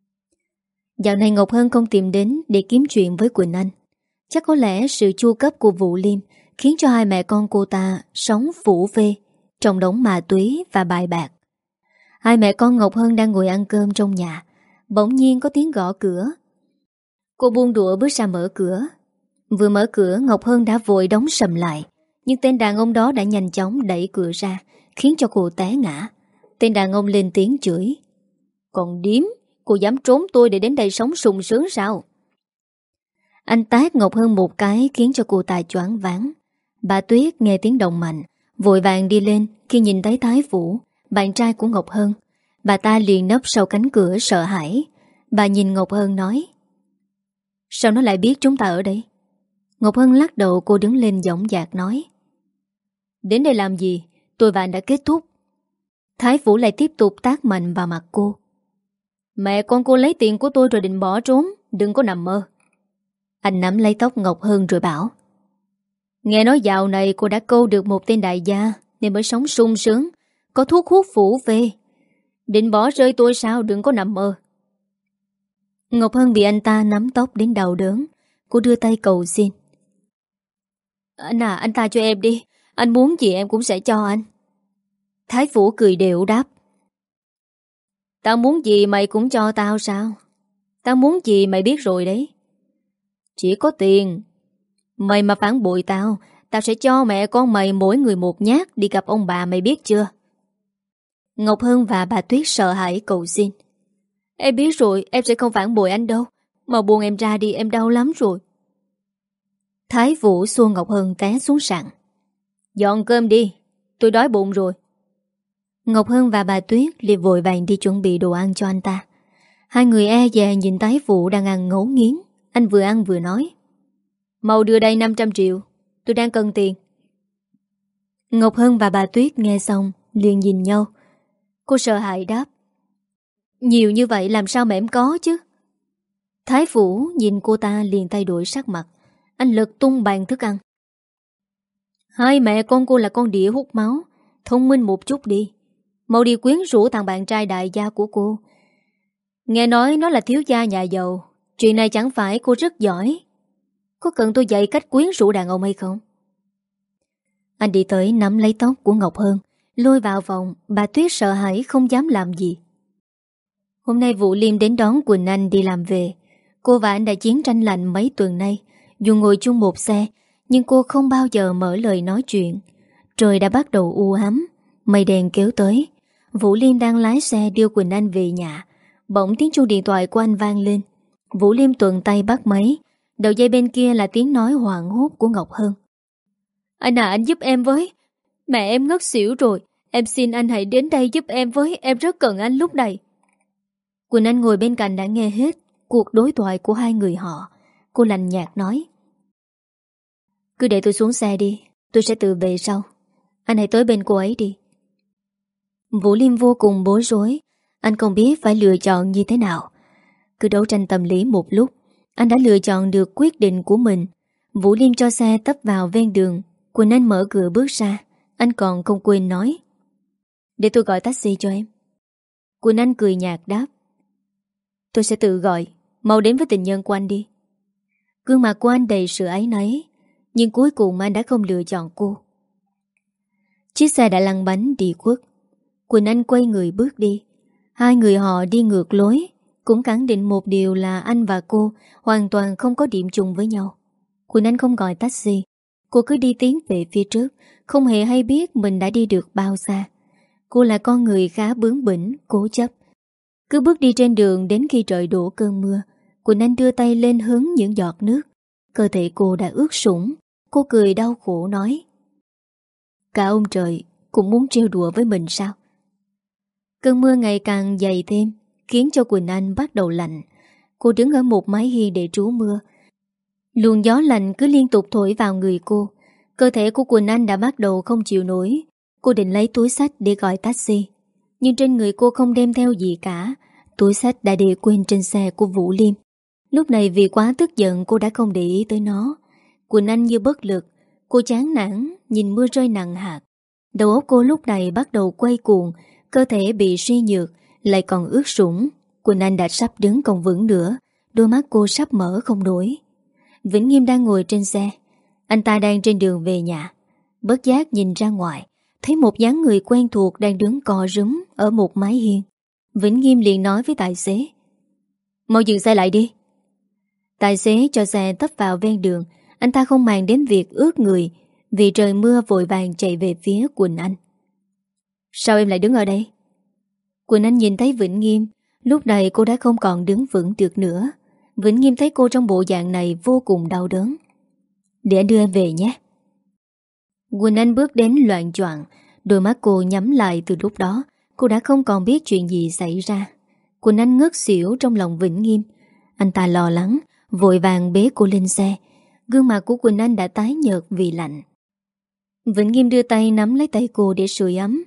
Dạo này Ngọc Hân không tìm đến để kiếm chuyện với Quỳnh Anh. Chắc có lẽ sự chu cấp của Vũ Liêm khiến cho hai mẹ con cô ta sống phủ phê trong đống ma túy và bài bạc. Hai mẹ con Ngọc Hân đang ngồi ăn cơm trong nhà. Bỗng nhiên có tiếng gõ cửa. Cô buông đũa bước ra mở cửa. Vừa mở cửa Ngọc Hân đã vội đóng sầm lại. Nhưng tên đàn ông đó đã nhanh chóng đẩy cửa ra, khiến cho cô té ngã. Tên đàn ông lên tiếng chửi, còn điếm, Cô dám trốn tôi để đến đây sống sung sướng sao? Anh tát Ngọc Hân một cái khiến cho cô ta choáng váng. Bà Tuyết nghe tiếng động mạnh, vội vàng đi lên khi nhìn thấy Thái Vũ, bạn trai của Ngọc Hân. Bà ta liền nấp sau cánh cửa sợ hãi. Bà nhìn Ngọc Hân nói: Sao nó lại biết chúng ta ở đây? Ngọc Hân lắc đầu, cô đứng lên dõng dạc nói: Đến đây làm gì? Tôi và anh đã kết thúc. Thái Vũ lại tiếp tục tát mạnh vào mặt cô. Mẹ con cô lấy tiền của tôi rồi định bỏ trốn, đừng có nằm mơ. Anh nắm lấy tóc Ngọc Hân rồi bảo: Nghe nói dạo này cô đã câu được một tên đại gia nên mới sống sung sướng, có thuốc hút phủ về. Định bỏ rơi tôi sao? Đừng có nằm mơ. Ngọc Hân bị anh ta nắm tóc đến đau đớn. Cô đưa tay cầu xin: Anh à, anh ta cho em đi. Anh muốn gì em cũng sẽ cho anh. Thái Vũ cười đều đáp: Tao muốn gì mày cũng cho tao sao? Tao muốn gì mày biết rồi đấy. Chỉ có tiền. Mày mà phản bội tao, tao sẽ cho mẹ con mày mỗi người một nhát đi gặp ông bà, mày biết chưa? Ngọc Hân và bà Tuyết sợ hãi cầu xin: Em biết rồi, em sẽ không phản bội anh đâu. Mà buông em ra đi, em đau lắm rồi. Thái Vũ xua Ngọc Hân té xuống sàn: Dọn cơm đi, tôi đói bụng rồi. Ngọc Hân và bà Tuyết liền vội vàng đi chuẩn bị đồ ăn cho anh ta. Hai người e dè nhìn Thái Vũ đang ăn ngấu nghiến. Anh vừa ăn vừa nói: Mau đưa đây năm trăm triệu, tôi đang cần tiền. Ngọc Hân và bà Tuyết nghe xong liền nhìn nhau. Cô sợ hãi đáp: Nhiều như vậy làm sao mà em có chứ? Thái Vũ nhìn cô ta liền thay đổi sắc mặt. Anh lật tung bàn thức ăn: Hai mẹ con cô là con đĩa hút máu, thông minh một chút đi. Mau đi quyến rũ thằng bạn trai đại gia của cô. Nghe nói nó là thiếu gia nhà giàu. Chuyện này chẳng phải cô rất giỏi. Có cần tôi dạy cách quyến rũ đàn ông hay không? Anh đi tới nắm lấy tóc của Ngọc Hân, lôi vào phòng. Bà Tuyết sợ hãi không dám làm gì. Hôm nay Vũ Liêm đến đón Quỳnh Anh đi làm về. Cô và anh đã chiến tranh lạnh mấy tuần nay, dù ngồi chung một xe, nhưng cô không bao giờ mở lời nói chuyện. Trời đã bắt đầu u ám, mây đèn kéo tới. Vũ Liêm đang lái xe đưa Quỳnh Anh về nhà. Bỗng tiếng chuông điện thoại của anh vang lên. Vũ Liêm tuần tay bắt máy. Đầu dây bên kia là tiếng nói hoảng hốt của Ngọc Hân: Anh à, anh giúp em với. Mẹ em ngất xỉu rồi. Em xin anh hãy đến đây giúp em với. Em rất cần anh lúc này. Quỳnh Anh ngồi bên cạnh đã nghe hết cuộc đối thoại của hai người họ. Cô lạnh nhạt nói: Cứ để tôi xuống xe đi, tôi sẽ tự về sau. Anh hãy tới bên cô ấy đi. Vũ Liêm vô cùng bối rối. Anh không biết phải lựa chọn như thế nào. Cứ đấu tranh tâm lý một lúc, anh đã lựa chọn được quyết định của mình. Vũ Liêm cho xe tấp vào ven đường. Quỳnh Anh mở cửa bước ra. Anh còn không quên nói: Để tôi gọi taxi cho em. Quỳnh Anh cười nhạt đáp: Tôi sẽ tự gọi. Mau đến với tình nhân của anh đi. Gương mặt của anh đầy sự áy náy, nhưng cuối cùng anh đã không lựa chọn cô. Chiếc xe đã lăn bánh đi khuất. Quỳnh Anh quay người bước đi. Hai người họ đi ngược lối, cũng khẳng định một điều là anh và cô hoàn toàn không có điểm chung với nhau. Quỳnh Anh không gọi taxi. Cô cứ đi tiến về phía trước, không hề hay biết mình đã đi được bao xa. Cô là con người khá bướng bỉnh, cố chấp. Cứ bước đi trên đường đến khi trời đổ cơn mưa, Quỳnh Anh đưa tay lên hứng những giọt nước. Cơ thể cô đã ướt sũng. Cô cười đau khổ nói: Cả ông trời cũng muốn trêu đùa với mình sao? Cơn mưa ngày càng dày thêm, khiến cho Quỳnh Anh bắt đầu lạnh. Cô đứng ở một mái hiên để trú mưa. Luồng gió lạnh cứ liên tục thổi vào người cô. Cơ thể của Quỳnh Anh đã bắt đầu không chịu nổi. Cô định lấy túi xách để gọi taxi, nhưng trên người cô không đem theo gì cả. Túi xách đã để quên trên xe của Vũ Liêm. Lúc này vì quá tức giận, cô đã không để ý tới nó. Quỳnh Anh như bất lực. Cô chán nản nhìn mưa rơi nặng hạt. Đầu óc cô lúc này bắt đầu quay cuồng. Cơ thể bị suy nhược, lại còn ướt sũng. Quỳnh Anh đã sắp đứng không vững nữa. Đôi mắt cô sắp mở không nổi. Vĩnh Nghiêm đang ngồi trên xe. Anh ta đang trên đường về nhà. Bất giác nhìn ra ngoài, thấy một dáng người quen thuộc đang đứng co rúm ở một mái hiên. Vĩnh Nghiêm liền nói với tài xế: Mau dừng xe lại đi. Tài xế cho xe tấp vào ven đường. Anh ta không màng đến việc ướt người, vì trời mưa vội vàng chạy về phía Quỳnh Anh. Sao em lại đứng ở đây? Quỳnh Anh nhìn thấy Vĩnh Nghiêm, Lúc này cô đã không còn đứng vững được nữa. Vĩnh Nghiêm thấy cô trong bộ dạng này vô cùng đau đớn. Để anh đưa em về nhé. Quỳnh Anh bước đến loạng choạng. Đôi mắt cô nhắm lại. Từ lúc đó cô đã không còn biết chuyện gì xảy ra. Quỳnh Anh ngất xỉu trong lòng Vĩnh Nghiêm. Anh ta lo lắng, vội vàng bế cô lên xe. Gương mặt của Quỳnh Anh đã tái nhợt vì lạnh. Vĩnh Nghiêm đưa tay nắm lấy tay cô để sưởi ấm.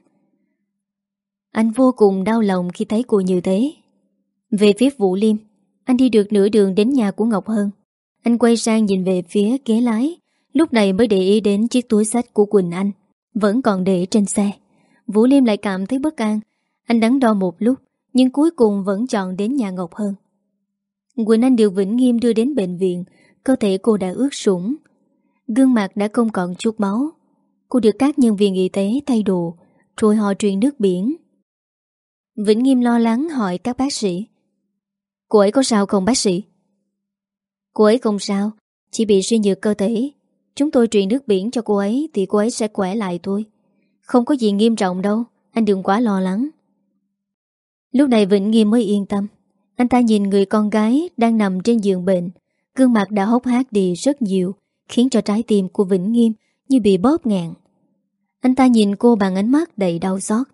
Anh vô cùng đau lòng khi thấy cô như thế. Về phía Vũ Liêm, anh đi được nửa đường đến nhà của Ngọc Hân. Anh quay sang nhìn về phía ghế lái, lúc này mới để ý đến chiếc túi xách của Quỳnh Anh vẫn còn để trên xe. Vũ Liêm lại cảm thấy bất an. Anh đắn đo một lúc, nhưng cuối cùng vẫn chọn đến nhà Ngọc Hân. Quỳnh Anh được Vĩnh Nghiêm đưa đến bệnh viện. Cơ thể cô đã ướt sũng, gương mặt đã không còn chút máu. Cô được các nhân viên y tế thay đồ, rồi họ truyền nước biển. Vĩnh Nghiêm lo lắng hỏi các bác sĩ: Cô ấy có sao không bác sĩ? Cô ấy không sao, chỉ bị suy nhược cơ thể. Chúng tôi truyền nước biển cho cô ấy thì cô ấy sẽ khỏe lại thôi. Không có gì nghiêm trọng đâu, anh đừng quá lo lắng. Lúc này Vĩnh Nghiêm mới yên tâm. Anh ta nhìn người con gái đang nằm trên giường bệnh. Gương mặt đã hốc hác đi rất nhiều, khiến cho trái tim của Vĩnh Nghiêm như bị bóp nghẹn. Anh ta nhìn cô bằng ánh mắt đầy đau xót.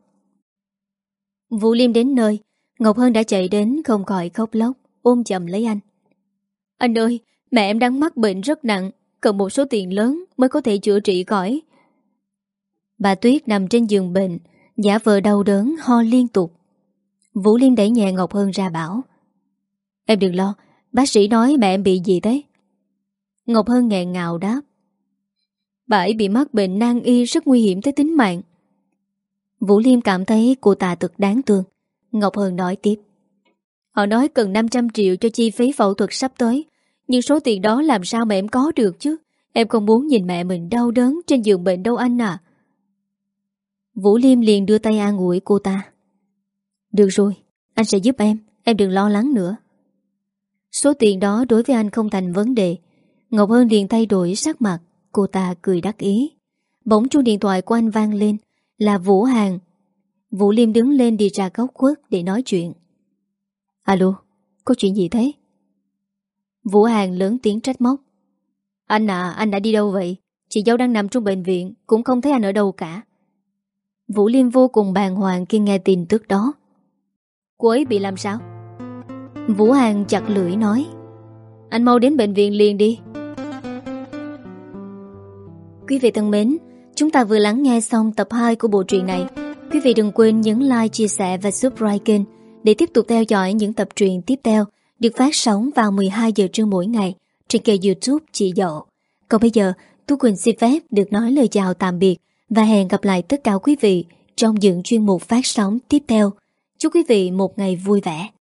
Vũ Liêm đến nơi, Ngọc Hân đã chạy đến không khỏi khóc lóc, ôm chầm lấy anh. Anh ơi, mẹ em đang mắc bệnh rất nặng, cần một số tiền lớn mới có thể chữa trị khỏi. Bà Tuyết nằm trên giường bệnh, giả vờ đau đớn, ho liên tục. Vũ Liêm đẩy nhẹ Ngọc Hân ra bảo: Em đừng lo, bác sĩ nói mẹ em bị gì thế? Ngọc Hân nghẹn ngào đáp: Bà ấy bị mắc bệnh nan y rất nguy hiểm tới tính mạng. Vũ Liêm cảm thấy cô ta thật đáng thương. Ngọc Hân nói tiếp: Họ nói cần năm trăm triệu cho chi phí phẫu thuật sắp tới. Nhưng số tiền đó làm sao mà em có được chứ? Em không muốn nhìn mẹ mình đau đớn trên giường bệnh đâu anh à. Vũ Liêm liền đưa tay an ủi cô ta: Được rồi, anh sẽ giúp em, em đừng lo lắng nữa. Số tiền đó đối với anh không thành vấn đề. Ngọc Hân liền thay đổi sắc mặt. Cô ta cười đắc ý. Bỗng chuông điện thoại của anh vang lên. Là Vũ Hàn. Vũ Liêm đứng lên đi ra góc khuất để nói chuyện. Alo, có chuyện gì thế? Vũ Hàn lớn tiếng trách móc: Anh à, anh đã đi đâu vậy? Chị dâu đang nằm trong bệnh viện, cũng không thấy anh ở đâu cả. Vũ Liêm vô cùng bàng hoàng khi nghe tin tức đó. Cô ấy bị làm sao? Vũ Hàn chặt lưỡi nói: Anh mau đến bệnh viện liền đi. Quý vị thân mến, chúng ta vừa lắng nghe xong tập hai của bộ truyện này. Quý vị đừng quên nhấn like, chia sẻ và subscribe kênh để tiếp tục theo dõi những tập truyện tiếp theo được phát sóng vào mười hai giờ trưa mỗi ngày trên kênh YouTube Chị Dậu. Còn bây giờ, Tú Quỳnh xin phép được nói lời chào tạm biệt và hẹn gặp lại tất cả quý vị trong những chuyên mục phát sóng tiếp theo. Chúc quý vị một ngày vui vẻ.